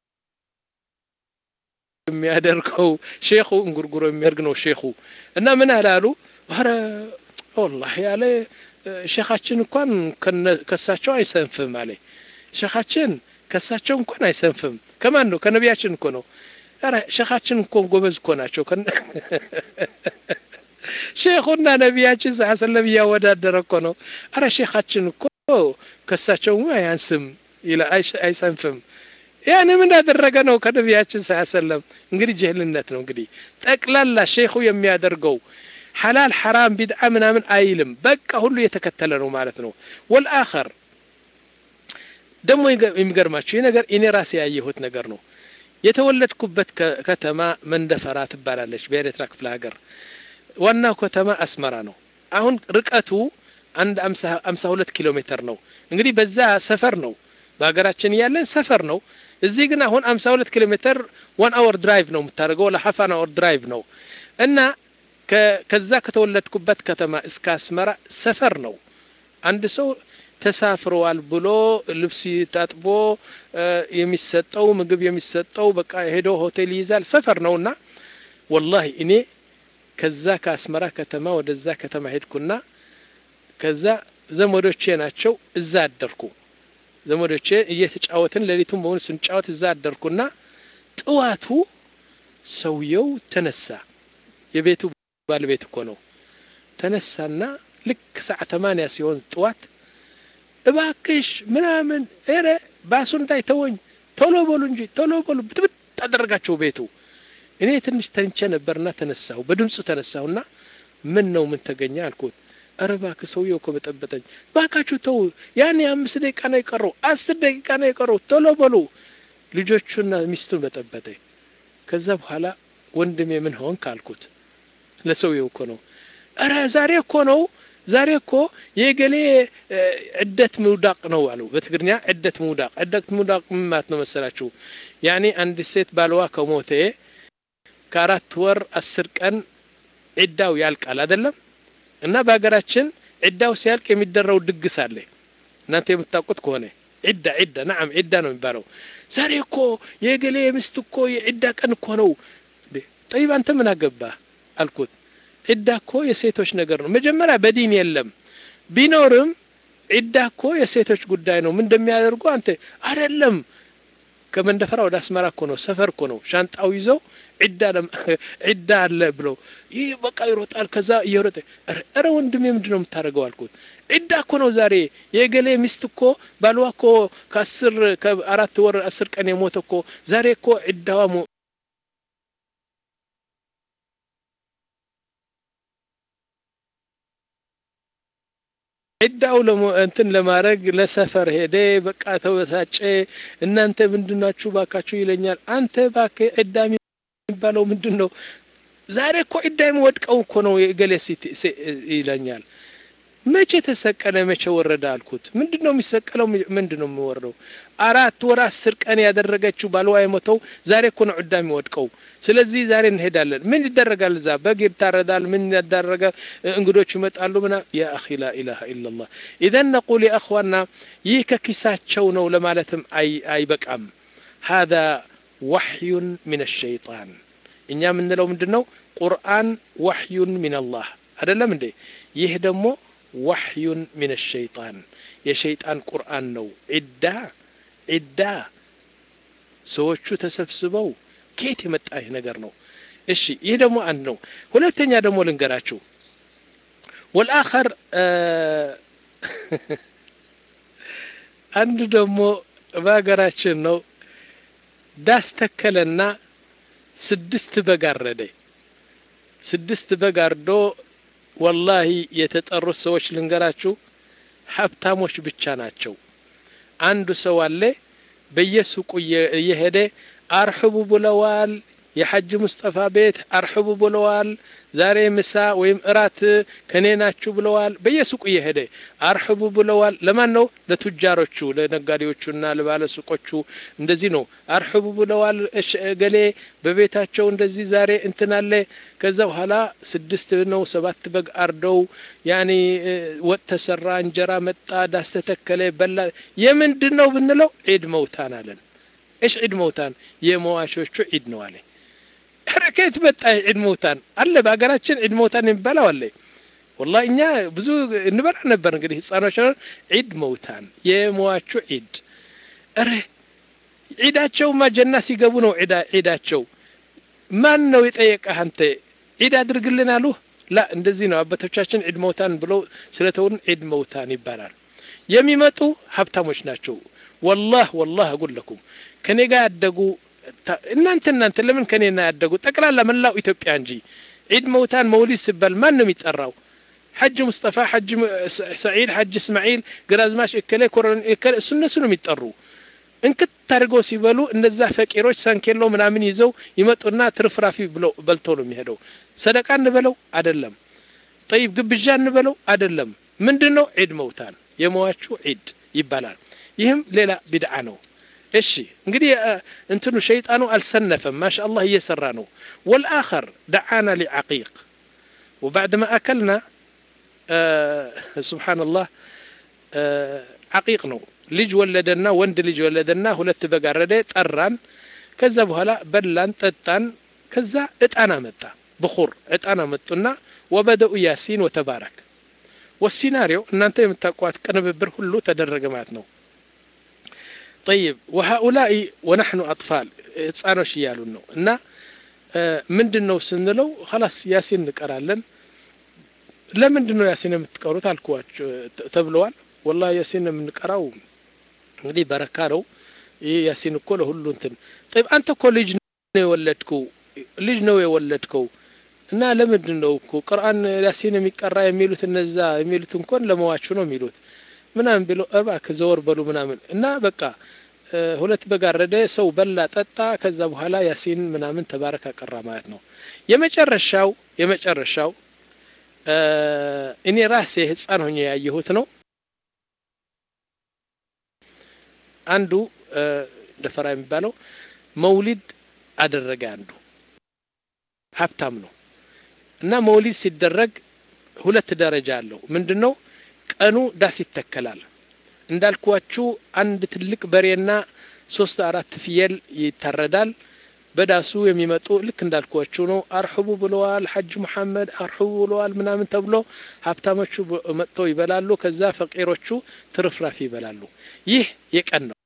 የሚያደርገው ሼኹ እንጉርጉሮ የሚያደርግ ነው ሼኹ እና ምን አላሉ ኧረ والله ያለ ሼኻችን እንኳን ከሳቸው አይሰንፍም አለ ሼኻችን ከሳቸው እንኳን አይሰንፍም ከማን ነው ከነቢያችን እኮ ነው ኧረ ሼኻችን እኮ ጎበዝ እኮ ናቸው ሼኹና ነቢያችን ሰለላሁ ያወዳደረ እኮ ነው ኧረ ሼኻችን እኮ ከሳቸው አያንስም ይላ አይሰንፍም ያኔ ምን አደረገ ነው ከነቢያችን ሰለላሁ እንግዲህ ጀህልነት ነው እንግዲህ ጠቅላላ ሼኹ የሚያደርገው حلال حرام بدعة من من أيلم بقى هلو يتكتل ማለት ነው والآخر ደግሞ የሚገርማችሁ ነገር እኔ ራሴ ያየሁት ነገር ነው የተወለድኩበት ከተማ መንደፈራ ትባላለች በኤርትራ ክፍለ ሀገር ዋናው ከተማ አስመራ ነው አሁን ርቀቱ አንድ ሃምሳ ሁለት ኪሎ ሜትር ነው እንግዲህ በዛ ሰፈር ነው በሀገራችን ያለን ሰፈር ነው እዚህ ግን አሁን ሃምሳ ሁለት ኪሎ ሜትር one hour drive ነው የምታደርገው ለhalf an hour drive ነው እና ከዛ ከተወለድኩበት ከተማ እስከ አስመራ ሰፈር ነው አንድ ሰው ተሳፍሯል ብሎ ልብስ ታጥቦ የሚሰጠው ምግብ የሚሰጠው በቃ ሄዶ ሆቴል ይዛል ሰፈር ነውና والله እኔ ከዛ ከአስመራ ከተማ ወደዛ ከተማ ሄድኩና ከዛ ዘመዶቼ ናቸው እዛ አደርኩ ዘመዶቼ እየተጫወትን ለሊቱን በሆነ ስንጫወት እዛ አደርኩና ጥዋቱ ሰውየው ተነሳ የቤቱ ባለቤት እኮ ነው ተነሳና ልክ ሰዓት ثمانية ሲሆን ጥዋት እባክሽ ምናምን እረ ባሱ እንዳይተወኝ ቶሎ በሉ እንጂ ቶሎ በሉ ብትብት አደረጋቸው ቤቱ እኔ ትንሽ ተንቸ ነበርና ተነሳው በድምጽ ተነሳውና ምን ነው ምን ተገኘ አልኩት እረ እባክህ ሰውየው እኮ በጠበጠኝ ባካችሁ ተው ያኔ አምስት ደቂቃ ነው የቀረው አስር ደቂቃ ነው የቀረው ቶሎ በሉ ልጆቹና ሚስቱን በጠበጠኝ ከዛ በኋላ ወንድሜ ምን ሆን ካልኩት ለሰውየው እኮ ነው አረ ዛሬ እኮ ነው ዛሬ እኮ የገሌ ዕደት ሙዳቅ ነው አሉ በትግርኛ ዕደት ሙዳቅ ዕደት ሙዳቅ ማለት ነው መሰላችሁ ያኒ አንድ ሴት ባልዋ ከሞተ ከአራት ወር አስር ቀን ዕዳው ያልቃል አይደለም እና በአገራችን ዕዳው ሲያልቅ የሚደረው ድግስ አለ እናንተ የምታውቁት ከሆነ ዕዳ ዕዳ نعم ዕዳ ነው የሚባለው ዛሬ እኮ የገሌ ሚስት እኮ የዕዳ ቀን እኮ ነው طيب አንተ ምን አገባ አልኩት ዕዳ እኮ የሴቶች ነገር ነው መጀመሪያ በዲን የለም ቢኖርም ዕዳ እኮ የሴቶች ጉዳይ ነው ምን እንደሚያደርጉ አንተ አይደለም ከመንደፈራ ወደ አስመራ እኮ ነው ሰፈር እኮ ነው ሻንጣው ይዘው ዕዳ ዕዳ አለ ብሎ ይሄ በቃ ይሮጣል ከዛ ይሮጥ አረ ወንድሜ ምንድነው የምታደርገው አልኩት ዕዳ እኮ ነው ዛሬ የገሌ ሚስት እኮ ባልዋ እኮ ከአስር ከአራት ወር አስር ቀን የሞተ እኮ ዛሬ እኮ ዕዳዋ ዕዳው እንትን ለማድረግ ለሰፈር ሄደ በቃ ተወሳጨ እናንተ ምንድናችሁ ባካችሁ ይለኛል አንተ ባከ ዕዳ የሚባለው ምንድነው ዛሬ እኮ ዕዳ የሚወድቀው እኮ ነው የገሌ ይለኛል መቼ ተሰቀለ መቼ ወረደ አልኩት ምንድነው የሚሰቀለው ምንድነው የሚወርደው አራት ወር አስር ቀን ያደረገችው ባልዋ የሞተው ዛሬ እኮ ነው ዕዳ የሚወድቀው ስለዚህ ዛሬ እንሄዳለን ምን ይደረጋል እዛ በግር ታረዳል ምን ያደረገ እንግዶች ይመጣሉ ምና ያ اخي لا اله الا الله اذا نقول يا اخواننا ይህ ከኪሳቸው ነው ለማለትም አይ አይበቃም هذا وحي من الشيطان እኛ ምንለው ምንድነው ቁርአን وحي من الله አይደለም እንዴ ይህ ደግሞ وحي من الشيطان يا شيطان قرآن نو عدا عدا ሰዎቹ ተሰብስበው ከየት የመጣ ይሄ ነገር ነው እሺ ይሄ ደግሞ አንድ ነው ሁለተኛ ደግሞ ልንገራችሁ والآخر አንድ ደግሞ ባገራችን ነው ዳስ ተከለና ስድስት በጋረደ ስድስት በጋርዶ والله የተጠሩት ሰዎች ልንገራችሁ ሀብታሞች ብቻ ናቸው አንዱ ሰው አለ በየሱቁ እየሄደ አርህቡ ብለዋል የሐጅ ሙስጠፋ ቤት አርህቡ ብለዋል ዛሬ ምሳ ወይም እራት ከኔናችሁ ብለዋል በየሱቁ እየሄደ አርህቡ ብለዋል ለማን ነው ለቱጃሮቹ ለነጋዴዎቹና ለባለሱቆቹ እንደዚህ ነው አርህቡ ብለዋል ገሌ በቤታቸው እንደዚህ ዛሬ እንትናለ ከዛ በኋላ ስድስት ነው ሰባት በግ አርደው ያኒ ወጥ ተሰራ እንጀራ መጣ ዳስ ተተከለ በላ የምንድነው ብንለው ዒድ መውታን አለን ايش عيد موتان የመዋሾቹ ዒድ ነው አለ حركات መጣ ዒድ موتان አለ በአገራችን ዒድ موتان ይባላል አለ والله እኛ ብዙ እንበላ ነበር እንግዲህ ህፃኖች ዒድ موتان የመዋቹ ዒድ አረ ዒዳቸው ማጀና ሲገቡ ነው ዒዳ ዒዳቸው ማን ነው የጠየቀህ አንተ ዒድ አድርግልን አሉ لا እንደዚህ ነው አባቶቻችን ዒድ موتان ብለው ስለተውን ዒድ موتان ይባላል የሚመጡ ሀብታሞች ናቸው والله والله اقول لكم ከኔ ጋር ያደጉ እናንተ እናንተ ለምን ከኔና ያደጉ ጠቅላላ መላው ኢትዮጵያ እንጂ ዒድ موتان መውሊድ ሲባል ማን ነው የሚጠራው ሐጅ ሙስጠፋ ሐጅ ሰዒድ ሐጅ እስማኤል ግራዝማሽ እከለ ኮረን እከለ እሱነሱ ነው የሚጠሩ እንክት ታርጎ ሲበሉ እነዛ ፈቂሮች ሳንኬሎ ምናምን ይዘው ይመጡና ትርፍራፊ ብለው በልተው ነው የሚሄደው ሰደቃ እንበለው አይደለም طيب ግብዣ እንበለው አይደለም ምንድነው ዒድ موتان የመዋቹ ዒድ ይባላል ይህም ሌላ ቢድዓ ነው እሺ እንግዲህ እንትኑ ሸይጣኑ አልሰነፈም ማሻአላህ እየሰራ ነው والآخر دعانا لعقيق وبعد ما أكلنا آه سبحان الله آه عقيق ነው ልጅ ወለደና ወንድ ልጅ ወለደና ሁለት በግ አረደ ጠራን ከዛ በኋላ በላን ጠጣን ከዛ እጣና መጣ بخور እጣና መጡና وبدأوا ياسين وتبارك والسيناريو እናንተ የምታቋት ቅንብብር ሁሉ ተደረገ ማለት ነው طيب وهؤلاء ونحن اطفال ህፃኖች ይያሉን ነው እና ምንድነው ስንለው خلاص ያሲን እንቀራለን ለምንድነው ያሲን የምትቀሩት አልኳችሁ ተብለዋል والله ያሲን የምንቀራው እንግዲህ በረካ ነው ይሄ ያሲን እኮ ለሁሉ እንትን طيب አንተ እኮ ልጅ ነው የወለድከው ልጅ ነው የወለድከው እና ለምንድነው እኮ ቁርአን ያሲን የሚቀራ የሚሉት እነዛ የሚሉት እንኳን ለመዋቹ ነው የሚሉት ምናምን ቢሉ አርባ ከዘወር በሉ ምናምን እና በቃ ሁለት በጋረደ ሰው በላ ጠጣ ከዛ በኋላ ያሲን ምናምን ተባረከ ቀራ ማለት ነው የመጨረሻው የመጨረሻው እኔ ራሴ ህፃን ሆኜ ያየሁት ነው አንዱ ደፈራ የሚባለው መውሊድ አደረገ አንዱ ሀብታም ነው እና መውሊድ ሲደረግ ሁለት ደረጃ አለው ምንድነው ቀኑ ዳስ ይተከላል እንዳልኳችሁ አንድ ትልቅ በሬና ሶስት አራት ፍየል ይታረዳል በዳሱ የሚመጡ ልክ እንዳልኳችሁ ነው አርህቡ ብለዋል ሐጅ መሐመድ አርህቡ ብለዋል ምናምን ተብሎ ሀብታሞቹ መጥተው ይበላሉ ከዛ ፈቂሮቹ ትርፍራፊ ይበላሉ ይህ የቀን ነው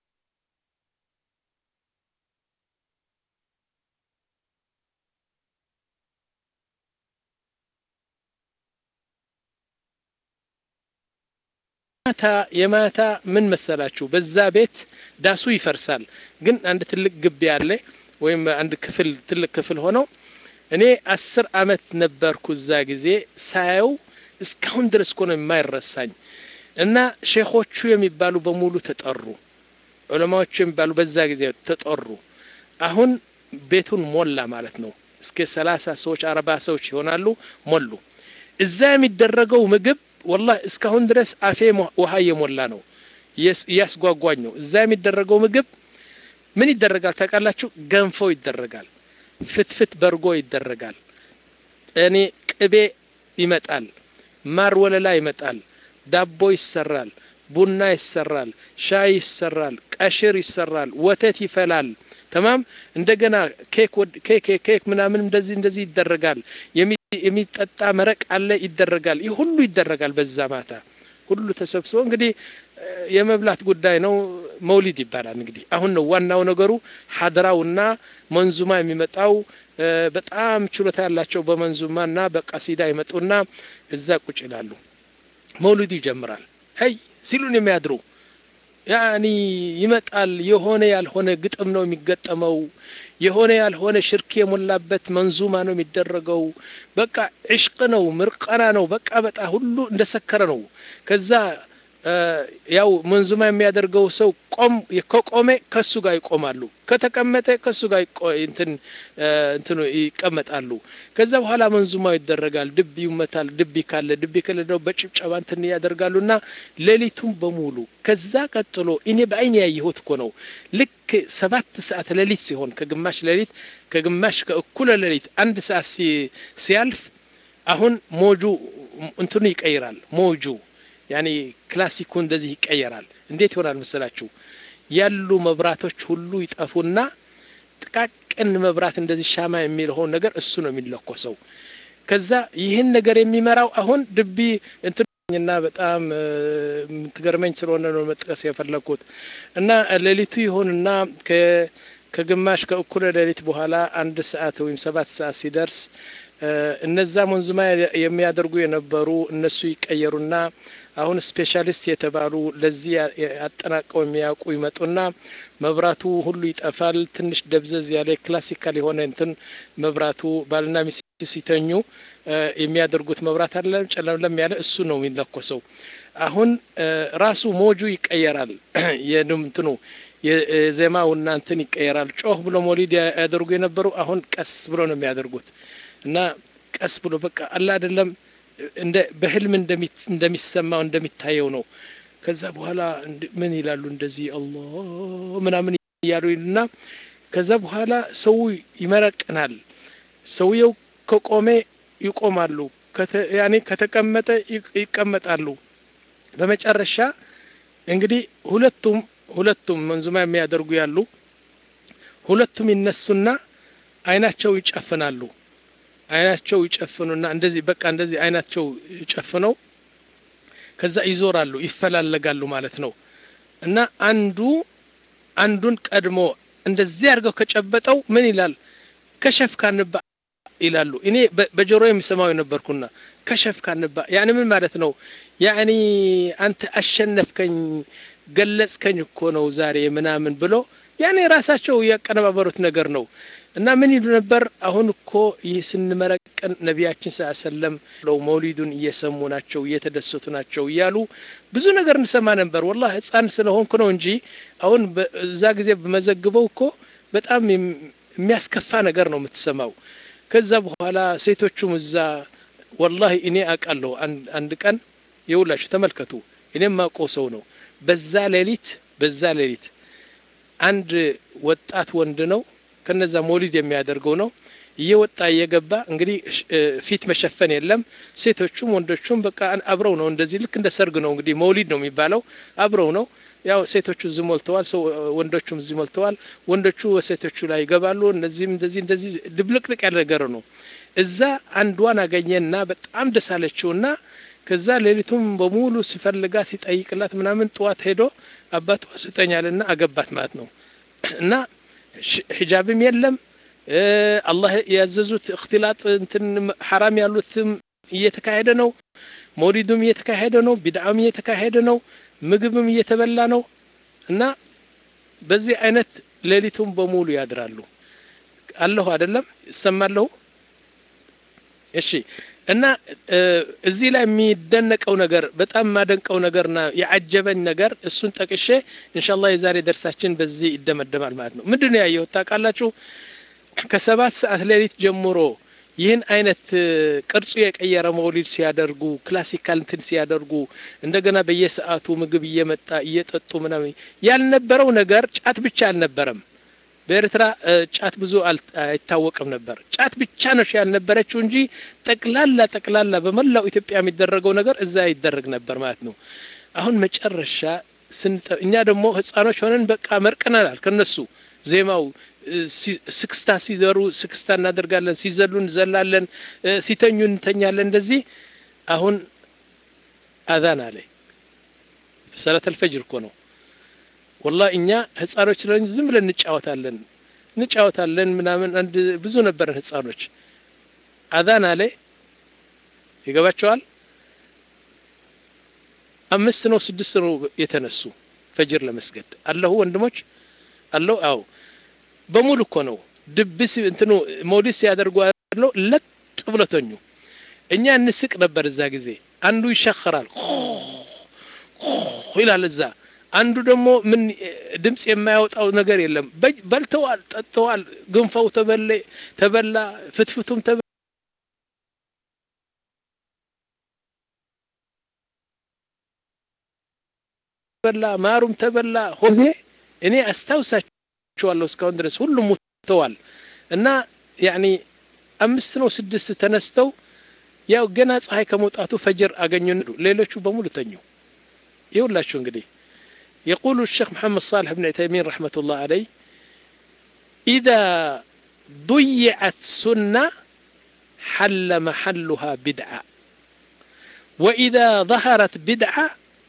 ማታ የማታ ምን መሰላችሁ በዛ ቤት ዳሱ ይፈርሳል ግን አንድ ትልቅ ግቢ ያለ ወይም አንድ ክፍል ትልቅ ክፍል ሆኖ እኔ አስር አመት ነበርኩ እዛ ጊዜ ሳየው እስካሁን ድረስ እኮ ነው የማይረሳኝ እና ሼኾቹ የሚባሉ በሙሉ ተጠሩ ዑለማዎቹ የሚባሉ በዛ ጊዜ ተጠሩ አሁን ቤቱን ሞላ ማለት ነው እስከ ሰላሳ ሰዎች አርባ ሰዎች ይሆናሉ ሞሉ እዛ የሚደረገው ምግብ والله እስካሁን ድረስ አፌ ውሃ የሞላ ነው ያስጓጓኝ ነው እዛ የሚደረገው ምግብ ምን ይደረጋል ታውቃላችሁ ገንፎ ይደረጋል ፍትፍት በርጎ ይደረጋል እኔ ቅቤ ይመጣል ማር ወለላ ይመጣል ዳቦ ይሰራል ቡና ይሰራል ሻይ ይሰራል ቀሽር ይሰራል ወተት ይፈላል تمام እንደገና ኬክ ኬክ ኬክ ምናምን እንደዚህ እንደዚህ ይደረጋል የሚጠጣ መረቅ አለ ይደረጋል ይሄ ሁሉ ይደረጋል በዛ ማታ ሁሉ ተሰብስቦ እንግዲህ የመብላት ጉዳይ ነው መውሊድ ይባላል እንግዲህ አሁን ነው ዋናው ነገሩ ሐድራውና መንዙማ የሚመጣው በጣም ችሎታ ያላቸው በመንዙማና በቀሲዳ ይመጡና እዛ ቁጭ ይላሉ መውሊድ ይጀምራል ሄይ ሲሉን የሚያድሩ يعني ይመጣል የሆነ ያልሆነ ግጥም ነው የሚገጠመው የሆነ ያልሆነ ሽርክ የሞላበት መንዙማ ነው የሚደረገው በቃ ዕሽቅ ነው ምርቀና ነው በቃ በጣ ሁሉ እንደሰከረ ነው ከዛ ያው መንዙማ የሚያደርገው ሰው ቆም ከቆመ ከሱ ጋር ይቆማሉ ከተቀመጠ ከሱ ጋር እንትን እንትኑ ይቀመጣሉ ከዛ በኋላ መንዙማው ይደረጋል ድብ ይመታል ድብ ካለ ድብ ካለ ነው በጭብጨባ እንትን ያደርጋሉና ሌሊቱን በሙሉ ከዛ ቀጥሎ እኔ በአይኔ ያየሁት እኮ ነው ልክ ሰባት ሰዓት ሌሊት ሲሆን ከግማሽ ሌሊት ከግማሽ ከእኩለ ሌሊት አንድ ሰዓት ሲያልፍ አሁን ሞጁ እንትኑ ይቀይራል ሞጁ يعني ክላሲኩ እንደዚህ ይቀየራል እንዴት ይሆናል መሰላችሁ ያሉ መብራቶች ሁሉ ይጠፉና ጥቃቅን መብራት እንደዚህ ሻማ የሚልሆ ነገር እሱ ነው የሚለኮሰው ከዛ ይህን ነገር የሚመራው አሁን ድቢ እንትና በጣም ትገርመኝ ስለሆነ ነው መጥቀስ የፈለኩት እና ሌሊቱ ይሆንና ከ ከግማሽ ከእኩለ ሌሊት በኋላ አንድ ሰዓት ወይም ሰባት ሰዓት ሲደርስ እነዛ መንዙማ የሚያደርጉ የነበሩ እነሱ ይቀየሩና አሁን ስፔሻሊስት የተባሉ ለዚህ አጠናቀው የሚያውቁ ይመጡና መብራቱ ሁሉ ይጠፋል ትንሽ ደብዘዝ ያለ ክላሲካል የሆነ እንትን መብራቱ ባልና ሚስት ሲተኙ የሚያደርጉት መብራት አይደለም ጨለምለም ያለ እሱ ነው የሚለኮሰው አሁን ራሱ ሞጁ ይቀየራል የድምትኑ የዜማውና እንትን ይቀየራል ጮህ ብሎ ሞሊድ ያደርጉ የነበሩ አሁን ቀስ ብሎ ነው የሚያደርጉት እና ቀስ ብሎ በቃ አላ አይደለም እንደ በህልም እንደሚሰማው እንደሚታየው ነው ከዛ በኋላ ምን ይላሉ እንደዚህ አላህ ምናምን ያሉና ከዛ በኋላ ሰው ይመረቅናል ሰውየው ከቆመ ይቆማሉ ያኔ ከተቀመጠ ይቀመጣሉ በመጨረሻ እንግዲህ ሁለቱም ሁለቱም መንዙማ የሚያደርጉ ያሉ ሁለቱም ይነሱና አይናቸው ይጨፍናሉ አይናቸው ይጨፍኑና እንደዚህ በቃ እንደዚህ አይናቸው ይጨፍነው ከዛ ይዞራሉ ይፈላለጋሉ ማለት ነው እና አንዱ አንዱን ቀድሞ እንደዚህ አድርገው ከጨበጠው ምን ይላል ከሸፍ ካንባ ይላሉ እኔ በጆሮዬ የምሰማው ነበርኩና ከሸፍ ካንባ ያኔ ምን ማለት ነው ያኔ አንተ አሸነፍከኝ ገለጽከኝ እኮ ነው ዛሬ ምናምን ብሎ ያኔ ራሳቸው ያቀነባበሩት ነገር ነው እና ምን ይሉ ነበር አሁን እኮ ይስንመረቀን ነብያችን ሰለላሁ ዐለይሂ መውሊዱን እየሰሙ ናቸው እየተደሰቱ ናቸው ይያሉ ብዙ ነገር እንሰማ ነበር والله ህፃን ስለሆንኩ ነው እንጂ አሁን በዛ ጊዜ በመዘግበው እኮ በጣም የሚያስከፋ ነገር ነው የምትሰማው ከዛ በኋላ ሴቶቹም እዛ والله እኔ አቃለሁ አንድ ቀን ይውላችሁ ተመልከቱ እኔም ማቆ ሰው ነው በዛ ሌሊት በዛ ሌሊት አንድ ወጣት ወንድ ነው ከነዛ ሞሊድ የሚያደርገው ነው እየወጣ እየገባ እንግዲህ ፊት መሸፈን የለም ሴቶቹም ወንዶቹም በቃ አብረው ነው እንደዚህ ልክ እንደ ሰርግ ነው እንግዲህ ሞሊድ ነው የሚባለው አብረው ነው ያው ሴቶቹ ዝሞልተዋል ሰው ወንዶቹም ዝሞልተዋል ወንዶቹ ወሴቶቹ ላይ ይገባሉ እነዚህም እንደዚህ እንደዚህ ድብልቅልቅ ያለ ነገር ነው እዛ አንዷን አገኘና በጣም ደሳለችውና ከዛ ሌሊቱም በሙሉ ሲፈልጋ ሲጠይቅላት ምናምን ጧት ሄዶ አባቷ ስጠኛልና አገባት ማለት ነው እና ሒጃብም የለም አላህ ያዘዙት እክትላጥ እንትን حرام ያሉትም እየተካሄደ ነው ሞሊዱም እየተካሄደ ነው ቢድዓም እየተካሄደ ነው ምግብም እየተበላ ነው እና በዚህ አይነት ሌሊቱም በሙሉ ያድራሉ አላህ አይደለም ይሰማሉ እሺ እና እዚህ ላይ የሚደነቀው ነገር በጣም ማደንቀው ነገርና ያዓጀበኝ ነገር እሱን ጠቅሼ ኢንሻአላህ የዛሬ ደርሳችን በዚህ ይደመደማል ማለት ነው ምንድነው ያየው ታቃላችሁ ከሰባት ሰዓት ሌሊት ጀምሮ ይህን አይነት ቅርጹ የቀየረ መውሊድ ሲያደርጉ ክላሲካል እንትን ሲያደርጉ እንደገና በየሰዓቱ ምግብ እየመጣ እየጠጡ ምናምን ያልነበረው ነገር ጫት ብቻ አልነበረም በኤርትራ ጫት ብዙ አይታወቅም ነበር ጫት ብቻ ነው ያልነበረችው እንጂ ጠቅላላ ጠቅላላ በመላው ኢትዮጵያ የሚደረገው ነገር እዛ ይደረግ ነበር ማለት ነው አሁን መጨረሻ እኛ ደግሞ ህፃኖች ሆነን በቃ መርቀናል ከነሱ ዜማው ስክስታ ሲዘሩ ስክስታ እናደርጋለን ሲዘሉን ዘላለን ሲተኙ እንተኛለን እንደዚህ አሁን አዛን አለ ሰላተ الفجر እኮ ነው والله እኛ ህፃኖች ለኝ ዝም ብለን እንጫወታለን እንጫወታለን ምናምን አንድ ብዙ ነበር ህፃኖች አዛን አለ ይገባቸዋል አምስት ነው ስድስት ነው የተነሱ ፈጅር ለመስገድ አላሁ ወንድሞች አላሁ አው በሙሉ እኮ ነው ድብስ እንትኑ ሞዲስ ያደርጉ ነው ለጥ ብለተኙ እኛ እንስቅ ነበር እዛ ጊዜ አንዱ ይሸخራል ይላል እዛ አንዱ ደግሞ ምን ድምጽ የማያወጣው ነገር የለም በልተዋል ጠጥተዋል ግንፈው ተበለ ተበላ ፍትፍቱም ተበላ ማሩም ተበላ ሆዜ እኔ አስታውሳቸዋለሁ እስካሁን ድረስ ሁሉም ሞተዋል እና يعني አምስት ነው ስድስት ተነስተው ያው ገና ፀሐይ ከመውጣቱ ፈጅር አገኙ ሌሎቹ በሙሉ ተኙ ይውላችሁ እንግዲህ يقول الشيخ محمد صالح بن عثيمين رحمة الله عليه إذا ضيعت سنة حل محلها بدعة وإذا ظهرت بدعة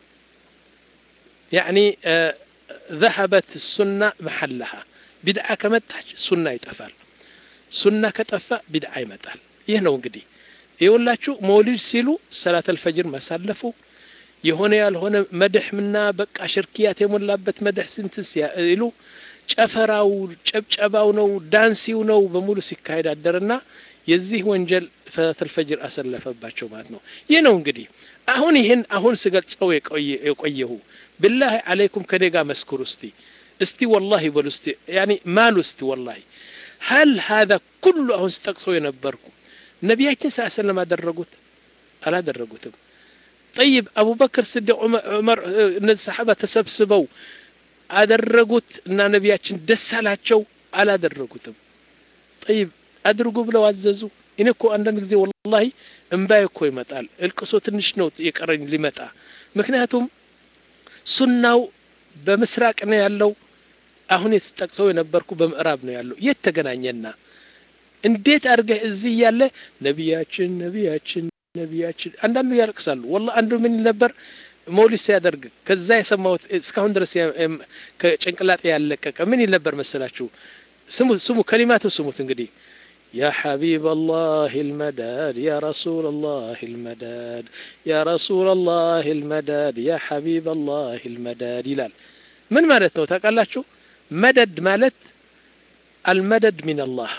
يعني آه ذهبت السنة محلها بدعة كمتحج سنة يتفعل سنة كتفى بدعة يمتال يهنو انقدي يقول لك مولد سيلو صلاة الفجر ما سلفوا የሆነ ያልሆነ መድህ ምና በቃ ሽርኪያት የሞላበት መድህ ስንትስ ይሉ ጨፈራው ጨብጨባው ነው ዳንሲው ነው በሙሉ ሲካሄድ አደረና የዚህ ወንጀል ፈተል ፈጅር አሰለፈባቸው ማለት ነው ይሄ ነው እንግዲህ አሁን ይሄን አሁን ስገልጸው የቆየ የቆየሁ بالله عليكم ከደጋ መስክሩ እስቲ እስቲ والله በሉ እስቲ يعني ማሉ እስቲ والله هل هذا كله አሁን ስጠቅሰው የነበርኩ ነብያችን ሰለላሁ ዐለይሂ ወሰለም አደረጉት አላደረጉትም طيب أبو بكر الصديق عمر الناس الصحابة تسبسبوا أدرجوت إن نبياتشن دسالاتشوا على أدرجوتهم طيب أدرجوا بلو عززوا إنكو عندنا نجزي والله إمبايكو يمتال القصة النشنوت يقرن لمتى مكناتهم سنوا بمسراقنا يالله أهون يستقصوا ينبركوا بمقرابنا يالله يتجنانينا እንዴት አርገህ እዚህ ያለ ነብያችን ነብያችን ነብያችን አንዳንዱ ያልቅሳሉ والله አንዱ ምን ነበር መውሊድ ሲያደርግ ከዛ የሰማሁት እስካሁን ድረስ ከጭንቅላጤ ያለቀቀ ምን ነበር መሰላችሁ ስሙ ስሙ ከሊማቱ ስሙት እንግዲህ يا حبيب الله المداد يا رسول الله المداد يا رسول الله المداد يا حبيب الله المداد ይላል ምን ማለት ነው ታውቃላችሁ መደድ ማለት المدد من الله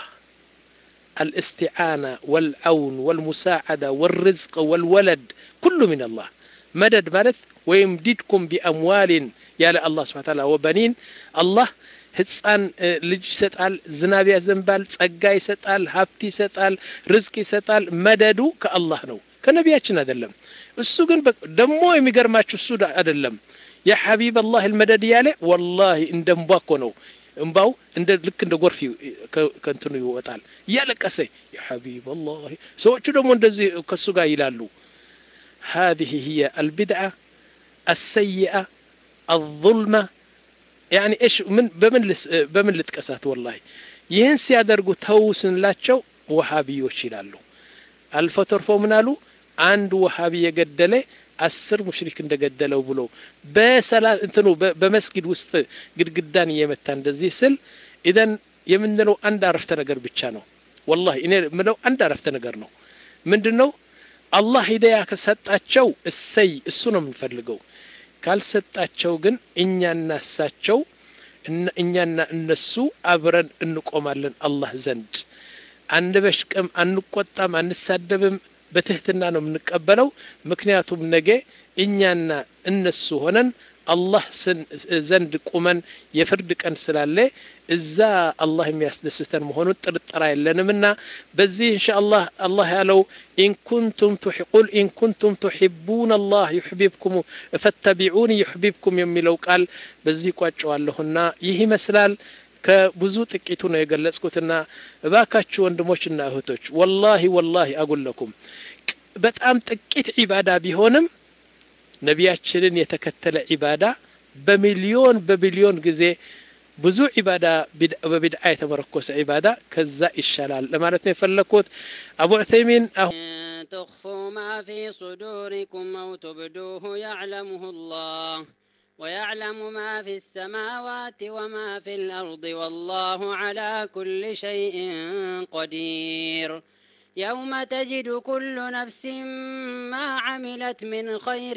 الاستعانة والعون والمساعدة والرزق والولد كل من الله مدد مدد ويمددكم بأموال يا الله سبحانه وتعالى وبنين الله ህፃን ልጅ ይሰጣል ዝናብ ያዘንባል ጸጋ ይሰጣል ሀብት ይሰጣል ርዝቅ ይሰጣል መደዱ ከአላህ ነው ከነቢያችን አይደለም እሱ ግን ደሞ የሚገርማችሁ እሱ አይደለም ያ ሐቢብ الله المدد ያለ والله እንደምባኮ ነው እንባው እንደ ልክ እንደ ጎርፍ ከንቱኑ ይወጣል ያለቀሰ ያ ሐቢብ الله ሰዎቹ ደግሞ እንደዚህ ከሱ ጋር ይላሉ هذه هي البدعة السيئة الظلمة يعني ايش من بمن بمن لتقسات والله ይህን ሲያደርጉ ተውስንላቸው ወሃቢዮች ይላሉ አልፈተርፎ ምናሉ አንድ ወሃቢ የገደለ አስር ሙሽሪክ እንደገደለው ብሎ በሰላት እንትኑ በመስጊድ ውስጥ ግድግዳን እየመታ እንደዚህ ስል ኢደን የምንለው አንድ አረፍተ ነገር ብቻ ነው والله እኔ ምለው አንድ አረፍተ ነገር ነው ምንድነው አላህ ሂዳያ ከሰጣቸው እሰይ እሱ ነው የምንፈልገው ካልሰጣቸው ግን እኛና እሳቸው እኛና እነሱ አብረን እንቆማለን አላህ ዘንድ አንበሽቀም አንቆጣም አንሳደብም በትህትና ነው የምንቀበለው ምክንያቱም ነገ እኛና እነሱ ሆነን አላህ ዘንድ ቆመን የፍርድ ቀን ስላለ እዛ አላህ የሚያስደስተን መሆኑን ጥርጥር አይለንምና በዚህ ኢንሻአላህ አላህ ያለው ኢን ኩንቱም ትሂቁል ኢን ኩንቱም ትሂቡን አላህ ይحببكم ፈተቢዑኒ ይحببكم የሚለው ቃል በዚህ ቋጨዋለሁና ይህ ይመስላል ከብዙ ጥቂቱ ነው የገለጽኩትና እባካችሁ ወንድሞችና እህቶች والله والله اقول لكم በጣም ጥቂት ዒባዳ ቢሆንም ነቢያችንን የተከተለ ዒባዳ በሚሊዮን በቢሊዮን ጊዜ ብዙ ዒባዳ በቢድዓ የተመረኮሰ ዒባዳ ከዛ ይሻላል ለማለት ነው የፈለኩት አቡ ዑሰይሚን تخفوا ما في صدوركم أو تبدوه يعلمه الله ويعلم ما في السماوات وما في الأرض والله على كل شيء قدير يوم تجد كل نفس ما عملت من خير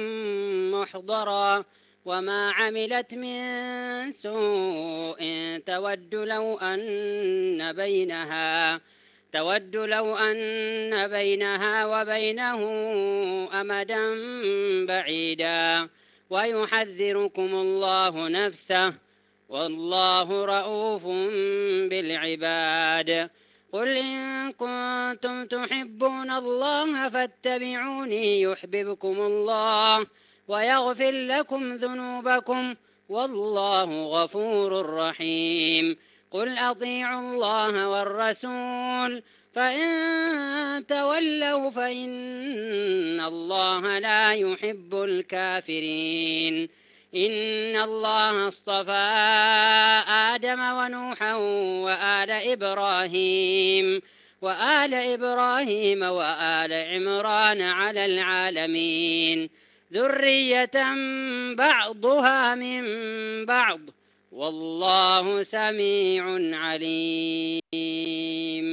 محضرا وما عملت من سوء تود لو أن بينها تود لو أن بينها وبينه أمدا بعيدا ويحذركم الله نفسه والله رؤوف بالعباد قل إن كنتم تحبون الله فاتبعوني يحببكم الله ويغفر لكم ذنوبكم والله غفور رحيم قل أطيعوا الله والرسول فإن تولوا فإن الله لا يحب الكافرين إن الله اصطفى آدم ونوحا وآل إبراهيم وآل إبراهيم وآل عمران على العالمين ذرية بعضها من بعض والله سميع عليم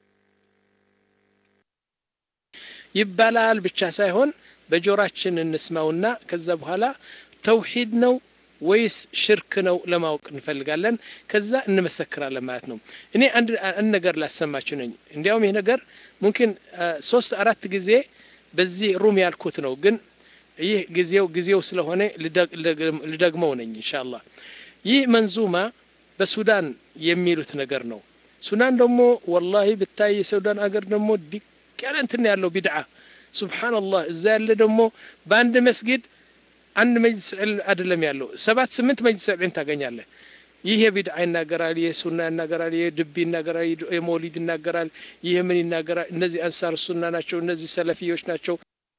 ይባላል ብቻ ሳይሆን በጆሮአችን እንስማውና ከዛ በኋላ ተውሂድ ነው ወይስ ሽርክ ነው ለማወቅ እንፈልጋለን ከዛ እንመሰክራለን ማለት ነው እኔ አንድ አንድ ነገር ላሰማችሁ ነኝ እንዲያውም ይሄ ነገር ሙምኪን ሶስት አራት ጊዜ በዚህ ሩም ያልኩት ነው ግን ይህ ጊዜው ጊዜው ስለሆነ ልደግመው ነኝ ኢንሻአላህ ይህ መንዙማ በሱዳን የሚሉት ነገር ነው ሱዳን ደግሞ والله ብታይ ሱዳን አገር ደግሞ ዲቀረንት ነው ያለው ቢድዓ ሱብሃንአላህ እዛ ያለ ደግሞ በአንድ መስጊድ አንድ መጅልስ አይደለም ያለው ሰባት ስምንት መጅልስ ታገኛለህ ይሄ ቢድዓ ይናገራል የሱና ይናገራል የድቢ ይናገራል የሞሊድ ይናገራል ይሄ ምን ይናገራል እነዚህ አንሳር ሱና ናቸው እነዚህ ሰለፊዮች ናቸው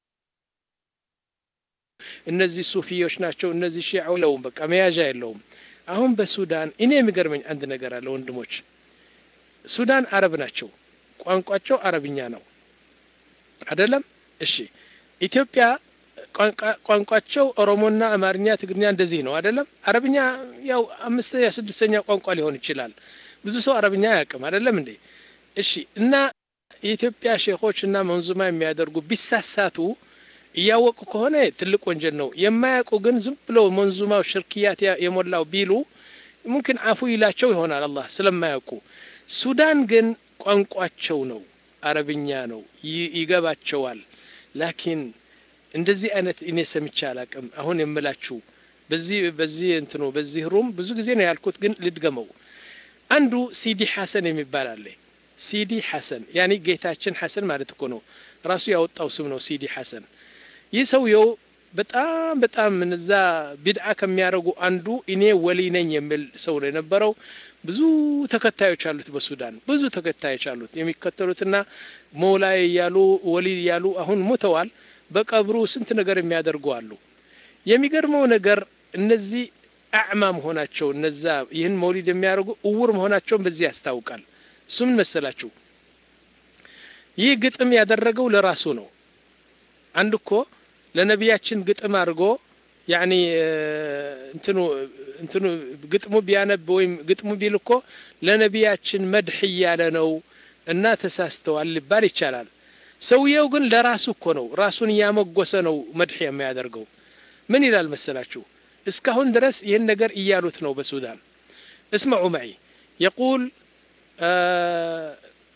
እነዚህ ሱፊዮች ናቸው እነዚህ ሺዓው ነው በቃ መያዣ የለውም አሁን በሱዳን እኔ የሚገርመኝ አንድ ነገር አለ ወንድሞች ሱዳን አረብ ናቸው ቋንቋቸው አረብኛ ነው አይደለም እሺ ኢትዮጵያ ቋንቋቸው ኦሮሞና አማርኛ ትግርኛ እንደዚህ ነው አይደለም አረብኛ ያው አምስተኛ ስድስተኛ ቋንቋ ሊሆን ይችላል ብዙ ሰው አረብኛ ያውቃል አይደለም እንዴ እሺ እና የኢትዮጵያ ሼኾችና መንዙማ የሚያደርጉ ቢሳሳቱ ያወቁ ከሆነ ትልቅ ወንጀል ነው የማያውቁ ግን ዝም ብለው መንዙማው ሽርክያት የሞላው ቢሉ ሙምኪን አፉ ይላቸው ይሆናል አላህ ስለማያውቁ ሱዳን ግን ቋንቋቸው ነው አረብኛ ነው ይገባቸዋል ላኪን እንደዚህ አይነት እኔ ሰምቼ አላቅም አሁን የምላችሁ በዚህ በዚህ እንትኑ በዚህ ሩም ብዙ ጊዜ ነው ያልኩት ግን ልድገመው አንዱ ሲዲ ሐሰን የሚባል አለ ሲዲ ሐሰን ያኒ ጌታችን ሐሰን ማለት እኮ ነው ራሱ ያወጣው ስም ነው ሲዲ ሐሰን ይሰውየው በጣም በጣም እንዛ ቢድዓ ከሚያረጉ አንዱ እኔ ወሊ ነኝ የሚል ሰው ነው የነበረው ብዙ ተከታዮች አሉት በሱዳን ብዙ ተከታዮች አሉት የሚከተሉትና ሞላይ ያሉ ወሊ ያሉ አሁን ሞተዋል በቀብሩ ስንት ነገር የሚያደርጉ አሉ የሚገርመው ነገር እነዚህ አዕማ መሆናቸው እነዛ ይህን መውሊድ የሚያደርጉ እውር መሆናቸው በዚህ ያስታውቃል እሱም መሰላችሁ ይህ ግጥም ያደረገው ለራሱ ነው አንድ እኮ ለነቢያችን ግጥም አድርጎ ያኒ እንትኑ እንትኑ ግጥሙ ቢያነብ ወይም ግጥሙ ቢልኮ ለነቢያችን መድህ ያለ ነው እና ተሳስተዋል ሊባል ይችላል ሰውየው ግን ለራሱ እኮ ነው ራሱን ያመጎሰ ነው መድህ የሚያደርገው ምን ይላል መሰላችሁ እስካሁን ድረስ ይሄን ነገር እያሉት ነው በሱዳን اسمعوا معي يقول آه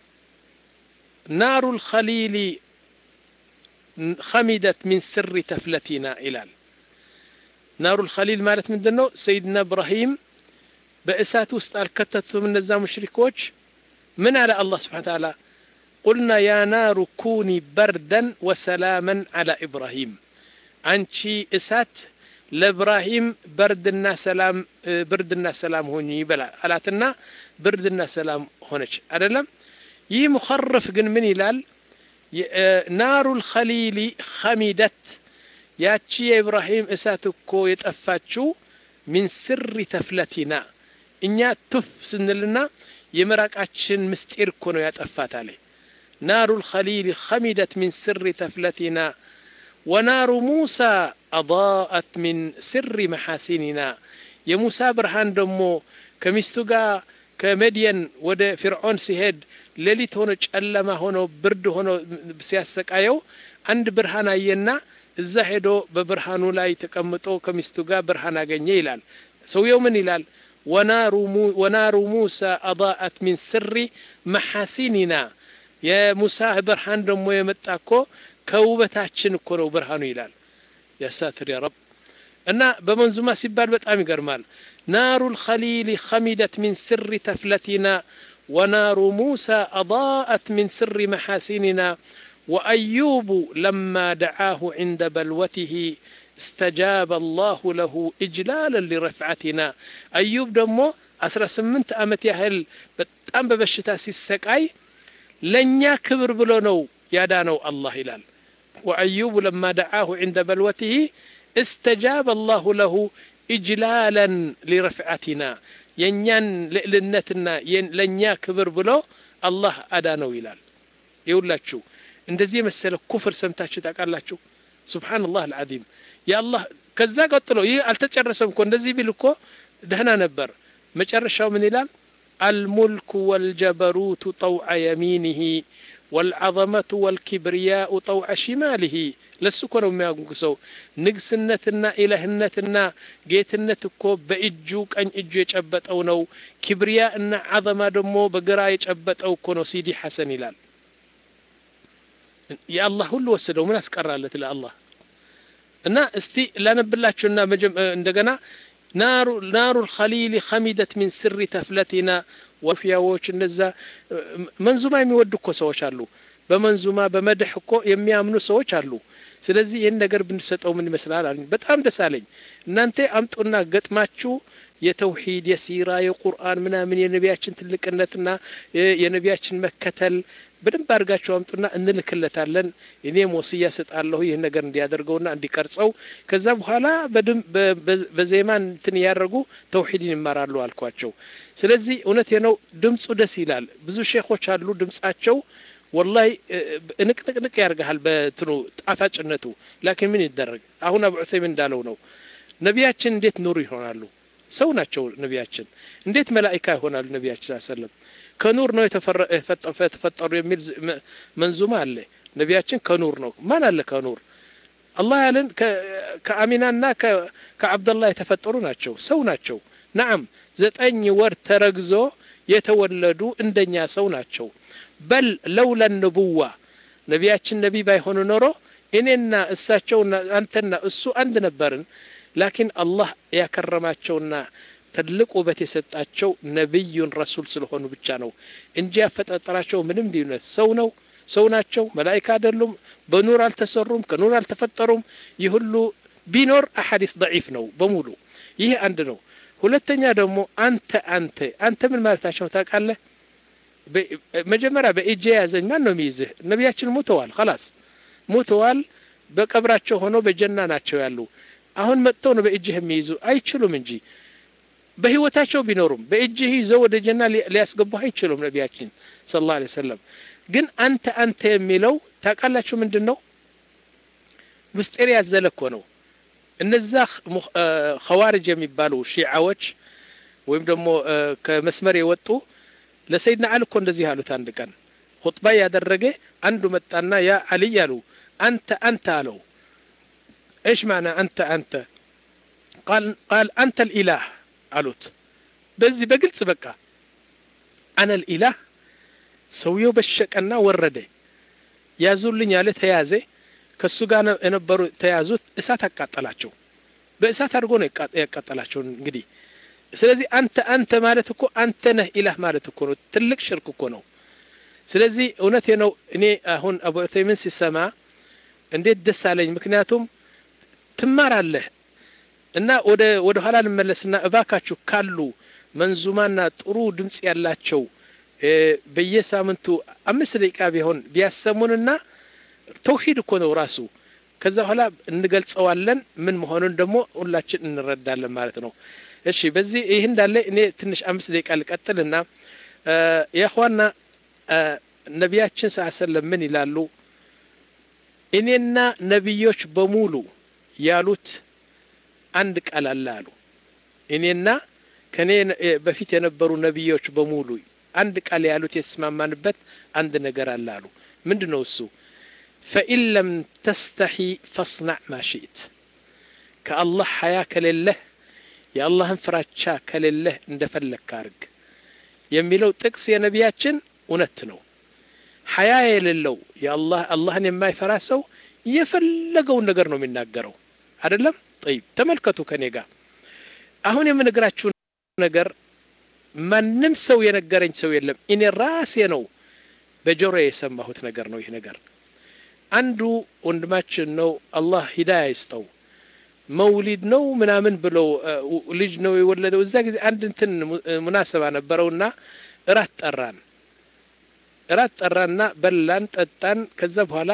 نار الخليل خمدت من سر تفلتنا إلال نار الخليل مالت من دنو سيدنا إبراهيم بأسات وستار كتت من نزام مشركوش من على الله سبحانه وتعالى قلنا يا نار كوني بردا وسلاما على إبراهيم أنشي إسات لإبراهيم بردنا سلام بردنا سلام هوني بلا ألاتنا بردنا سلام هونش أدلم يي مخرف جن من إلال نار الخليل خمدت ياتشي إبراهيم إساتكو يتأفاتشو من سر تفلتنا إنيا تف سنلنا يمرك أتشن مستير كونو يتأفات عليه نار الخليل خمدت من سر تفلتنا ونار موسى أضاءت من سر محاسننا يا موسى برهان دمو كمستوغا كمدين ود فرعون سيهد ليلت هونو ጨለማ ሆኖ ብርድ ሆኖ ሲያሰቃየው አንድ ብርሃን አየና እዛ ሄዶ በብርሃኑ ላይ ተቀምጦ ከሚስቱ ጋር ብርሃን አገኘ ይላል ሰውየው ምን ይላል ወናሩ ወናሩ ሙሳ أضاءت من سر محاسننا የሙሳ ብርሃን ደግሞ የመጣኮ ከውበታችን እኮ ነው ብርሃኑ ይላል ያ ሳትር ያ ረብ እና በመንዙማ ሲባል በጣም ይገርማል نار الخليل خمدت من سر تفلتنا ونار موسى أضاءت من سر محاسننا وأيوب لما دعاه عند بلوته استجاب الله له إجلالا لرفعتنا أيوب دمو أسرى سمنت أمت يهل بتأم ببشتا سيسكاي لنيا كبر بلونو يادانو الله هلال وأيوب لما دعاه عند بلوته استجاب الله له إجلالا لرفعتنا ينيان لنتنا لنيا كبر بلو الله أدانو هلال يقول لك شو እንደዚህ መሰለ ኩፍር ሰምታችሁ ታውቃላችሁ ሱብሃንአላህ العظيم يا الله ከዛ ቀጥሎ ይሄ አልተጨረሰም እኮ እንደዚህ ቢል እኮ ደህና ነበር መጨረሻው ምን ይላል الملك والجبروت طوع يمينه والعظمة والكبرياء طوع شماله ለሱ ነው የሚያጉሰው ንግስነትና ኢላህነትና ጌትነት እኮ በእጁ ቀኝ እጁ የጨበጠው ነው ኪብሪያ እና አዘማ ደግሞ በግራ የጨበጠው እኮ ነው ሲዲ ሐሰን ይላል يا الله ሁሉ ወሰደው ምን አስቀራለት ለአላህ እና እስቲ ላነብላችሁና እንደገና نار نار الخليل خمدت من سر تفلتنا وفياዎች እነዛ መንዙማ የሚወዱ እኮ ሰዎች አሉ በመንዙማ በመድህ እኮ የሚያምኑ ሰዎች አሉ ስለዚህ ይሄን ነገር ብንሰጠው ምን ይመስላል አለኝ በጣም ደሳለኝ እናንተ አምጡና ገጥማችሁ የተውሂድ የሲራ የቁርአን ምናምን የነቢያችን ትልቅነትና የነቢያችን መከተል በደንብ አድርጋችሁ አምጡና እንልክለታለን እኔም ወሲያ ሰጣለሁ ይሄን ነገር እንዲያደርገውና እንዲቀርጸው ከዛ በኋላ በዘማን እንትን ያደርጉ ተውሂድን ይማራሉ አልኳቸው ስለዚህ እውነቴ ነው ድምጹ ደስ ይላል ብዙ ሼኾች አሉ ድምጻቸው والله እንቅንቅንቅ ያርጋል በትኑ ጣፋጭነቱ لكن ምን ይደረግ አሁን አቡ ዑሰይሚን እንዳለው ነው ነቢያችን እንዴት ኑር ይሆናሉ ሰው ናቸው ነቢያችን እንዴት መላእክት ይሆናሉ ነቢያችን ሰለላሁ ዐለይሂ ወሰለም ከኑር ነው የተፈጠሩ የሚል መንዙማ አለ ነቢያችን ከኑር ነው ማን አለ ከኑር አላህ ያለን ከአሚናና ከአብዱላህ የተፈጠሩ ናቸው ሰው ናቸው نعم ዘጠኝ ወር ተረግዞ የተወለዱ እንደኛ ሰው ናቸው بل لولا النبوة نبياتنا نبي بايهون نورو إننا إساتشونا أنتنا إسو عند نبرن لكن الله يا كرماتشونا تدلقوا بتي ستاتشو نبي رسول سلحون بتشانو إن جاء فتراتشو منم ديونا سونو سوناتشو ملائكة دلهم بنور التسرم كنور التفترم يهلو بنور أحاديث ضعيف نو بمولو يه عندنو ሁለተኛ ደግሞ አንተ አንተ አንተ ምን ማለታቸው ታውቃለህ በመጀመሪያ በእጄ ያዘኝ ማን ነው የሚይዝህ ነቢያችን ሞተዋል خلاص ሞተዋል በቀብራቸው ሆኖ በጀና ናቸው ያሉ አሁን መጥተው ነው በእጅህ የሚይዙ አይችሉም እንጂ በህይወታቸው ቢኖሩም በእጅህ ይዘው ወደ ጀና ሊያስገቡ አይችሉም ነቢያችን ሰለላሁ ዐለይሂ ወሰለም ግን አንተ አንተ የሚለው ታውቃላችሁ ምንድነው ምስጢር ያዘለኮ ነው እነዛ ኸዋሪጅ የሚባሉ ሺዓዎች ወይም ደግሞ ከመስመር የወጡ ለሰይድና አሊ እኮ እንደዚህ አሉት አንድ ቀን ኹጥባ ያደረገ አንዱ መጣና ያ አሊ ያሉ አንተ አንተ አለው ايش معنى انت انت قال قال انت الاله አሉት በዚህ በግልጽ በቃ انا الاله ሰውየው በሸቀና ወረደ ያዙልኝ አለ ተያዘ ከሱ ጋር የነበሩ ተያዙት እሳት አቃጠላቸው በእሳት አድርጎ ነው ያቃጠላቸው እንግዲህ ስለዚህ አንተ አንተ ማለት እኮ አንተ ነህ ኢላህ ማለት እኮ ነው ትልቅ ሽርክ እኮ ነው ስለዚህ እውነቴ ነው እኔ አሁን አቡ ዑሰይሚን ሲሰማ እንዴት ደስ አለኝ ምክንያቱም ትማራለህ እና ወደ ወደ ኋላ ልመለስና እባካችሁ ካሉ መንዙማና ጥሩ ድምጽ ያላቸው በየሳምንቱ አምስት ደቂቃ ቢሆን ቢያሰሙንና ተውሂድ እኮ ነው ራሱ ከዛ ኋላ እንገልጸዋለን ምን መሆኑን ደግሞ ሁላችን እንረዳለን ማለት ነው እሺ በዚህ ይሄ እንዳለ እኔ ትንሽ አምስት ደቂቃ ልቀጥልና ያخواና ነቢያችን ሰለላሁ ዐለይሂ ወሰለም ምን ይላሉ እኔና ነብዮች በሙሉ ያሉት አንድ ቃል አለ አሉ እኔና ከኔ በፊት የነበሩ ነብዮች በሙሉ አንድ ቃል ያሉት የተስማማንበት አንድ ነገር አለ አሉ ምንድነው እሱ فإن لم تستحي فاصنع ما شئت كالله حياك لله يا الله انفراتشا كلله اندفلك كارق يميلو تقص يا نبياتشن ونتنو حياة لله يا الله الله ما يفراسو يفلقوا النقر نو من ناقروا عدلم طيب ተመልከቱ ከኔ ጋር አሁን የምነግራችሁ ነገር ማንም ሰው የነገረኝ ሰው የለም እኔ ራሴ ነው በጆሮ የሰማሁት ነገር ነው ይሄ ነገር አንዱ ወንድማችን ነው አላህ ሂዳያ ይስጠው መውሊድ ነው ምናምን ብሎ ልጅ ነው የወለደው እዛ ጊዜ አንድ እንትን ሙናሰባ ነበርውና እራት ጠራን እራት ጠራና በላን ጠጣን ከዛ በኋላ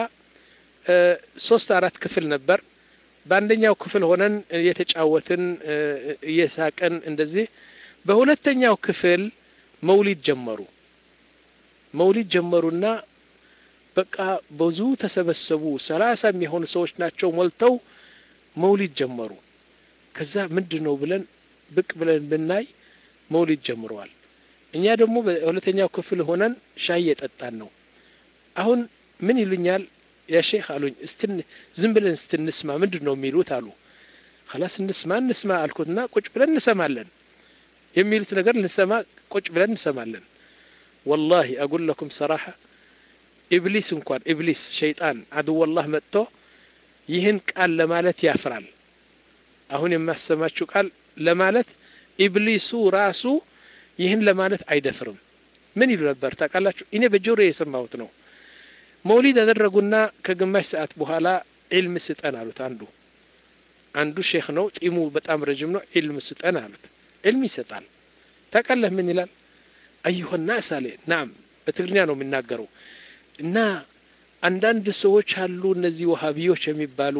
ሶስት አራት ክፍል ነበር በአንደኛው ክፍል ሆነን የተጫወትን እየሳቀን እንደዚህ በሁለተኛው ክፍል መውሊድ ጀመሩ መውሊድ ጀመሩና በቃ ብዙ ተሰበሰቡ ሰላሳ የሚሆኑ ሰዎች ናቸው ሞልተው መውሊድ ጀመሩ ከዛ ምንድነው ብለን ብቅ ብለን ብናይ መውሊድ ጀምረዋል እኛ ደግሞ በሁለተኛው ክፍል ሆነን ሻይ እየጠጣን ነው አሁን ምን ይሉኛል ያ ሼክ አሉኝ እስትን ዝም ብለን እስትንስማ ምንድነው የሚሉት አሉ خلاص እንስማ እንስማ አልኩትና ቁጭ ብለን እንሰማለን የሚሉት ነገር ልንሰማ ቁጭ ብለን እንሰማለን والله اقول لكم صراحه ኢብሊስ እንኳን ኢብሊስ ሸይጣን አዱ والله መጥቶ ይህን ቃል ለማለት ያፍራል አሁን የማሰማችሁ ቃል ለማለት ኢብሊሱ ራሱ ይህን ለማለት አይደፍርም ምን ይሉ ነበር ታውቃላችሁ እኔ በጆሮ የሰማሁት ነው መውሊድ አደረጉና ከግማሽ ሰዓት በኋላ ዒልም ስጠን አሉት አንዱ አንዱ ሼክ ነው ጢሙ በጣም ረጅም ነው ዒልም ስጠን አሉት ዒልም ይሰጣል ታውቃለህ ምን ይላል አዩሃ الناس አለ ናም በትግርኛ ነው የሚናገረው እና አንዳንድ ሰዎች አሉ እነዚህ ወሃቢዎች የሚባሉ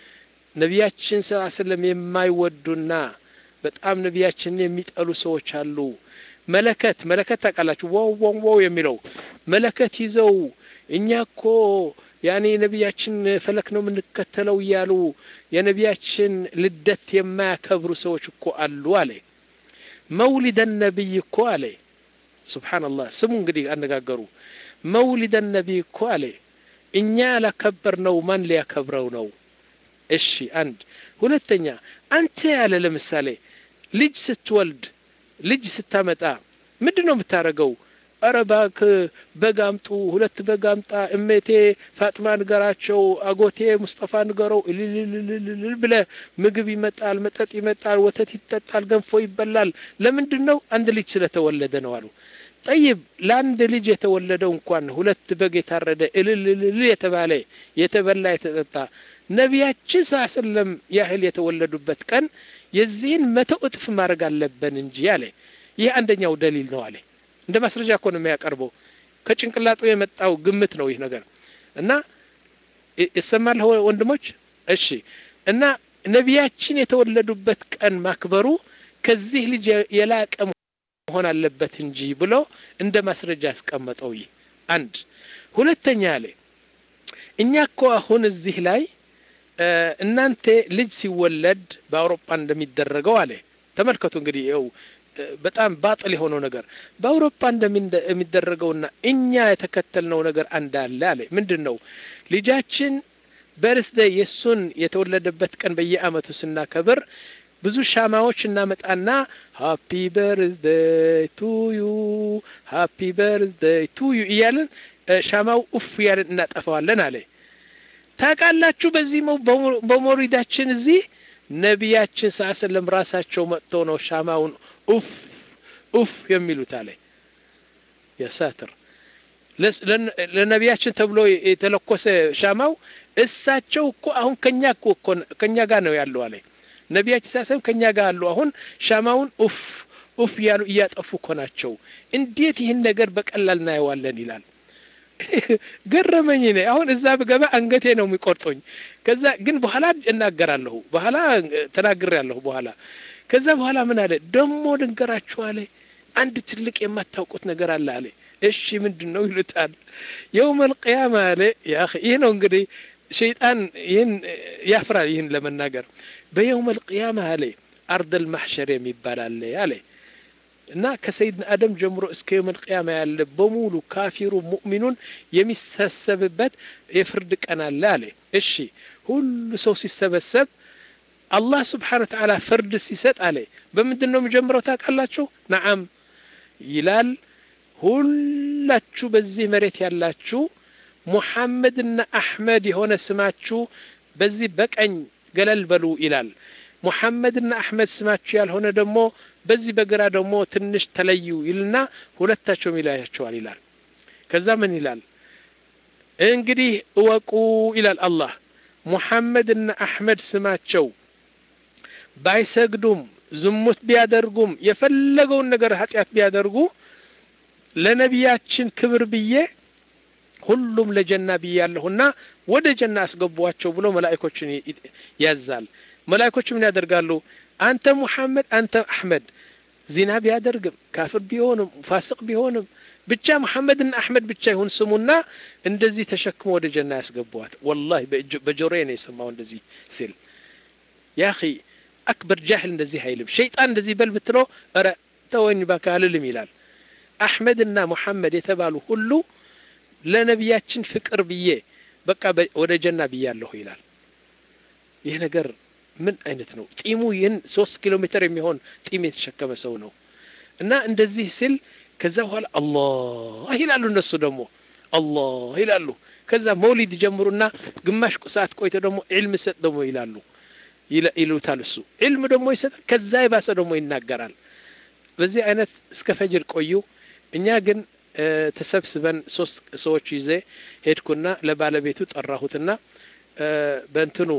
ነቢያችን ሰለላሁ ዐለይሂ ወሰለም የማይወዱና በጣም ነቢያችንን የሚጠሉ ሰዎች አሉ መለከት መለከት ታውቃላችሁ ዋው ዋው ዋው የሚለው መለከት ይዘው እኛኮ ያኔ ነቢያችን ፈለክ ነው የምንከተለው ያሉ የነቢያችን ልደት የማያከብሩ ሰዎች እኮ አሉ አለ መውሊድ النبي እኮ አለ ሱብሃንአላህ ስሙ እንግዲህ አነጋገሩ መውሊድ النبي እኮ አለ እኛ ያላከበርነው ማን ሊያከብረው ነው እሺ አንድ ሁለተኛ አንተ ያለ ለምሳሌ ልጅ ስትወልድ ልጅ ስታመጣ ምንድነው የምታረገው አረባክ በጋምጡ ሁለት በጋምጣ እመቴ ፋጥማ ንገራቸው አጎቴ ሙስጠፋ ንገረው ልልልልል ብለ ምግብ ይመጣል መጠጥ ይመጣል ወተት ይጠጣል ገንፎ ይበላል ለምንድነው አንድ ልጅ ስለተወለደ ነው አሉ طيب ለአንድ ልጅ የተወለደው እንኳን ሁለት በግ የታረደ እልልልል የተባለ የተበላ የተጠጣ ነቢያችን ሰለላም ያህል የተወለዱበት ቀን የዚህን መቶ እጥፍ ማድረግ አለብን እንጂ አለ ይህ አንደኛው ደሊል ነው አለ እንደ ማስረጃ እኮ ነው የሚያቀርበው ከጭንቅላቱ የመጣው ግምት ነው ይህ ነገር እና ይሰማል ወንድሞች እሺ እና ነቢያችን የተወለዱበት ቀን ማክበሩ ከዚህ ልጅ የላቀ መሆን አለበት እንጂ ብሎ እንደ ማስረጃ አስቀመጠው ይህ አንድ ሁለተኛ አለ እኛ እኮ አሁን እዚህ ላይ እናንተ ልጅ ሲወለድ በአውሮፓ እንደሚደረገው አለ ተመልከቱ እንግዲህ ይኸው በጣም ባጥል የሆነው ነገር በአውሮፓ እንደሚደረገውና እኛ የተከተልነው ነገር አንዳለ አለ ምንድነው ልጃችን በርዝዴይ የሱን የተወለደበት ቀን በየአመቱ ስናከብር ብዙ ሻማዎች እናመጣና ሃፒ በርዝዴይ ቱ ዩ ሃፒ በርዝዴይ ቱ ዩ ይያልን ሻማው ኡፍ ያልን እናጠፋዋለን አለ ታውቃላችሁ በዚህ በሞሪዳችን እዚህ ነቢያችን ሰለላም ራሳቸው መጥተው ነው ሻማውን ኡፍ ኡፍ የሚሉት አለ ያሳትር ለነቢያችን ተብሎ የተለኮሰ ሻማው እሳቸው እኮ አሁን ከኛ እኮ ከኛ ጋር ነው ያለው አለ ነቢያችን ሰለላም ከኛ ጋር አሉ አሁን ሻማውን ኡፍ ኡፍ ያሉ እያጠፉ እኮ ናቸው እንዴት ይሄን ነገር በቀላል እናየዋለን ይላል ገረመኝ ነው አሁን እዛ በገባ አንገቴ ነው የሚቆርጦኝ ከዛ ግን በኋላ እናገራለሁ በኋላ ተናግሬያለሁ በኋላ ከዛ በኋላ ምን አለ ደሞ ድንገራችሁ አለ አንድ ትልቅ የማታውቁት ነገር አለ አለ እሺ ምንድነው ይሉታል يوم القيامه አለ ያ اخي ይሄ ነው እንግዲህ ሸይጣን ይሄን ያፍራል ይሄን ለመናገር በيوم القيامه አለ አርድ المحشر የሚባል አለ አለ እና ከሰይድና አደም ጀምሮ እስከ يوم القيامه ያለ በሙሉ ካፊሩ ሙእሚኑን የሚሰሰብበት የፍርድ ቀን አለ አለ እሺ ሁሉ ሰው ሲሰበሰብ አላህ Subhanahu Wa Ta'ala ፍርድ ሲሰጥ አለ በምንድነው የሚጀምረው ታውቃላችሁ ነዓም ይላል ሁላችሁ በዚህ መሬት ያላችሁ ሙሐመድና አህመድ የሆነ ስማችሁ በዚህ በቀኝ ገለል በሉ ይላል ሙሐመድና አህመድ ስማቸው ያልሆነ ደግሞ በዚህ በግራ ደግሞ ትንሽ ተለዩ ይልና ሁለታቸውም ይለያቸዋል ይላል። ከዛ ምን ይላል እንግዲህ እወቁ ይላል አላህ ሙሐመድና አህመድ ስማቸው ባይሰግዱም ዝሙት ቢያደርጉም የፈለገውን ነገር ኃጢአት ቢያደርጉ ለነቢያችን ክብር ብዬ ሁሉም ለጀና ብያለሁና ወደ ጀና አስገቧቸው ብሎ መላእክቶችን ያዛል። መላእክቶች ምን ያደርጋሉ? አንተ ሙሐመድ አንተ አህመድ ዚና ቢያደርግም ካፍር ቢሆንም ፋሲቅ ቢሆንም ብቻ ሙሐመድና አህመድ ብቻ ይሁን ስሙና እንደዚህ ተሸክሞ ወደ ጀና ያስገቧት። ወላሂ በጆሮዬ ነው የሰማው እንደዚህ ሲል ያ اخي አክበር ጃህል እንደዚህ አይልም። ሸይጣን እንደዚህ በል ብትለው ኧረ ተወኝ ባካልልም ይላል። አህመድና ሙሐመድ የተባሉ ሁሉ ለነቢያችን ፍቅር ብዬ በቃ ወደ ጀና ብያለሁ ይላል። ይሄ ነገር ምን አይነት ነው? ጢሙ ይህን ሶስት ኪሎ ሜትር የሚሆን ጢም የተሸከመ ሰው ነው። እና እንደዚህ ሲል ከዛ በኋላ አላህ ይላሉ። እነሱ ደግሞ አላህ ይላሉ። ከዛ መውሊድ ጀምሩና ግማሽ ሰዓት ቆይቶ ደግሞ ዒልም ሰጥ ደግሞ ይላሉ ይሉታል። እሱ ዒልም ደግሞ ይሰጣል። ከዛ ይባሰ ደግሞ ይናገራል። በዚህ አይነት እስከ ፈጅር ቆዩ። እኛ ግን ተሰብስበን ሶስት ሰዎች ይዘ ሄድኩና ለባለቤቱ ጠራሁትና በእንትኑ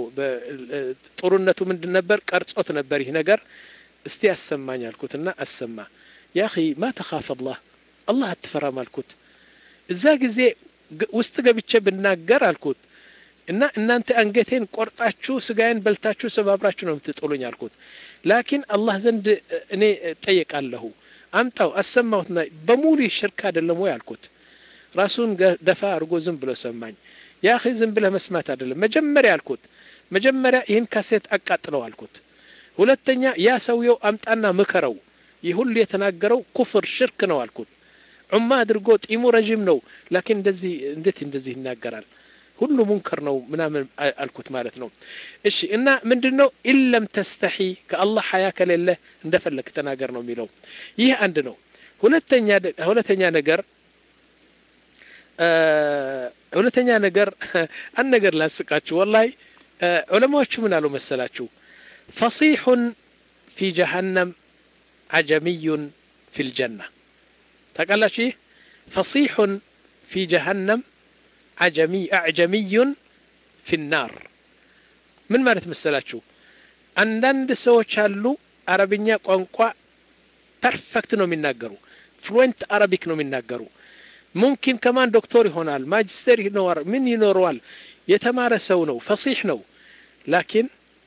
በጥሩነቱ ምንድን ነበር ቀርጾት ነበር ይሄ ነገር እስቲ ያሰማኝ አልኩትና አሰማ። يا اخي ما تخاف الله الله አትፈራም አልኩት። እዛ ጊዜ ውስጥ ገብቼ ብናገር አልኩት እና እናንተ አንገቴን ቆርጣችሁ ስጋዬን በልታችሁ ሰባብራችሁ ነው የምትጥሉኝ አልኩት። ላኪን አላህ ዘንድ እኔ ጠይቃለሁ አምጣው አሰማሁትና በሙሉ ሽርክ አይደለም ወይ አልኩት። ራሱን ደፋ አርጎ ዝም ብሎ ሰማኝ። ያ اخي ዝም ብለ መስማት አይደለም መጀመሪያ አልኩት። መጀመሪያ ይሄን ካሴት አቃጥለው አልኩት። ሁለተኛ ያ ሰውየው አምጣና ምከረው ይሁሉ የተናገረው ኩፍር ሽርክ ነው አልኩት። ዑማ አድርጎ ጢሙ ረጅም ነው ላኪን እንደዚህ እንዴት እንደዚህ ይናገራል ሁሉ ሙንከር ነው ምናምን አልኩት ማለት ነው። እሺ እና ምንድነው ኢለም ተስተሒ ከአላህ ሐያ ከሌለ እንደፈለክ ተናገር ነው የሚለው። ይህ አንድ ነው። ሁለተኛ ሁለተኛ ነገር ሁለተኛ ነገር አንድ ነገር ላስቃችሁ ወላሂ ዑለማዎቹ ምን አሉ መሰላችሁ فصيح في جهنم عجمي في الجنة تقال شيء فصيح في جهنم عجمي أعجمي في النار من مالت مسلاتشو عندند سوچ አሉ አረብኛ ቋንቋ ፐርፌክት ነው የሚናገሩ ፍሉዌንት አረቢክ ነው የሚናገሩ ممكن كمان دكتور ይሆናል ማጅስተር ይኖር ምን ይኖርዋል የተማረ ሰው ነው فصيح ነው لكن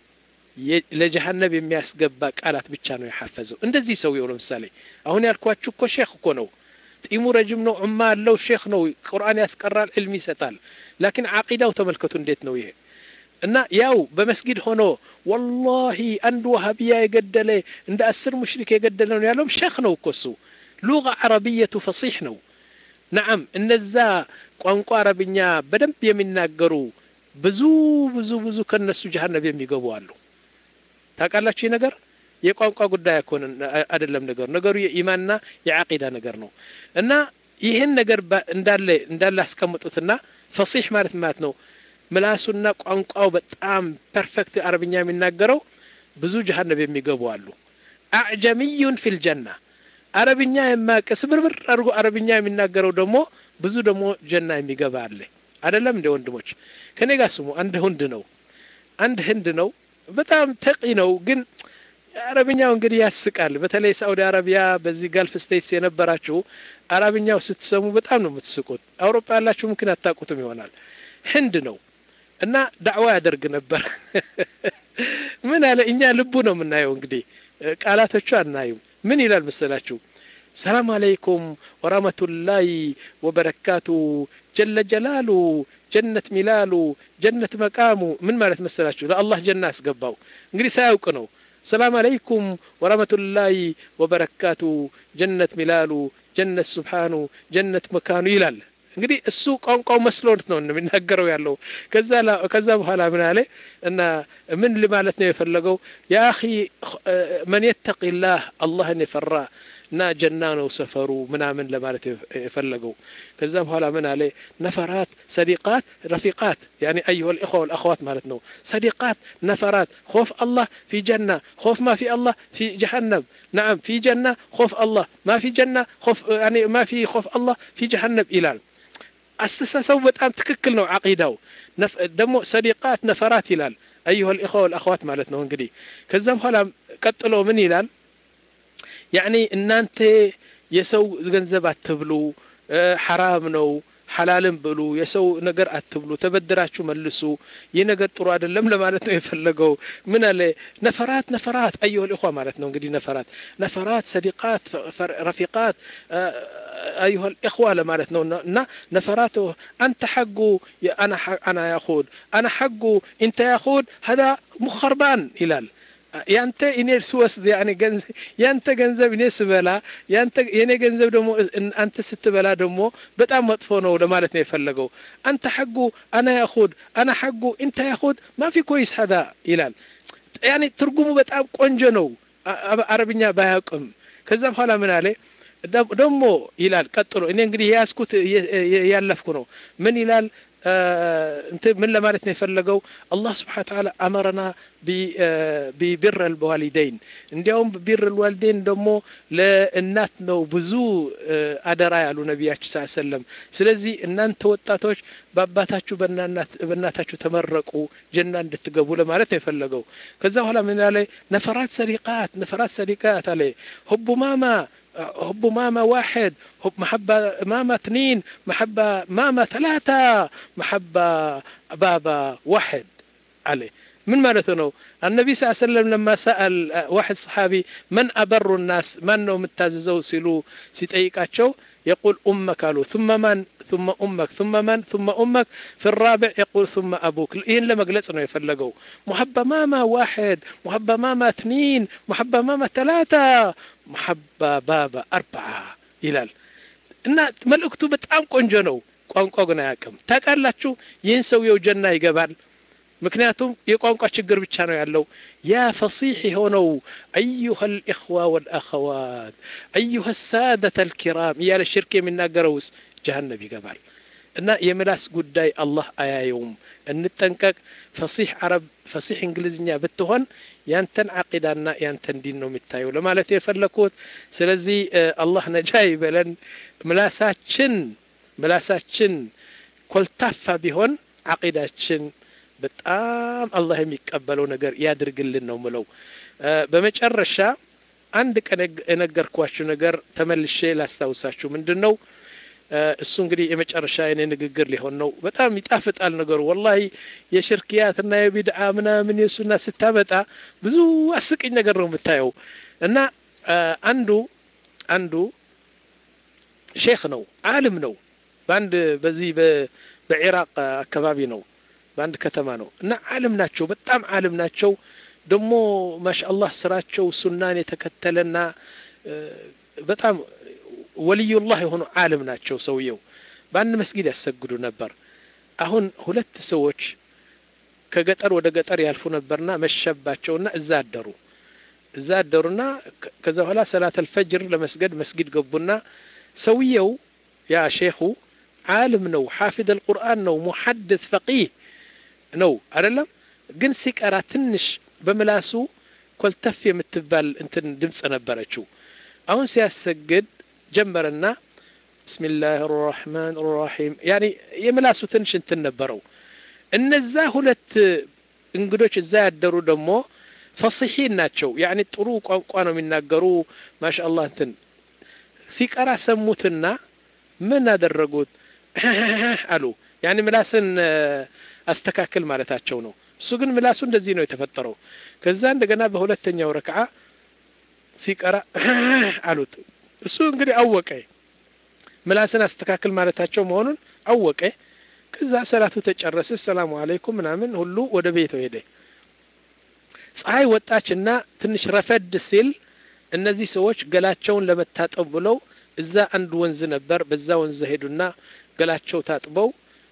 ለጀሃነም የሚያስገባ ቃላት ብቻ ነው የሐፈዘው። እንደዚህ ሰው ይሆነ ለምሳሌ አሁን ያልኳችሁ እኮ ሼክ እኮ ነው ጢሙ ረጅም ነው ዑማ አለው ሼክ ነው ቁርአን ያስቀራል ዕልም ይሰጣል لكن አቂዳው ተመልከቱ እንዴት ነው ይሄ። እና ያው በመስጊድ ሆኖ والله አንድ ወሃቢያ የገደለ እንደ አስር ሙሽሪክ የገደለ ነው ያለው ሼክ ነው እኮ እሱ لغة عربية فصيح ነው። نعم እነዛ ቋንቋ አረብኛ በደንብ የሚናገሩ ብዙ ብዙ ብዙ ከነሱ ጀሃነም የሚገቡ አሉ። ታውቃላችሁ ነገር የቋንቋ ጉዳይ አኮን አይደለም ነገር ነገሩ የኢማንና የአቂዳ ነገር ነው። እና ይሄን ነገር እንዳለ እንዳለ አስቀምጡትና فصيح ማለት ማለት ነው ምላሱና ቋንቋው በጣም ፐርፌክት አረብኛ የሚናገረው ብዙ ጀሃነም የሚገቡ አሉ። أعجمي في الجنة አረብኛ የማቀስብርብር አርጎ አረብኛ የሚናገረው ደግሞ ብዙ ደግሞ ጀና የሚገባ አለ አይደለም እንደ ወንድሞች ከኔ ጋር ስሙ አንድ ህንድ ነው አንድ ህንድ ነው በጣም ተቂ ነው ግን አረብኛው እንግዲህ ያስቃል። በተለይ ሳውዲ አረቢያ በዚህ ጋልፍ ስቴትስ የነበራችሁ አረብኛው ስትሰሙ በጣም ነው የምትስቁት። አውሮፓ ያላችሁ ምክን አታውቁትም ይሆናል። ህንድ ነው እና ዳዕዋ ያደርግ ነበር ምን አለ እኛ ልቡ ነው የምናየው እንግዲህ ቃላቶቹ አናዩም። ምን ይላል መሰላችሁ ሰላም አለይኩም ወራህመቱላሂ ወበረካቱ ጀለ ጀላሉ ጀነት ሚላሉ ጀነት መቃሙ ምን ማለት መሰላችሁ ለአላህ ጀና አስገባው እንግዲህ ሳያውቅ ነው ሰላም አለይኩም ወራህመቱላሂ ወበረካቱ ጀነት ሚላሉ ጀነት ሱብሃኑ ጀነት መካኑ ይላል። እንግዲህ እሱ ቋንቋው መስሎት ነው የሚናገረው ያለው። ከዛ ከዛ በኋላ ምን አለ እና ምን ለማለት ነው የፈለገው ያ اخي من يتق الله الله يفرى እና ጀና ነው ሰፈሩ ምናምን ለማለት የፈለገው ከዛ በኋላ ምን አለ ነፈራት ሰዲቃት ረፊቃት يعني ايها الاخوه والاخوات ማለት ነው صديقات نفرات خوف الله في جنة خوف ما في الله في جهنم نعم في جنة خوف الله ما في جنة خوف يعني ما في خوف الله في جهنم ይላል አስተሳሰቡ በጣም ትክክል ነው አቂዳው ደግሞ صديقات نفرات ይላል ايها الاخوه والاخوات ማለት ነው እንግዲህ ከዛ በኋላ ቀጥሎ ምን ይላል يعني እናንተ የሰው ገንዘብ አትብሉ حرام ነው حلالም ብሉ የሰው ነገር አትብሉ ተበድራችሁ መልሱ ይህ ነገር ጥሩ አይደለም ለማለት ነው የፈለገው ምን አለ ነፈራት ነፈራት ايها الاخوه ማለት ነው እንግዲህ ነፈራት ነፈራት صديقات رفيقات ايها الاخوه ለማለት ነው እና ነፈራት انت حقه انا انا ياخذ انا حقه انت ياخذ هذا مخربان ይላል ያንተ እኔ ስወስድ يعني ገንዘብ ያንተ ገንዘብ እኔ ስበላ ያንተ የኔ ገንዘብ ደግሞ አንተ ስትበላ ደግሞ በጣም መጥፎ ነው ለማለት ነው የፈለገው አንተ حقه انا ياخذ انا حقه انت ياخذ ما في كويس هذا ይላል يعني ትርጉሙ በጣም ቆንጆ ነው አረብኛ ባያውቅም ከዛ በኋላ ምን አለ ደግሞ ይላል ቀጥሎ እኔ እንግዲህ ያስኩት ያለፍኩ ነው ምን ይላል انت من لمالت نفلقوا الله سبحانه وتعالى امرنا ببر الوالدين እንዲያውም ببر الوالدين ደግሞ ለእናት ነው ብዙ አደራ ያሉ ነብያችን ሰለላሁ ዐለይሂ ወሰለም ስለዚህ እናንተ ወጣቶች በአባታችሁ በእናት በእናታችሁ ተመረቁ ጀና እንድትገቡ ለማለት ነው የፈለገው ከዛ በኋላ ምን ያለ ነፈራት ሰሪቃት ነፈራት ሰሪቃት አለ حب ماما حب ماما واحد حب محبة ماما اثنين محبة ماما ثلاثة محبة بابا واحد عليه من مالته النبي صلى الله عليه وسلم لما سأل واحد صحابي من أبر الناس من نو متاززو سلو سيتأيكاتشو يقول أمك قالوا ثم من ثم أمك ثم من ثم أمك في الرابع يقول ثم أبوك إن لما قلتنا يفلقوا محبة ماما واحد محبة ماما اثنين محبة ماما ثلاثة محبة بابا أربعة إلال إن ملكتو بتأم كونجنو ቋንቋ ያከም ታቃላችሁ ይህን ሰው የጀና ይገባል ምክንያቱም የቋንቋ ችግር ብቻ ነው ያለው ያ ፈሲህ ሆነው ايها الاخوه والاخوات ايها الساده الكرام ያለ ሽርክ የሚናገረውስ ጀሃነም ይገባል እና የምላስ ጉዳይ አላህ አያየውም እንጠንቀቅ ፈሲህ አረብ ፈሲህ እንግሊዝኛ ብትሆን ያንተን አቂዳና ያንተን ዲን ነው የምታየው ለማለት የፈለኩት ስለዚህ አላህ ነጃ ይበለን ምላሳችን ምላሳችን ኮልታፋ ቢሆን አቂዳችን በጣም አላህ የሚቀበለው ነገር ያድርግልን ነው ምለው በመጨረሻ አንድ ቀን የነገርኳችሁ ነገር ተመልሼ ላስታውሳችሁ ምንድነው እሱ እንግዲህ የመጨረሻ የኔ ንግግር ሊሆን ነው በጣም ይጣፍጣል ነገሩ والله የሽርክያትና የቢድዓ ምናምን የሱና ስታበጣ ብዙ አስቂኝ ነገር ነው የምታየው እና አንዱ አንዱ ሼክ ነው ዓለም ነው ባንድ በዚህ በኢራቅ አካባቢ ነው ባንድ ከተማ ነው እና ዓለም ናቸው በጣም ዓለም ናቸው ደሞ ማሻአላህ ስራቸው ሱናን የተከተለና በጣም ወልዩላህ የሆኑ ዓለም ናቸው ሰውየው ባንድ መስጊድ ያሰግዱ ነበር አሁን ሁለት ሰዎች ከገጠር ወደ ገጠር ያልፉ ነበርና መሸባቸውና እዛ አደሩ እዛ አደሩና ከዛ በኋላ ሰላት الفجر ለመስገድ መስጊድ ገቡና ሰውየው ያ ሼኹ ዓለም ነው حافظ القرآن ነው محدث فقيه ነው አይደለም ግን ሲቀራ ትንሽ በመላሱ ኮልተፍ የምትባል እንትን ድምጽ ነበረችው አሁን ሲያሰግድ ጀመረና بسم الله الرحمن الرحيم يعني የመላሱ ትንሽ እንትን ነበረው እነዛ ሁለት እንግዶች እዛ ያደሩ ደግሞ فصيحين ናቸው يعني ጥሩ ቋንቋ ነው የሚናገሩ ማሻአላህ እንትን ሲቀራ ሰሙትና ምን አደረጉት አሉ يعني ምላስን አስተካክል ማለታቸው ነው እሱ ግን ምላሱ እንደዚህ ነው የተፈጠረው ከዛ እንደገና በሁለተኛው ረክዓ ሲቀራ አሉት እሱ እንግዲህ አወቀ ምላስን አስተካክል ማለታቸው መሆኑን አወቀ ከዛ ሰላቱ ተጨረሰ ሰላም አለይኩም ምናምን ሁሉ ወደ ቤቱ ሄደ ፀሐይ ወጣችና ትንሽ ረፈድ ሲል እነዚህ ሰዎች ገላቸውን ለመታጠብ ብለው እዛ አንድ ወንዝ ነበር በዛ ወንዝ ሄዱና ገላቸው ታጥበው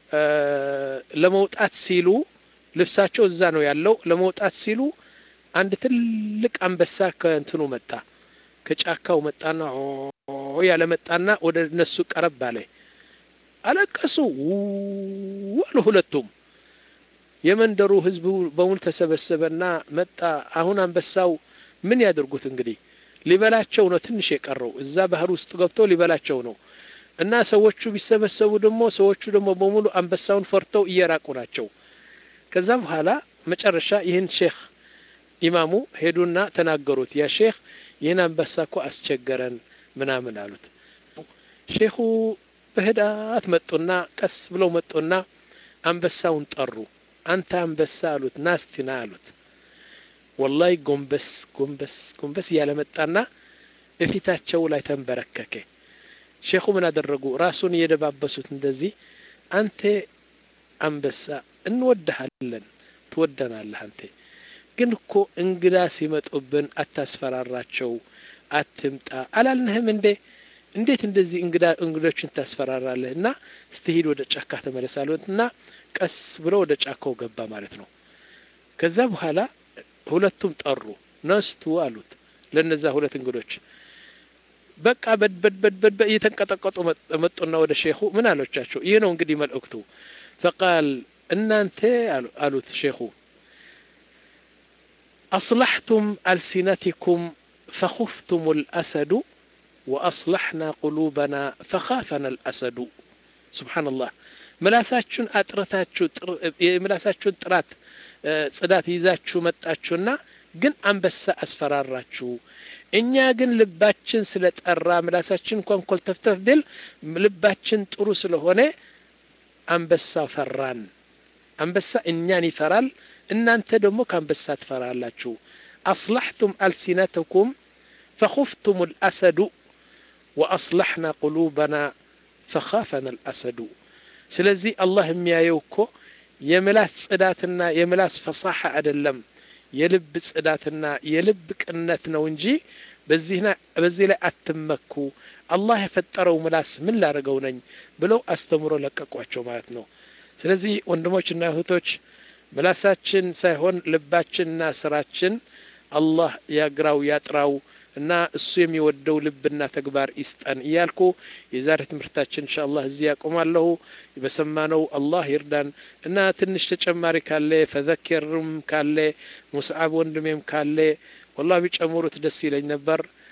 ለመውጣት ሲሉ ልብሳቸው እዛ ነው ያለው ለመውጣት ሲሉ አንድ ትልቅ አንበሳ ከእንትኑ መጣ ከጫካው መጣና ኦ ያለ መጣና ወደ እነሱ ቀረብ አለ አለቀሱ ወሉ ሁለቱም የመንደሩ ህዝቡ በሙሉ ተሰበሰበና መጣ አሁን አንበሳው ምን ያደርጉት እንግዲህ ሊበላቸው ነው ትንሽ የቀረው እዛ ባህር ውስጥ ገብቶ ሊበላቸው ነው እና ሰዎቹ ቢሰበሰቡ ደግሞ ሰዎቹ ደግሞ በሙሉ አንበሳውን ፈርተው እየራቁ ናቸው ከዛ በኋላ መጨረሻ ይህን ሼክ ኢማሙ ሄዱና ተናገሩት ያ ሼክ ይህን አንበሳ እኮ አስቸገረን ምናምን አሉት ሼኹ በህዳት መጡና ቀስ ብለው መጡና አንበሳውን ጠሩ አንተ አንበሳ አሉት ናስቲና አሉት ወላሂ ጎንበስ ጎንበስ ጎንበስ ያለ መጣና እፊታቸው ላይ ተንበረከከ ሼኹ ምን አደረጉ ራሱን እየደባበሱት እንደዚህ አንተ አንበሳ እንወድሃለን ትወደናለህ አንተ ግን እኮ እንግዳ ሲመጡብን አታስፈራራቸው አትምጣ አላልንህም እንዴ እንዴት እንደዚህ እንግዳ እንግዶችን ታስፈራራለህና ስትሄድ ወደ ጫካ ተመለሳሉና ቀስ ብሎ ወደ ጫካው ገባ ማለት ነው ከዛ በኋላ ሁለቱም ጠሩ ነስቱ አሉት ለነዛ ሁለት እንግዶች በቃ በድበድ በድበድ እየተንቀጠቀጡ መጡና ወደ ሼኹ ምን አሎቻቸው ይሄ ነው እንግዲህ መልእክቱ فقال እናንተ አሉት ሼኹ أصلحتم ألسنتكم فخفتم الأسد وأصلحنا قلوبنا فخافنا الأسد سبحان الله ملاساتشون أطرتاتشو ملاساتشون طرات ጽዳት ይዛችሁ መጣችሁና ግን አንበሳ አስፈራራችሁ እኛ ግን ልባችን ስለጠራ ምላሳችን እንኳን ኮልተፍተፍ ቢል ልባችን ጥሩ ስለሆነ አንበሳ ፈራን አንበሳ እኛን ይፈራል እናንተ ደግሞ ከአንበሳ ትፈራላችሁ أصلحتم ألسنتكم فخفتم الأسد وأصلحنا قلوبنا فخافنا الأسد ስለዚህ አላህ የሚያየው እኮ የምላስ ጽዳትና የምላስ ፈሳሐ አይደለም የልብ ጽዳትና የልብ ቅነት ነው እንጂ በዚህና በዚህ ላይ አትመኩ አላህ የፈጠረው ምላስ ምን ላደርገው ነኝ ብለው አስተምሮ ለቀቋቸው ማለት ነው ስለዚህ ወንድሞችና እህቶች ምላሳችን ሳይሆን ልባችንና ስራችን አላህ ያግራው ያጥራው እና እሱ የሚወደው ልብና ተግባር ይስጠን ይያልኩ የዛሬ ትምህርታችን ኢንሻአላህ እዚህ ያቆማለሁ በሰማነው አላህ ይርዳን እና ትንሽ ተጨማሪ ካለ ፈዘከርም ካለ ሙስዓብ ወንድሜም ካለ والله ቢጨምሩት ደስ ይለኝ ነበር